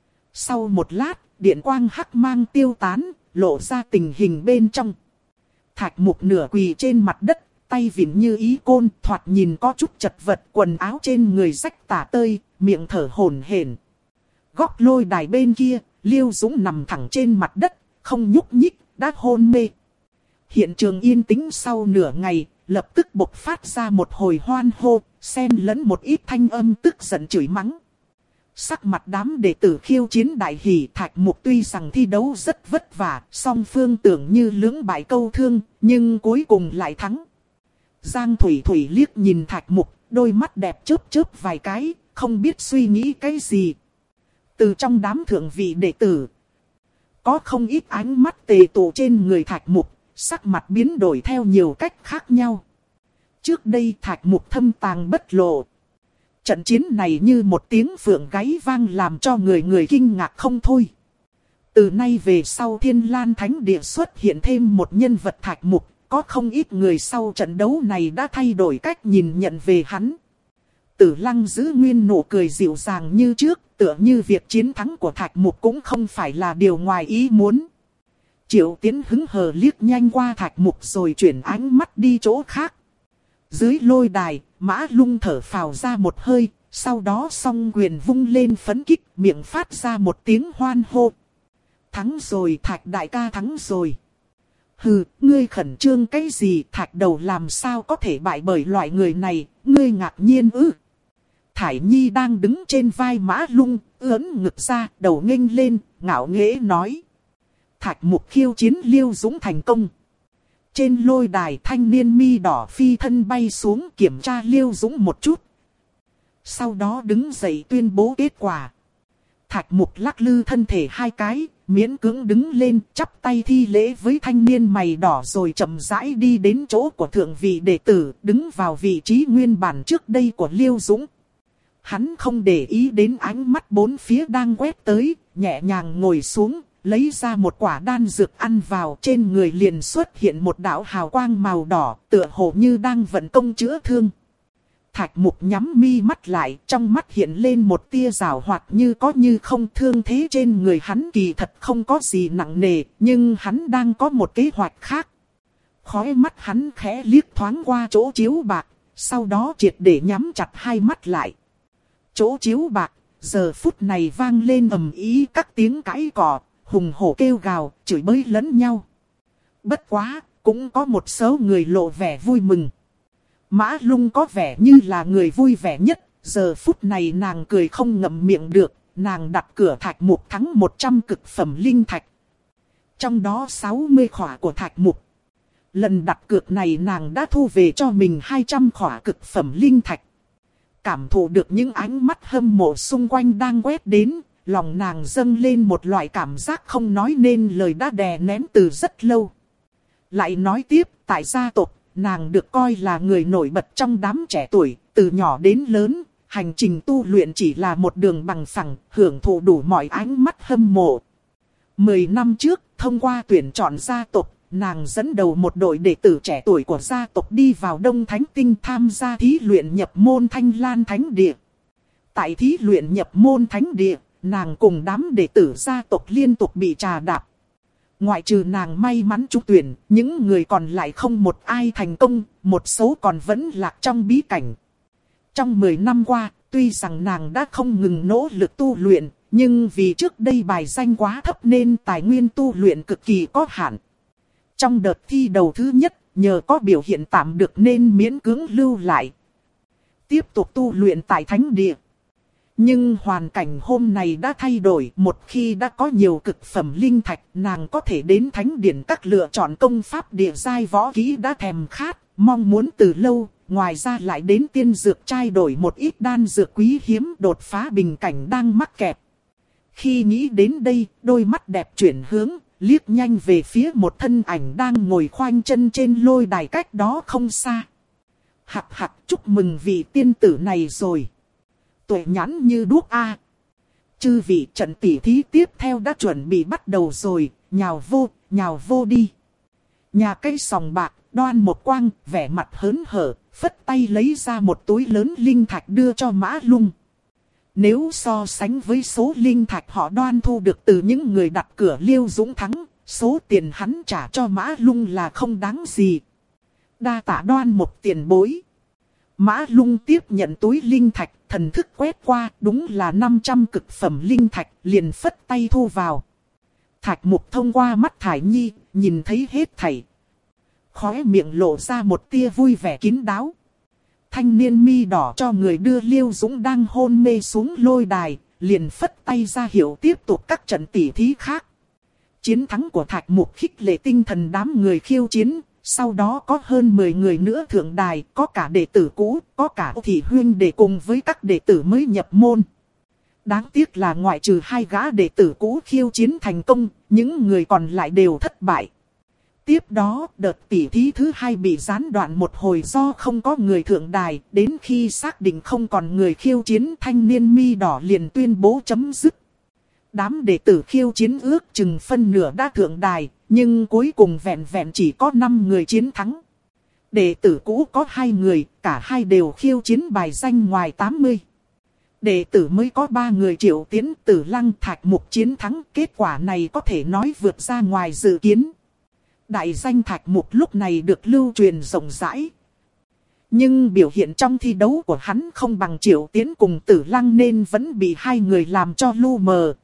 Sau một lát, điện quang hắc mang tiêu tán, lộ ra tình hình bên trong. Thạch Mục nửa quỳ trên mặt đất, tay vịn như ý côn, thoạt nhìn có chút chật vật, quần áo trên người rách tả tơi, miệng thở hổn hển. Góc lôi đài bên kia, Liêu Dũng nằm thẳng trên mặt đất, không nhúc nhích, đã hôn mê. Hiện trường yên tĩnh sau nửa ngày, lập tức bộc phát ra một hồi hoan hô, xen lẫn một ít thanh âm tức giận chửi mắng. Sắc mặt đám đệ tử khiêu chiến đại hỉ, Thạch Mục tuy rằng thi đấu rất vất vả, song phương tưởng như lưỡng bại câu thương, nhưng cuối cùng lại thắng. Giang Thủy Thủy liếc nhìn Thạch Mục, đôi mắt đẹp chớp chớp vài cái, không biết suy nghĩ cái gì. Từ trong đám thượng vị đệ tử, có không ít ánh mắt tề tụ trên người Thạch Mục, sắc mặt biến đổi theo nhiều cách khác nhau. Trước đây Thạch Mục thâm tàng bất lộ. Trận chiến này như một tiếng phượng gáy vang làm cho người người kinh ngạc không thôi. Từ nay về sau Thiên Lan Thánh Địa xuất hiện thêm một nhân vật Thạch Mục, có không ít người sau trận đấu này đã thay đổi cách nhìn nhận về hắn. Tử Lăng giữ nguyên nụ cười dịu dàng như trước, tựa như việc chiến thắng của Thạch Mục cũng không phải là điều ngoài ý muốn. Triệu Tiến hứng hờ liếc nhanh qua Thạch Mục rồi chuyển ánh mắt đi chỗ khác. Dưới lôi đài, Mã Lung thở phào ra một hơi, sau đó song quyền vung lên phấn kích, miệng phát ra một tiếng hoan hô. Thắng rồi, Thạch đại ca thắng rồi. Hừ, ngươi khẩn trương cái gì, Thạch đầu làm sao có thể bại bởi loại người này, ngươi ngạc nhiên ư. Thải Nhi đang đứng trên vai Mã Lung, ưỡn ngực ra, đầu nghênh lên, ngạo nghễ nói. Thạch Mục khiêu chiến Liêu Dũng thành công. Trên lôi đài thanh niên mi đỏ phi thân bay xuống kiểm tra Liêu Dũng một chút. Sau đó đứng dậy tuyên bố kết quả. Thạch Mục lắc lư thân thể hai cái, miễn cưỡng đứng lên chắp tay thi lễ với thanh niên mày đỏ rồi chậm rãi đi đến chỗ của thượng vị đệ tử, đứng vào vị trí nguyên bản trước đây của Liêu Dũng. Hắn không để ý đến ánh mắt bốn phía đang quét tới, nhẹ nhàng ngồi xuống, lấy ra một quả đan dược ăn vào, trên người liền xuất hiện một đạo hào quang màu đỏ, tựa hồ như đang vận công chữa thương. Thạch Mục nhắm mi mắt lại, trong mắt hiện lên một tia rào hoạt như có như không, thương thế trên người hắn kỳ thật không có gì nặng nề, nhưng hắn đang có một kế hoạch khác. Khóe mắt hắn khẽ liếc thoáng qua chỗ chiếu bạc, sau đó triệt để nhắm chặt hai mắt lại. Chỗ chiếu bạc, giờ phút này vang lên ầm ĩ các tiếng cãi cọ, hùng hổ kêu gào, chửi bới lẫn nhau. Bất quá, cũng có một số người lộ vẻ vui mừng. Mã Lung có vẻ như là người vui vẻ nhất, giờ phút này nàng cười không ngậm miệng được, nàng đặt cửa Thạch Mục thắng một trăm cực phẩm linh thạch. Trong đó sáu mươi khỏa của Thạch Mục. Lần đặt cược này nàng đã thu về cho mình hai trăm khỏa cực phẩm linh thạch. Cảm thụ được những ánh mắt hâm mộ xung quanh đang quét đến, lòng nàng dâng lên một loại cảm giác không nói nên lời đã đè nén từ rất lâu. Lại nói tiếp, tại gia tộc, nàng được coi là người nổi bật trong đám trẻ tuổi, từ nhỏ đến lớn, hành trình tu luyện chỉ là một đường bằng phẳng, hưởng thụ đủ mọi ánh mắt hâm mộ. Mười năm trước, thông qua tuyển chọn gia tộc, nàng dẫn đầu một đội đệ tử trẻ tuổi của gia tộc đi vào Đông Thánh Tinh tham gia thí luyện nhập môn Thanh Lan Thánh Địa. Tại thí luyện nhập môn Thánh Địa, nàng cùng đám đệ tử gia tộc liên tục bị trà đạp. Ngoại trừ nàng may mắn trúng tuyển, những người còn lại không một ai thành công, một số còn vẫn lạc trong bí cảnh. Trong mười năm qua, tuy rằng nàng đã không ngừng nỗ lực tu luyện, nhưng vì trước đây bài danh quá thấp nên tài nguyên tu luyện cực kỳ có hạn. Trong đợt thi đầu thứ nhất, nhờ có biểu hiện tạm được nên miễn cưỡng lưu lại. Tiếp tục tu luyện tại Thánh Địa. Nhưng hoàn cảnh hôm nay đã thay đổi, một khi đã có nhiều cực phẩm linh thạch, nàng có thể đến Thánh Điển các lựa chọn công pháp địa giai võ kỹ đã thèm khát, mong muốn từ lâu, ngoài ra lại đến tiên dược trai đổi một ít đan dược quý hiếm đột phá bình cảnh đang mắc kẹt. Khi nghĩ đến đây, đôi mắt đẹp chuyển hướng, liếc nhanh về phía một thân ảnh đang ngồi khoanh chân trên lôi đài cách đó không xa. Hạc hạc, chúc mừng vị tiên tử này rồi. Tuệ nhãn như đuốc a. Chư vị, trận tỉ thí tiếp theo đã chuẩn bị bắt đầu rồi, nhào vô, nhào vô đi. Nhà cây sòng bạc, Đoan Một Quang, vẻ mặt hớn hở, phất tay lấy ra một túi lớn linh thạch đưa cho Mã Lung. Nếu so sánh với số linh thạch họ Đoan thu được từ những người đặt cửa Liêu Dũng Thắng, số tiền hắn trả cho Mã Lung là không đáng gì. Đa tạ Đoan một tiền bối. Mã Lung tiếp nhận túi linh thạch, thần thức quét qua, đúng là năm trăm cực phẩm linh thạch, liền phất tay thu vào. Thạch Mục thông qua mắt Thải Nhi, nhìn thấy hết thảy. Khóe miệng lộ ra một tia vui vẻ kín đáo. Thanh niên mi đỏ cho người đưa Liêu Dũng đang hôn mê xuống lôi đài, liền phất tay ra hiệu tiếp tục các trận tỉ thí khác. Chiến thắng của Thạch Mục khích lệ tinh thần đám người khiêu chiến, sau đó có hơn mười người nữa thượng đài, có cả đệ tử cũ, có cả thị huyên để cùng với các đệ tử mới nhập môn. Đáng tiếc là ngoại trừ hai gã đệ tử cũ khiêu chiến thành công, những người còn lại đều thất bại. Tiếp đó, đợt tỉ thí thứ hai bị gián đoạn một hồi do không có người thượng đài, đến khi xác định không còn người khiêu chiến, thanh niên mi đỏ liền tuyên bố chấm dứt. Đám đệ tử khiêu chiến ước chừng phân nửa đã thượng đài, nhưng cuối cùng vẹn vẹn chỉ có năm người chiến thắng. Đệ tử cũ có hai người, cả hai đều khiêu chiến bài danh ngoài tám mươi. Đệ tử mới có ba người Triệu Tiến, Tử Lăng, Thạch Mục chiến thắng, kết quả này có thể nói vượt ra ngoài dự kiến. Đại danh Thạch Mục lúc này được lưu truyền rộng rãi. Nhưng biểu hiện trong thi đấu của hắn không bằng Triệu Tiến cùng Tử Lăng nên vẫn bị hai người làm cho lu mờ.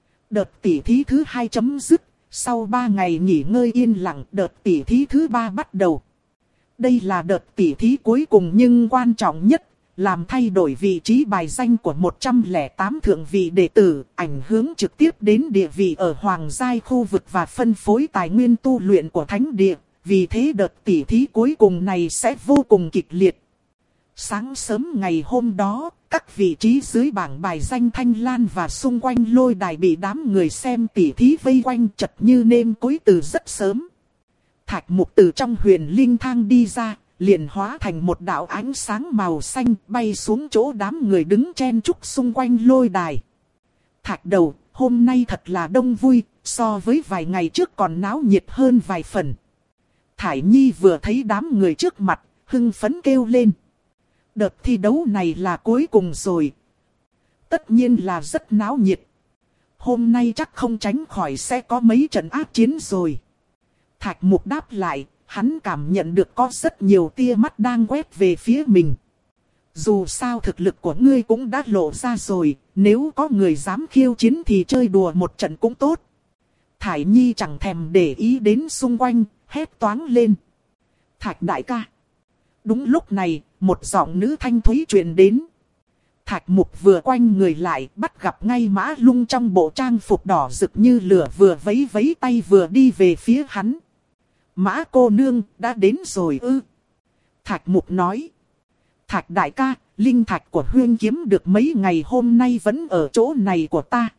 Đợt tỉ thí thứ hai chấm dứt, sau ba ngày nghỉ ngơi yên lặng, đợt tỉ thí thứ ba bắt đầu. Đây là đợt tỉ thí cuối cùng nhưng quan trọng nhất, làm thay đổi vị trí bài danh của một trăm lẻ tám thượng vị đệ tử, ảnh hưởng trực tiếp đến địa vị ở hoàng giai khu vực và phân phối tài nguyên tu luyện của thánh địa. Vì thế đợt tỉ thí cuối cùng này sẽ vô cùng kịch liệt. Sáng sớm ngày hôm đó, các vị trí dưới bảng bài danh Thanh Lan và xung quanh lôi đài bị đám người xem tỉ thí vây quanh chật như nêm cối từ rất sớm. Thạch Mục từ trong huyền linh thang đi ra, liền hóa thành một đạo ánh sáng màu xanh bay xuống chỗ đám người đứng chen chúc xung quanh lôi đài. Thạch đầu, hôm nay thật là đông vui, so với vài ngày trước còn náo nhiệt hơn vài phần. Thải Nhi vừa thấy đám người trước mặt, hưng phấn kêu lên. Đợt thi đấu này là cuối cùng rồi. Tất nhiên là rất náo nhiệt. Hôm nay chắc không tránh khỏi sẽ có mấy trận ác chiến rồi. Thạch Mục đáp lại, hắn cảm nhận được có rất nhiều tia mắt đang quét về phía mình. Dù sao thực lực của ngươi cũng đã lộ ra rồi, nếu có người dám khiêu chiến thì chơi đùa một trận cũng tốt. Thải Nhi chẳng thèm để ý đến xung quanh, hét toáng lên. Thạch đại ca. Đúng lúc này, một giọng nữ thanh thúy truyền đến. Thạch Mục vừa quanh người lại, bắt gặp ngay Mã Lung trong bộ trang phục đỏ rực như lửa vừa vẫy vẫy tay vừa đi về phía hắn. Mã cô nương, đã đến rồi ư? Thạch Mục nói. Thạch đại ca, linh thạch của huyên kiếm được mấy ngày hôm nay vẫn ở chỗ này của ta.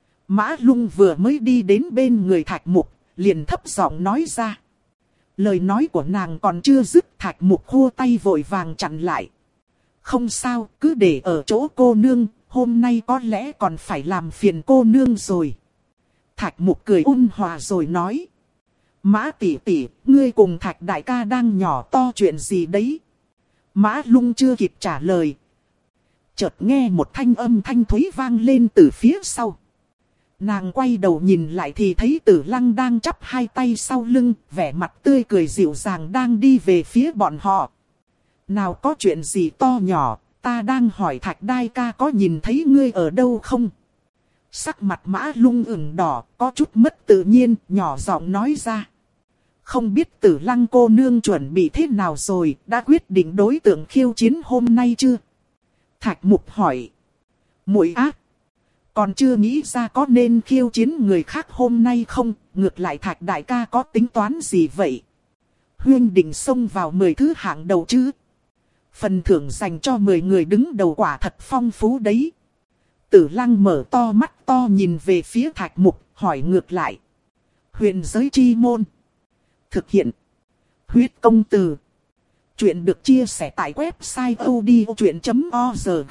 Mã Lung vừa mới đi đến bên người Thạch Mục, liền thấp giọng nói ra. Lời nói của nàng còn chưa dứt, Thạch Mục khô tay vội vàng chặn lại. Không sao, cứ để ở chỗ cô nương, hôm nay có lẽ còn phải làm phiền cô nương rồi. Thạch Mục cười ôn hòa rồi nói. Mã tỷ tỷ, ngươi cùng Thạch đại ca đang nhỏ to chuyện gì đấy? Mã Lung chưa kịp trả lời. Chợt nghe một thanh âm thanh thúy vang lên từ phía sau. Nàng quay đầu nhìn lại thì thấy Tử Lăng đang chắp hai tay sau lưng, vẻ mặt tươi cười dịu dàng đang đi về phía bọn họ. Nào có chuyện gì to nhỏ, ta đang hỏi Thạch đại ca có nhìn thấy ngươi ở đâu không? Sắc mặt Mã Lung ửng đỏ, có chút mất tự nhiên, nhỏ giọng nói ra. Không biết Tử Lăng cô nương chuẩn bị thế nào rồi, đã quyết định đối tượng khiêu chiến hôm nay chưa? Thạch Mục hỏi. Muội ác. Còn chưa nghĩ ra có nên khiêu chiến người khác hôm nay không, ngược lại Thạch đại ca có tính toán gì vậy? Huyên định xông vào mười thứ hạng đầu chứ? Phần thưởng dành cho mười người đứng đầu quả thật phong phú đấy. Tử Lăng mở to mắt to nhìn về phía Thạch Mục, hỏi ngược lại. Huyền giới chi môn. Thực hiện. Huyết công từ. Chuyện được chia sẻ tại website odchuyện chấm org.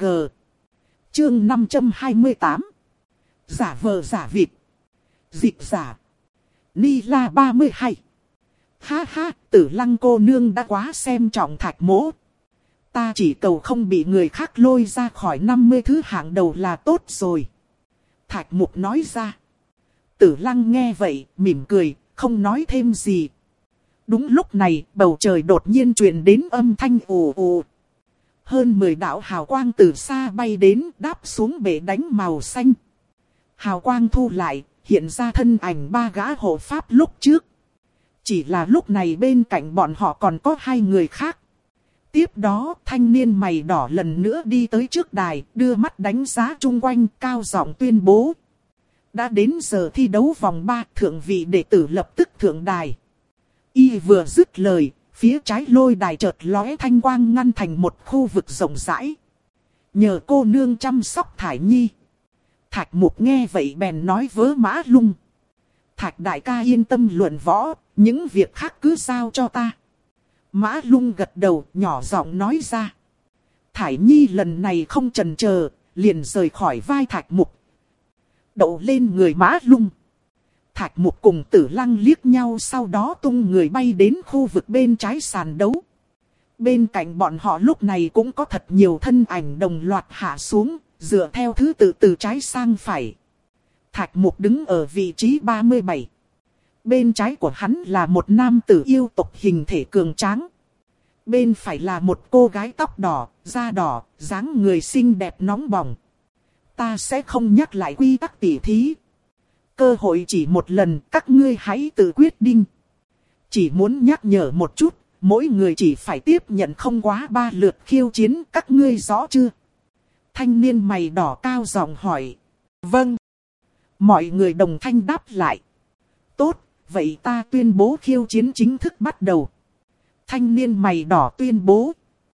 Chương năm trăm hai mươi tám. Giả vờ giả vịt. Dịch giả. Ni la ba mươi hai. Ha ha, Tử Lăng cô nương đã quá xem trọng Thạch mỗ. Ta chỉ cầu không bị người khác lôi ra khỏi năm mươi thứ hạng đầu là tốt rồi. Thạch Mục nói ra. Tử Lăng nghe vậy, mỉm cười, không nói thêm gì. Đúng lúc này, bầu trời đột nhiên truyền đến âm thanh ù ù. Hơn mười đạo hào quang từ xa bay đến, đáp xuống bể đánh màu xanh. Hào quang thu lại, hiện ra thân ảnh ba gã hộ pháp lúc trước. Chỉ là lúc này bên cạnh bọn họ còn có hai người khác. Tiếp đó, thanh niên mày đỏ lần nữa đi tới trước đài, đưa mắt đánh giá chung quanh, cao giọng tuyên bố. Đã đến giờ thi đấu vòng ba, thượng vị đệ tử lập tức thượng đài. Y vừa dứt lời, phía trái lôi đài chợt lóe thanh quang ngăn thành một khu vực rộng rãi. Nhờ cô nương chăm sóc Thải Nhi. Thạch Mục nghe vậy bèn nói với Mã Lung. Thạch đại ca yên tâm luận võ, những việc khác cứ giao cho ta. Mã Lung gật đầu, nhỏ giọng nói ra. Thải Nhi lần này không chần chờ, liền rời khỏi vai Thạch Mục. Đậu lên người Mã Lung. Thạch Mục cùng Tử Lăng liếc nhau, sau đó tung người bay đến khu vực bên trái sàn đấu. Bên cạnh bọn họ lúc này cũng có thật nhiều thân ảnh đồng loạt hạ xuống, dựa theo thứ tự từ trái sang phải. Thạch Mục đứng ở vị trí ba mươi bảy. Bên trái của hắn là một nam tử yêu tộc hình thể cường tráng. Bên phải là một cô gái tóc đỏ, da đỏ, dáng người xinh đẹp nóng bỏng. Ta sẽ không nhắc lại quy tắc tỉ thí. Cơ hội chỉ một lần, các ngươi hãy tự quyết định. Chỉ muốn nhắc nhở một chút, mỗi người chỉ phải tiếp nhận không quá ba lượt khiêu chiến, các ngươi rõ chưa? Thanh niên mày đỏ cao giọng hỏi. Vâng. Mọi người đồng thanh đáp lại. Tốt, vậy ta tuyên bố khiêu chiến chính thức bắt đầu. Thanh niên mày đỏ tuyên bố.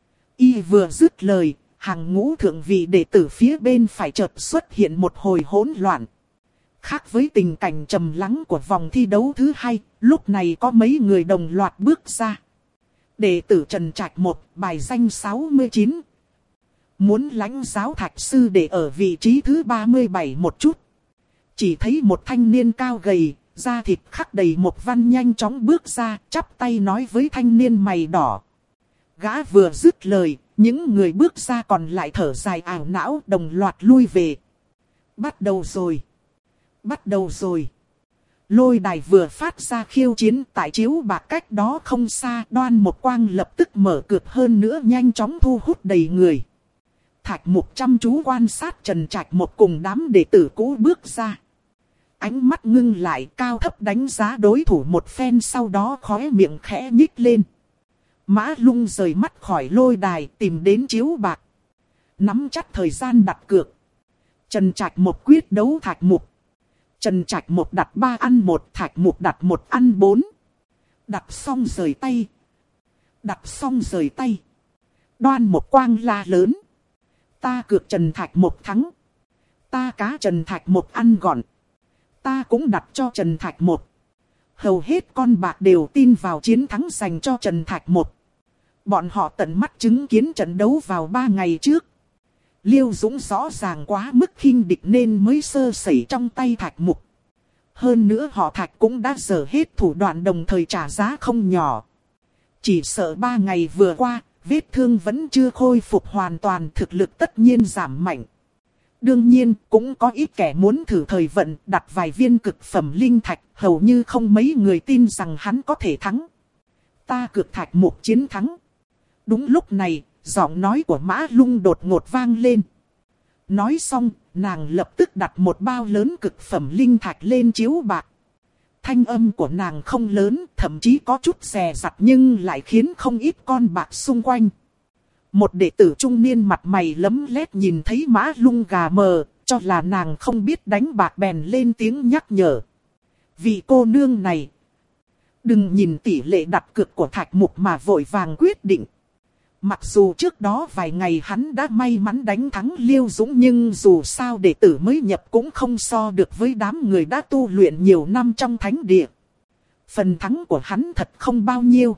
Y vừa dứt lời, hàng ngũ thượng vị đệ tử phía bên phải chợt xuất hiện một hồi hỗn loạn. Khác với tình cảnh trầm lắng của vòng thi đấu thứ hai, lúc này có mấy người đồng loạt bước ra. Đệ tử Trần Trạch một, bài danh sáu mươi chín. Muốn lãnh giáo Thạch sư để ở vị trí thứ ba mươi bảy một chút. Chỉ thấy một thanh niên cao gầy, da thịt khắc đầy một văn nhanh chóng bước ra, chắp tay nói với thanh niên mày đỏ. Gã vừa dứt lời, những người bước ra còn lại thở dài ảo não đồng loạt lui về. Bắt đầu rồi. Bắt đầu rồi. Lôi đài vừa phát ra khiêu chiến, tại chiếu bạc cách đó không xa, Đoan Một Quang lập tức mở cược hơn nữa nhanh chóng thu hút đầy người. Thạch Mục chăm chú quan sát Trần Trạch một cùng đám đệ tử cũ bước ra. Ánh mắt ngưng lại, cao thấp đánh giá đối thủ một phen, sau đó khóe miệng khẽ nhích lên. Mã Lung rời mắt khỏi lôi đài, tìm đến chiếu bạc. Nắm chắc thời gian đặt cược. Trần Trạch một quyết đấu Thạch Mục. Trần Trạch một đặt ba ăn một, Thạch Mục đặt một ăn bốn. Đặt xong rời tay. Đặt xong rời tay. Đoan Một Quang la lớn. Ta cược Trần Trạch một thắng. Ta cá Trần Trạch một ăn gọn. Ta cũng đặt cho Trần Trạch một. Hầu hết con bạc đều tin vào chiến thắng dành cho Trần Trạch một. Bọn họ tận mắt chứng kiến trận đấu vào ba ngày trước. Liêu Dũng rõ ràng quá mức khinh địch nên mới sơ sẩy trong tay Thạch Mục. Hơn nữa họ Thạch cũng đã dở hết thủ đoạn đồng thời trả giá không nhỏ. Chỉ sợ ba ngày vừa qua, vết thương vẫn chưa khôi phục hoàn toàn, thực lực tất nhiên giảm mạnh. Đương nhiên, cũng có ít kẻ muốn thử thời vận, đặt vài viên cực phẩm linh thạch, hầu như không mấy người tin rằng hắn có thể thắng. Ta cực Thạch Mục chiến thắng. Đúng lúc này, giọng nói của Mã Lung đột ngột vang lên. Nói xong, nàng lập tức đặt một bao lớn cực phẩm linh thạch lên chiếu bạc. Thanh âm của nàng không lớn, thậm chí có chút dè dặt nhưng lại khiến không ít con bạc xung quanh. Một đệ tử trung niên mặt mày lấm lét nhìn thấy Mã Lung gà mờ, cho là nàng không biết đánh bạc bèn lên tiếng nhắc nhở. Vị cô nương này, đừng nhìn tỷ lệ đặt cược của Thạch Mục mà vội vàng quyết định. Mặc dù trước đó vài ngày hắn đã may mắn đánh thắng Liêu Dũng, nhưng dù sao đệ tử mới nhập cũng không so được với đám người đã tu luyện nhiều năm trong thánh địa. Phần thắng của hắn thật không bao nhiêu.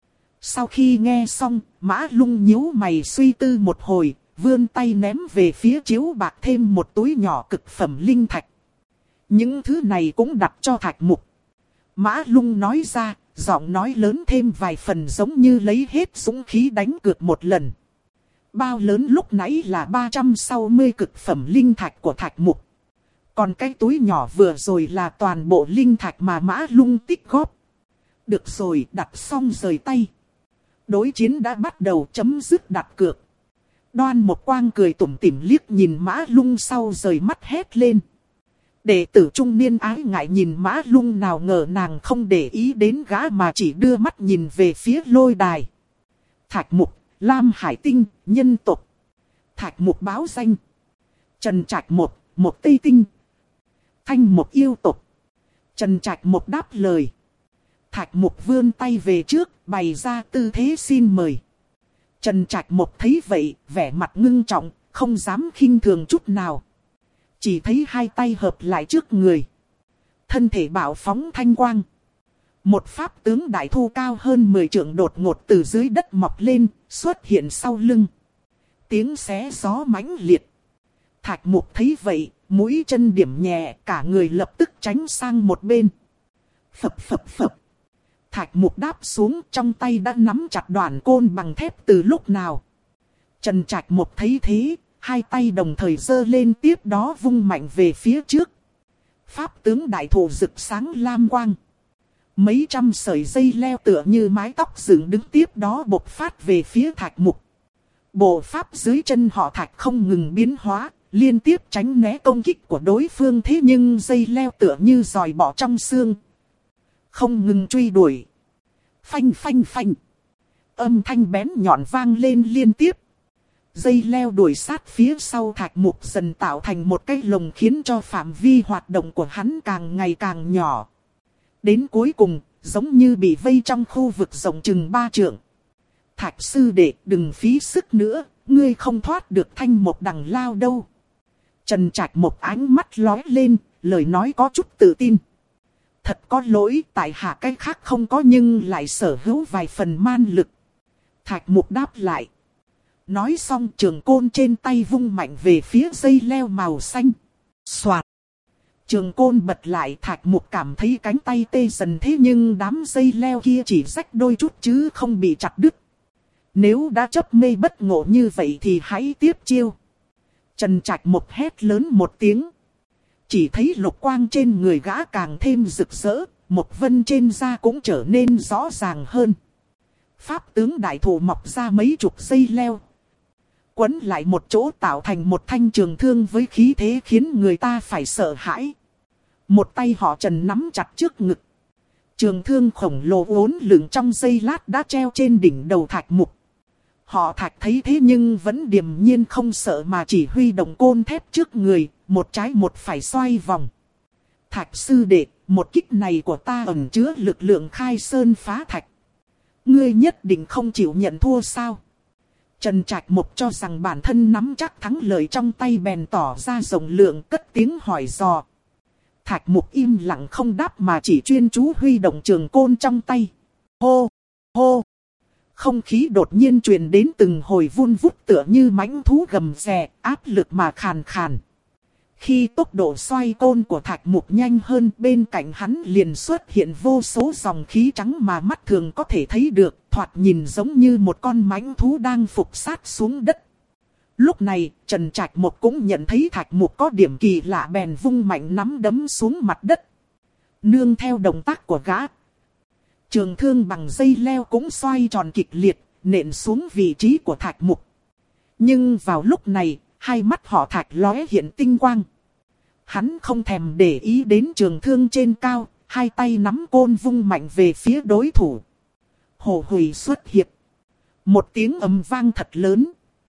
Sau khi nghe xong, Mã Lung nhíu mày suy tư một hồi, vươn tay ném về phía chiếu bạc thêm một túi nhỏ cực phẩm linh thạch. Những thứ này cũng đặt cho Thạch Mục. Mã Lung nói ra, giọng nói lớn thêm vài phần giống như lấy hết dũng khí đánh cược một lần. Bao lớn lúc nãy là ba trăm sáu mươi cực phẩm linh thạch của Thạch Mục. Còn cái túi nhỏ vừa rồi là toàn bộ linh thạch mà Mã Lung tích góp. Được rồi, đặt xong rời tay. Đối chiến đã bắt đầu, chấm dứt đặt cược. Đoan Một Quang cười tủm tỉm liếc nhìn Mã Lung sau rời mắt hét lên. Đệ tử trung niên ái ngại nhìn Mã Lung, nào ngờ nàng không để ý đến gã mà chỉ đưa mắt nhìn về phía lôi đài. Thạch Mục, Lam Hải Tinh, nhân tộc. Thạch Mục báo danh. Trần Trạch một, một Tây Tinh. Thanh Mục yêu tộc. Trần Trạch một đáp lời. Thạch Mục vươn tay về trước, bày ra tư thế xin mời. Trần Trạch một thấy vậy, vẻ mặt ngưng trọng, không dám khinh thường chút nào. Chỉ thấy hai tay hợp lại trước người. Thân thể bạo phóng thanh quang. Một pháp tướng đại thu cao hơn mười trượng đột ngột từ dưới đất mọc lên, xuất hiện sau lưng. Tiếng xé gió mãnh liệt. Thạch Mục thấy vậy, mũi chân điểm nhẹ, cả người lập tức tránh sang một bên. Phập phập phập. Thạch Mục đáp xuống, trong tay đã nắm chặt đoạn côn bằng thép từ lúc nào. Trần Trạch Mục thấy thế, hai tay đồng thời giơ lên, tiếp đó vung mạnh về phía trước. Pháp tướng đại thụ rực sáng lam quang. Mấy trăm sợi dây leo tựa như mái tóc dựng đứng tiếp đó bộc phát về phía Thạch Mục. Bộ pháp dưới chân họ Thạch không ngừng biến hóa, liên tiếp tránh né công kích của đối phương, thế nhưng dây leo tựa như giòi bọ trong xương. Không ngừng truy đuổi. Phanh phanh phanh. Âm thanh bén nhọn vang lên liên tiếp. Dây leo đuổi sát phía sau Thạch Mục dần tạo thành một cái lồng, khiến cho phạm vi hoạt động của hắn càng ngày càng nhỏ. Đến cuối cùng, giống như bị vây trong khu vực rộng chừng ba trượng. Thạch sư đệ, đừng phí sức nữa, ngươi không thoát được thanh một đằng lao đâu. Trần Trạch một ánh mắt lóe lên, lời nói có chút tự tin. Thật có lỗi, tại hạ cái khác không có nhưng lại sở hữu vài phần man lực. Thạch Mục đáp lại. Nói xong trường côn trên tay vung mạnh về phía dây leo màu xanh. Soạt. Trường côn bật lại, Thạch Mục cảm thấy cánh tay tê dần, thế nhưng đám dây leo kia chỉ rách đôi chút chứ không bị chặt đứt. Nếu đã chấp mê bất ngộ như vậy thì hãy tiếp chiêu. Trần Trạch Mục hét lớn một tiếng. Chỉ thấy lục quang trên người gã càng thêm rực rỡ, một vân trên da cũng trở nên rõ ràng hơn. Pháp tướng đại thụ mọc ra mấy chục dây leo, quấn lại một chỗ tạo thành một thanh trường thương với khí thế khiến người ta phải sợ hãi. Một tay họ Trần nắm chặt trước ngực. Trường thương khổng lồ uốn lượn trong giây lát đã treo trên đỉnh đầu Thạch Mục. Họ Thạch thấy thế nhưng vẫn điềm nhiên không sợ mà chỉ huy động côn thép trước người, một trái một phải xoay vòng. Thạch sư đệ, một kích này của ta ẩn chứa lực lượng khai sơn phá thạch. Ngươi nhất định không chịu nhận thua sao? Trần Trạch Mục cho rằng bản thân nắm chắc thắng lợi trong tay bèn tỏ ra rộng lượng, cất tiếng hỏi dò. Thạch Mục im lặng không đáp mà chỉ chuyên chú huy động trường côn trong tay. Hô! Hô! Không khí đột nhiên truyền đến từng hồi vun vút tựa như mãnh thú gầm rè, áp lực mà khàn khàn. Khi tốc độ xoay côn của Thạch Mục nhanh hơn, bên cạnh hắn liền xuất hiện vô số dòng khí trắng mà mắt thường có thể thấy được, thoạt nhìn giống như một con mãnh thú đang phục sát xuống đất. Lúc này, Trần Trạch Mộc cũng nhận thấy Thạch Mục có điểm kỳ lạ, bèn vung mạnh nắm đấm xuống mặt đất. Nương theo động tác của gã, trường thương bằng dây leo cũng xoay tròn kịch liệt, nện xuống vị trí của Thạch Mục. Nhưng vào lúc này, hai mắt họ Thạch lóe hiện tinh quang. Hắn không thèm để ý đến trường thương trên cao, hai tay nắm côn vung mạnh về phía đối thủ. Hổ hủy xuất hiệp. Một tiếng ầm vang thật lớn.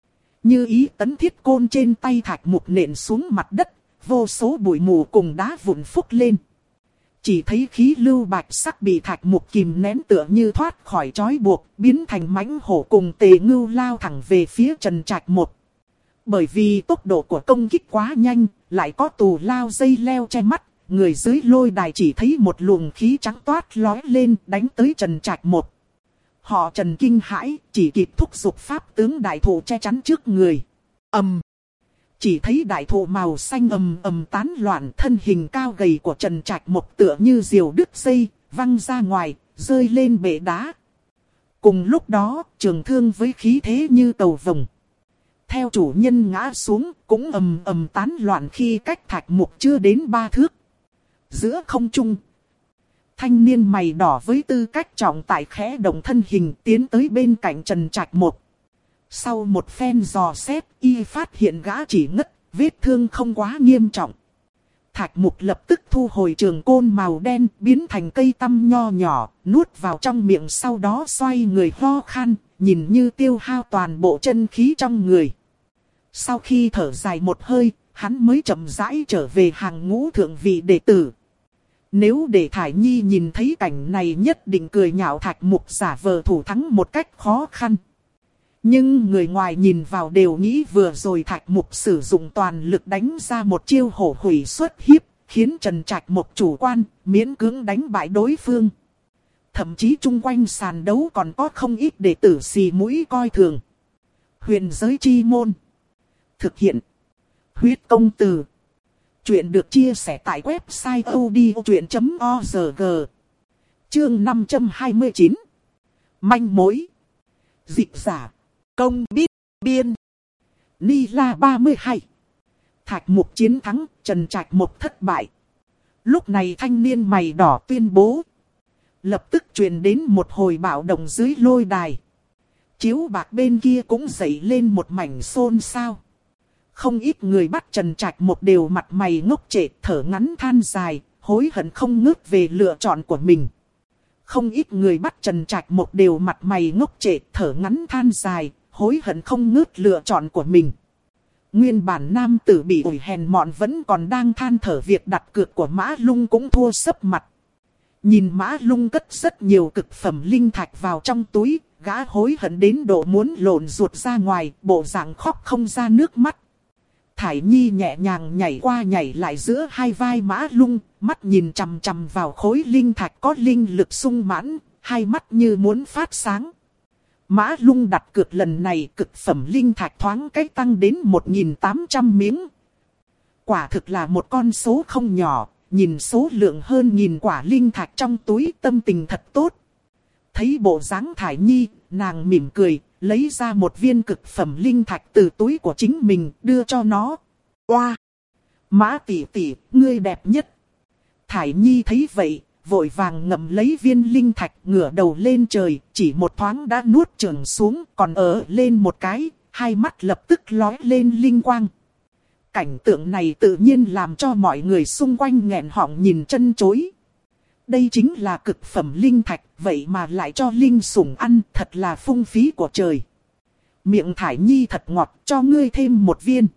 Như ý tấn thiết côn trên tay Thạch Mục nện xuống mặt đất, vô số bụi mù cùng đá vụn phúc lên. Chỉ thấy khí lưu bạch sắc bị Thạch Mục kìm nén tựa như thoát khỏi trói buộc, biến thành mãnh hổ cùng Tề Ngưu lao thẳng về phía Trần Trạch Mộc. Bởi vì tốc độ của công kích quá nhanh, lại có tù lao dây leo che mắt, người dưới lôi đài chỉ thấy một luồng khí trắng toát lói lên đánh tới Trần Trạch Mộc. Họ Trần kinh hãi, chỉ kịp thúc giục pháp tướng đại thụ che chắn trước người. Ầm! Chỉ thấy đại thụ màu xanh ầm ầm tán loạn, thân hình cao gầy của Trần Trạch Mộc tựa như diều đứt dây, văng ra ngoài, rơi lên bệ đá. Cùng lúc đó, trường thương với khí thế như tàu vồng, theo chủ nhân ngã xuống, cũng ầm ầm tán loạn khi cách Thạch Mục chưa đến ba thước. Giữa không trung, thanh niên mày đỏ với tư cách trọng tài khẽ động thân hình tiến tới bên cạnh Trần Trạch Mộc. Sau một phen dò xét, y phát hiện gã chỉ ngất, vết thương không quá nghiêm trọng. Thạch Mục lập tức thu hồi trường côn màu đen, biến thành cây tăm nho nhỏ, nuốt vào trong miệng, sau đó xoay người ho khan, nhìn như tiêu hao toàn bộ chân khí trong người. Sau khi thở dài một hơi, hắn mới chậm rãi trở về hàng ngũ thượng vị đệ tử. Nếu để Thải Nhi nhìn thấy cảnh này nhất định cười nhạo Thạch Mục giả vờ thủ thắng một cách khó khăn. Nhưng người ngoài nhìn vào đều nghĩ vừa rồi Thạch Mục sử dụng toàn lực đánh ra một chiêu hổ hủy xuất hiếp, khiến Trần Trạch Mộc chủ quan, miễn cưỡng đánh bại đối phương. Thậm chí chung quanh sàn đấu còn có không ít đệ tử xì mũi coi thường. Huyền giới chi môn. Thực hiện. Huyết công từ. Chuyện được chia sẻ tại website odchuyện chấm org. Chương năm trăm hai mươi chín. Manh mối. Dịch giả. Công biết biên. Ni La ba mươi hai. Thạch Mục chiến thắng, Trần Trạch Mộc thất bại. Lúc này thanh niên mày đỏ tuyên bố. Lập tức truyền đến một hồi bạo động dưới lôi đài. Chiếu bạc bên kia cũng dậy lên một mảnh xôn xao. Không ít người bắt Trần Trạch Mộc đều mặt mày ngốc trệ, thở ngắn than dài, hối hận không ngớt về lựa chọn của mình. Không ít người bắt Trần Trạch Mộc đều mặt mày ngốc trệ, thở ngắn than dài, hối hận không ngớt lựa chọn của mình. Nguyên bản nam tử bị ủi hèn mọn vẫn còn đang than thở việc đặt cược của Mã Lung cũng thua sấp mặt. Nhìn Mã Lung cất rất nhiều cực phẩm linh thạch vào trong túi, gã hối hận đến độ muốn lộn ruột ra ngoài, bộ dạng khóc không ra nước mắt. Thải Nhi nhẹ nhàng nhảy qua nhảy lại giữa hai vai Mã Lung, mắt nhìn chằm chằm vào khối linh thạch có linh lực sung mãn, hai mắt như muốn phát sáng. Mã Lung đặt cược lần này cực phẩm linh thạch thoáng cách tăng đến một nghìn tám trăm miếng. Quả thực là một con số không nhỏ, nhìn số lượng hơn nghìn quả linh thạch trong túi tâm tình thật tốt. Thấy bộ dáng Thải Nhi, nàng mỉm cười, lấy ra một viên cực phẩm linh thạch từ túi của chính mình đưa cho nó. Oa! Mã tỷ tỷ, ngươi đẹp nhất. Thải Nhi thấy vậy, vội vàng ngậm lấy viên linh thạch, ngửa đầu lên trời, chỉ một thoáng đã nuốt chửng xuống, còn ở lên một cái, hai mắt lập tức lóe lên linh quang. Cảnh tượng này tự nhiên làm cho mọi người xung quanh nghẹn họng nhìn chân chối. Đây chính là cực phẩm linh thạch, vậy mà lại cho linh sủng ăn, thật là phung phí của trời. Miệng Thải Nhi thật ngọt, cho ngươi thêm một viên.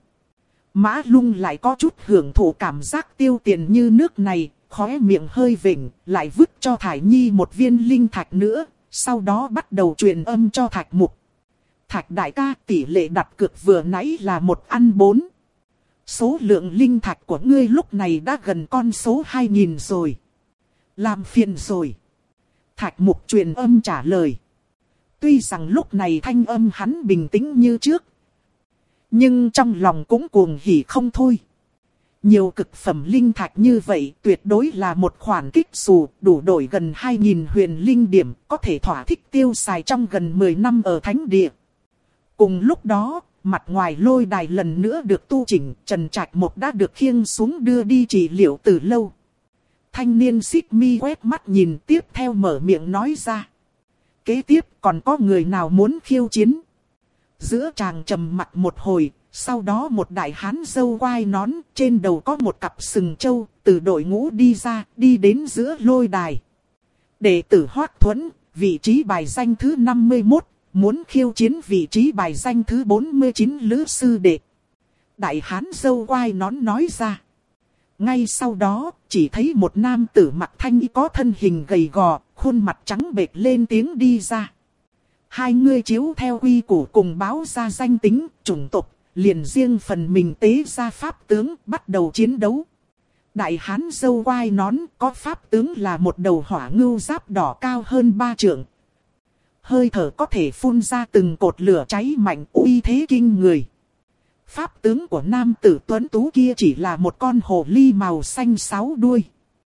Mã Lung lại có chút hưởng thụ cảm giác tiêu tiền như nước này, khóe miệng hơi vểnh, lại vứt cho Thải Nhi một viên linh thạch nữa, sau đó bắt đầu truyền âm cho Thạch Mục. Thạch đại ca, tỷ lệ đặt cược vừa nãy là một ăn bốn. Số lượng linh thạch của ngươi lúc này đã gần con số hai nghìn rồi. Làm phiền rồi. Thạch Mục truyền âm trả lời. Tuy rằng lúc này thanh âm hắn bình tĩnh như trước, nhưng trong lòng cũng cuồng hỉ không thôi. Nhiều cực phẩm linh thạch như vậy tuyệt đối là một khoản kích xù đủ đổi gần hai nghìn huyền linh điểm, có thể thỏa thích tiêu xài trong gần mười năm ở thánh địa. Cùng lúc đó, mặt ngoài lôi đài lần nữa được tu chỉnh, Trần Trạch Mộc đã được khiêng xuống đưa đi trị liệu từ lâu. Thanh niên xích mi quét mắt nhìn tiếp theo mở miệng nói ra. Kế tiếp còn có người nào muốn khiêu chiến? Giữa chàng trầm mặt một hồi, sau đó một đại hán râu quai nón, trên đầu có một cặp sừng trâu, từ đội ngũ đi ra, đi đến giữa lôi đài. Đệ tử Hoắc Thuẫn, vị trí bài danh thứ năm mươi mốt, muốn khiêu chiến vị trí bài danh thứ bốn mươi chín Lữ sư đệ. Đại hán râu quai nón nói ra. Ngay sau đó, chỉ thấy một nam tử mặc thanh y có thân hình gầy gò, khuôn mặt trắng bệch lên tiếng đi ra. Hai người chiếu theo quy củ cùng báo ra danh tính, chủng tộc, liền riêng phần mình tế ra pháp tướng, bắt đầu chiến đấu. Đại hán râu quai nón có pháp tướng là một đầu hỏa ngưu giáp đỏ cao hơn ba trượng. Hơi thở có thể phun ra từng cột lửa cháy mạnh, uy thế kinh người. Pháp tướng của nam tử tuấn tú kia chỉ là một con hồ ly màu xanh sáu đuôi.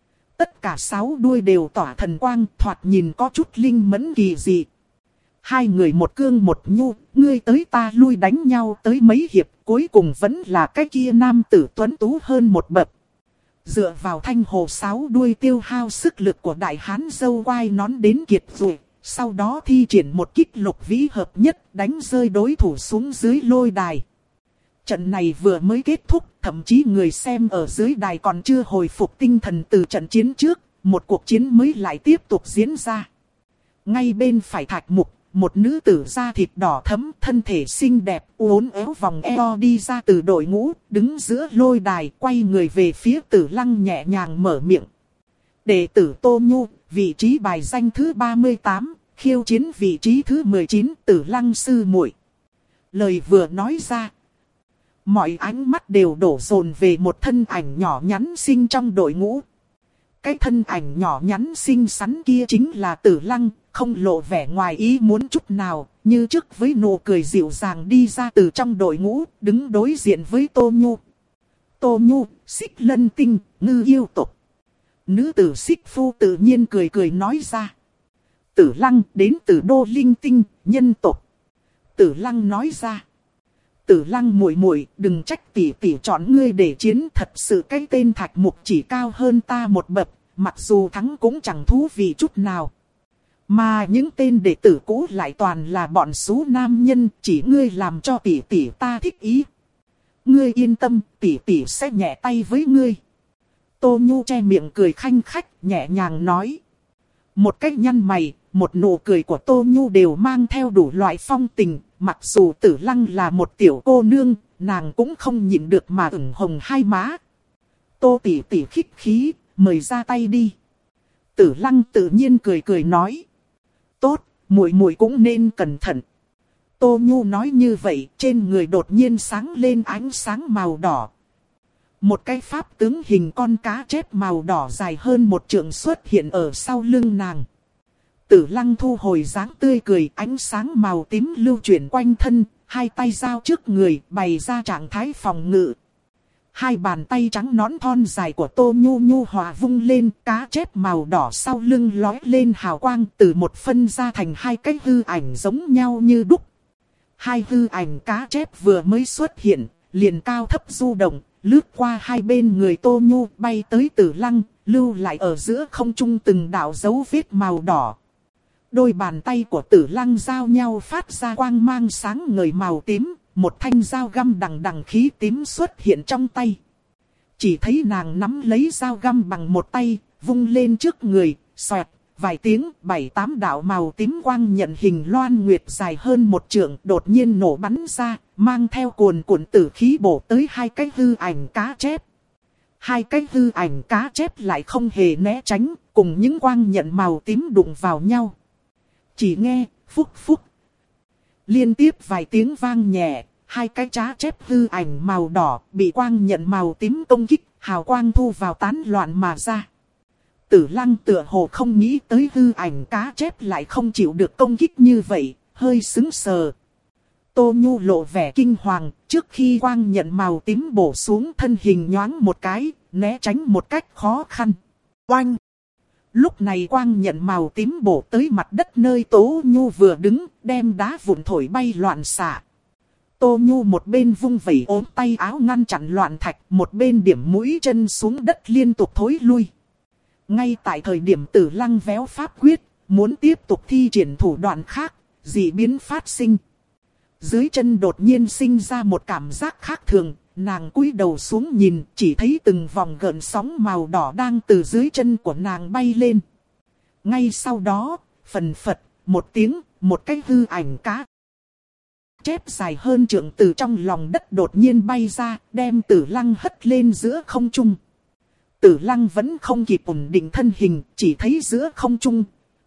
Tất cả sáu đuôi đều tỏa thần quang, thoạt nhìn có chút linh mẫn kỳ dị. Hai người một cương một nhu, ngươi tới ta lui đánh nhau tới mấy hiệp, cuối cùng vẫn là cái kia nam tử tuấn tú hơn một bậc. Dựa vào thanh hồ sáu đuôi tiêu hao sức lực của đại hán râu quai nón đến kiệt rồi, sau đó thi triển một kích lục vĩ hợp nhất đánh rơi đối thủ xuống dưới lôi đài. Trận này vừa mới kết thúc, thậm chí người xem ở dưới đài còn chưa hồi phục tinh thần từ trận chiến trước, một cuộc chiến mới lại tiếp tục diễn ra. Ngay bên phải Thạch Mục, một nữ tử da thịt đỏ thẫm, thân thể xinh đẹp, uốn éo vòng eo đi ra từ đội ngũ, đứng giữa lôi đài, quay người về phía Tử Lăng nhẹ nhàng mở miệng. Đệ tử Tô Nhu, vị trí bài danh thứ ba mươi tám, khiêu chiến vị trí thứ mười chín, Tử Lăng sư muội. Lời vừa nói ra, mọi ánh mắt đều đổ dồn về một thân ảnh nhỏ nhắn xinh trong đội ngũ. Cái thân ảnh nhỏ nhắn xinh xắn kia chính là Tử Lăng, không lộ vẻ ngoài ý muốn chút nào, như trước với nụ cười dịu dàng đi ra từ trong đội ngũ, đứng đối diện với Tô Nhu. Tô Nhu, Xích Lân Tinh, ngư yêu tộc. Nữ tử Xích Phu tự nhiên cười cười nói ra. Tử Lăng đến từ Đô Linh Tinh, nhân tộc. Tử Lăng nói ra. Tử Lăng muội muội, đừng trách tỷ tỷ chọn ngươi để chiến, thật sự cái tên Thạch Mục chỉ cao hơn ta một bậc, mặc dù thắng cũng chẳng thú vị chút nào. Mà những tên đệ tử cũ lại toàn là bọn xú nam nhân, chỉ ngươi làm cho tỷ tỷ ta thích ý. Ngươi yên tâm, tỷ tỷ sẽ nhẹ tay với ngươi. Tô Nhu che miệng cười khanh khách, nhẹ nhàng nói. Một cách nhăn mày, một nụ cười của Tô Nhu đều mang theo đủ loại phong tình. Mặc dù Tử Lăng là một tiểu cô nương, nàng cũng không nhịn được mà ửng hồng hai má. Tô tỷ tỷ khích khí, mời ra tay đi. Tử Lăng tự nhiên cười cười nói. Tốt, muội muội cũng nên cẩn thận. Tô Nhu nói như vậy, trên người đột nhiên sáng lên ánh sáng màu đỏ. Một cái pháp tướng hình con cá chép màu đỏ dài hơn một trượng xuất hiện ở sau lưng nàng. Tử Lăng thu hồi dáng tươi cười, ánh sáng màu tím lưu chuyển quanh thân, hai tay giao trước người, bày ra trạng thái phòng ngự. Hai bàn tay trắng nõn thon dài của Tô Nhu nhu hòa vung lên, cá chép màu đỏ sau lưng lói lên hào quang, từ một phân ra thành hai cái hư ảnh giống nhau như đúc. Hai hư ảnh cá chép vừa mới xuất hiện, liền cao thấp du động, lướt qua hai bên người Tô Nhu, bay tới Tử Lăng, lưu lại ở giữa không trung từng đạo dấu vết màu đỏ. Đôi bàn tay của Tử Lăng giao nhau phát ra quang mang sáng ngời màu tím, một thanh dao găm đằng đằng khí tím xuất hiện trong tay. Chỉ thấy nàng nắm lấy dao găm bằng một tay, vung lên trước người, xoẹt, vài tiếng, bảy tám đạo màu tím quang nhận hình loan nguyệt dài hơn một trượng đột nhiên nổ bắn ra, mang theo cuồn cuộn tử khí bổ tới hai cái hư ảnh cá chép. Hai cái hư ảnh cá chép lại không hề né tránh, cùng những quang nhận màu tím đụng vào nhau. Chỉ nghe, phúc phúc. Liên tiếp vài tiếng vang nhẹ, hai cái cá chép hư ảnh màu đỏ bị quang nhận màu tím công kích, hào quang thu vào tán loạn mà ra. Tử Lăng tựa hồ không nghĩ tới hư ảnh cá chép lại không chịu được công kích như vậy, hơi sững sờ. Tô Nhu lộ vẻ kinh hoàng, trước khi quang nhận màu tím bổ xuống thân hình nhoáng một cái, né tránh một cách khó khăn. Oanh! Lúc này quang nhận màu tím bổ tới mặt đất nơi Tô Nhu vừa đứng, đem đá vụn thổi bay loạn xạ. Tô Nhu một bên vung vẩy ốm tay áo ngăn chặn loạn thạch, một bên điểm mũi chân xuống đất liên tục thối lui. Ngay tại thời điểm Tử Lăng véo pháp quyết, muốn tiếp tục thi triển thủ đoạn khác, dị biến phát sinh. Dưới chân đột nhiên sinh ra một cảm giác khác thường, nàng cúi đầu xuống nhìn, chỉ thấy từng vòng gợn sóng màu đỏ đang từ dưới chân của nàng bay lên. Ngay sau đó, phần phật, một tiếng, một cái hư ảnh cá chép dài hơn trượng từ trong lòng đất đột nhiên bay ra, đem Tử Lăng hất lên giữa không trung. Tử Lăng vẫn không kịp ổn định thân hình, chỉ thấy giữa không trung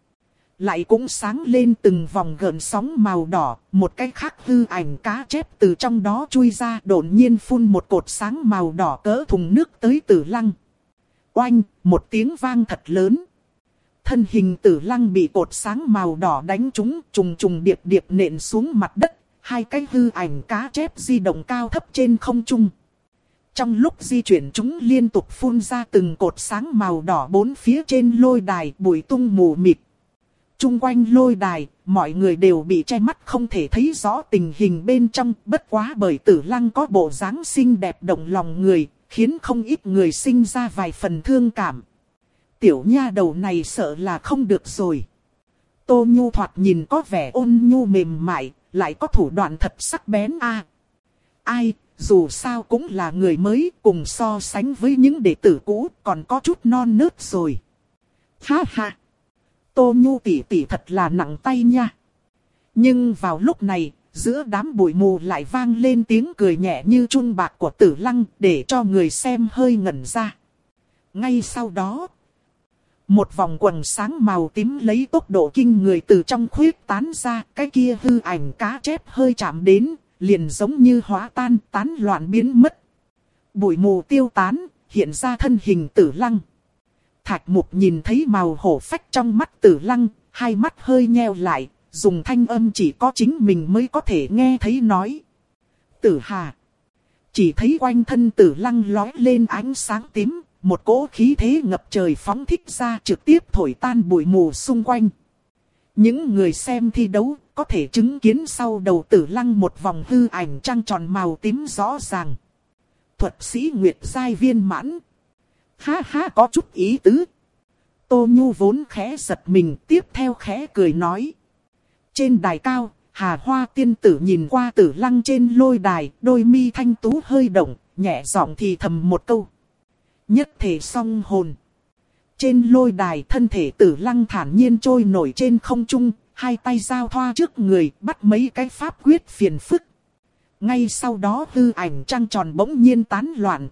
lại cũng sáng lên từng vòng gợn sóng màu đỏ, một cái khác hư ảnh cá chép từ trong đó chui ra, đột nhiên phun một cột sáng màu đỏ cỡ thùng nước tới Tử Lăng. Oanh, một tiếng vang thật lớn. Thân hình Tử Lăng bị cột sáng màu đỏ đánh trúng, trùng trùng điệp điệp nện xuống mặt đất, hai cái hư ảnh cá chép di động cao thấp trên không trung. Trong lúc di chuyển chúng liên tục phun ra từng cột sáng màu đỏ bốn phía trên lôi đài, bụi tung mù mịt. Trung quanh lôi đài, mọi người đều bị che mắt không thể thấy rõ tình hình bên trong, bất quá bởi Tử Lăng có bộ dáng xinh đẹp động lòng người, khiến không ít người sinh ra vài phần thương cảm. Tiểu nha đầu này sợ là không được rồi. Tô Nhu thoạt nhìn có vẻ ôn nhu mềm mại, lại có thủ đoạn thật sắc bén a. À, ai, dù sao cũng là người mới, cùng so sánh với những đệ tử cũ, còn có chút non nớt rồi. Ha ha! Tô Nhu tỷ tỷ thật là nặng tay nha. Nhưng vào lúc này, giữa đám bụi mù lại vang lên tiếng cười nhẹ như chun bạc của Tử Lăng, để cho người xem hơi ngẩn ra. Ngay sau đó, một vòng quầng sáng màu tím lấy tốc độ kinh người từ trong khuyết tán ra, cái kia hư ảnh cá chép hơi chạm đến, liền giống như hóa tan, tán loạn biến mất. Bụi mù tiêu tán, hiện ra thân hình Tử Lăng. Thạch Mục nhìn thấy màu hổ phách trong mắt Tử Lăng, hai mắt hơi nheo lại, dùng thanh âm chỉ có chính mình mới có thể nghe thấy nói. Tử Hà. Chỉ thấy quanh thân Tử Lăng lói lên ánh sáng tím, một cỗ khí thế ngập trời phóng thích ra trực tiếp thổi tan bụi mù xung quanh. Những người xem thi đấu có thể chứng kiến sau đầu Tử Lăng một vòng hư ảnh trăng tròn màu tím rõ ràng. Thuật sĩ Nguyệt giai viên mãn. Ha ha, có chút ý tứ. Tô Nhu vốn khẽ giật mình, tiếp theo khẽ cười nói. Trên đài cao, Hà Hoa tiên tử nhìn qua Tử Lăng trên lôi đài, đôi mi thanh tú hơi động, nhẹ giọng thì thầm một câu. Nhất thể song hồn. Trên lôi đài thân thể Tử Lăng thản nhiên trôi nổi trên không trung, hai tay giao thoa trước người, bắt mấy cái pháp quyết phiền phức. Ngay sau đó hư ảnh trăng tròn bỗng nhiên tán loạn,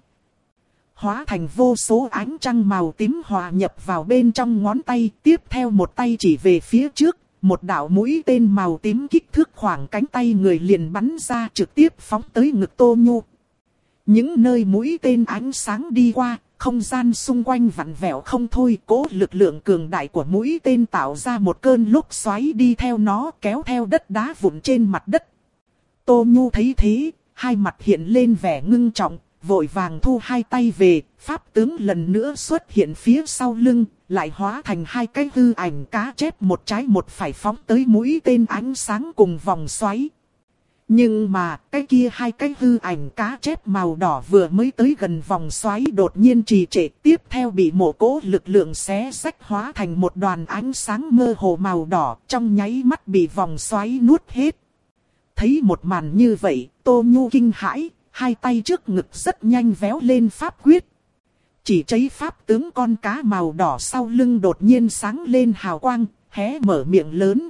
hóa thành vô số ánh trăng màu tím hòa nhập vào bên trong ngón tay, tiếp theo một tay chỉ về phía trước, một đạo mũi tên màu tím kích thước khoảng cánh tay người liền bắn ra trực tiếp phóng tới ngực Tô Nhu. Những nơi mũi tên ánh sáng đi qua, không gian xung quanh vặn vẹo không thôi, cố lực lượng cường đại của mũi tên tạo ra một cơn lốc xoáy đi theo nó, kéo theo đất đá vụn trên mặt đất. Tô Nhu thấy thế, hai mặt hiện lên vẻ ngưng trọng, vội vàng thu hai tay về, pháp tướng lần nữa xuất hiện phía sau lưng, lại hóa thành hai cái hư ảnh cá chép một trái một phải phóng tới mũi tên ánh sáng cùng vòng xoáy. Nhưng mà, cái kia hai cái hư ảnh cá chép màu đỏ vừa mới tới gần vòng xoáy đột nhiên trì trệ, tiếp theo bị một cỗ lực lượng xé rách hóa thành một đoàn ánh sáng mơ hồ màu đỏ, trong nháy mắt bị vòng xoáy nuốt hết. Thấy một màn như vậy, Tô Nhu kinh hãi, hai tay trước ngực rất nhanh véo lên pháp quyết. Chỉ thấy pháp tướng con cá màu đỏ sau lưng đột nhiên sáng lên hào quang, hé mở miệng lớn.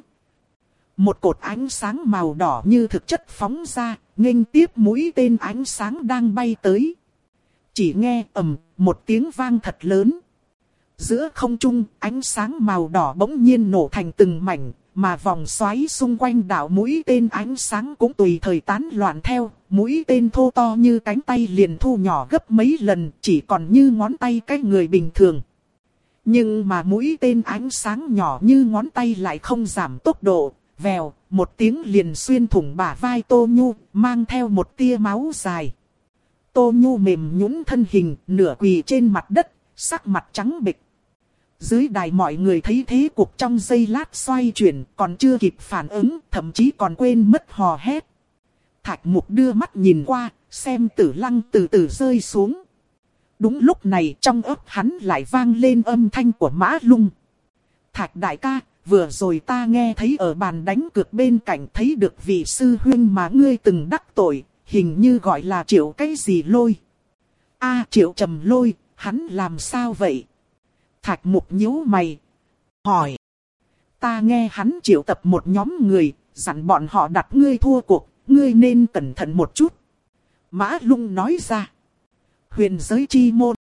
Một cột ánh sáng màu đỏ như thực chất phóng ra, nghênh tiếp mũi tên ánh sáng đang bay tới. Chỉ nghe ầm một tiếng vang thật lớn. Giữa không trung, ánh sáng màu đỏ bỗng nhiên nổ thành từng mảnh, mà vòng xoáy xung quanh đảo mũi tên ánh sáng cũng tùy thời tán loạn theo. Mũi tên thô to như cánh tay liền thu nhỏ gấp mấy lần, chỉ còn như ngón tay cái người bình thường. Nhưng mà mũi tên ánh sáng nhỏ như ngón tay lại không giảm tốc độ, vèo, một tiếng liền xuyên thủng bả vai Tô Nhu, mang theo một tia máu dài. Tô Nhu mềm nhũn thân hình, nửa quỳ trên mặt đất, sắc mặt trắng bệch. Dưới đài mọi người thấy thế cuộc trong giây lát xoay chuyển, còn chưa kịp phản ứng, thậm chí còn quên mất hò hét. Thạch Mục đưa mắt nhìn qua, xem Tử Lăng từ từ rơi xuống. Đúng lúc này trong ấp hắn lại vang lên âm thanh của Mã Lung. Thạch đại ca, vừa rồi ta nghe thấy ở bàn đánh cược bên cạnh thấy được vị sư huynh mà ngươi từng đắc tội, hình như gọi là Triệu cái gì Lôi. A Triệu Trầm Lôi, hắn làm sao vậy? Thạch Mục nhíu mày, hỏi. Ta nghe hắn triệu tập một nhóm người, dặn bọn họ đặt ngươi thua cuộc, ngươi nên cẩn thận một chút. Mã Lung nói ra. Huyền giới chi môn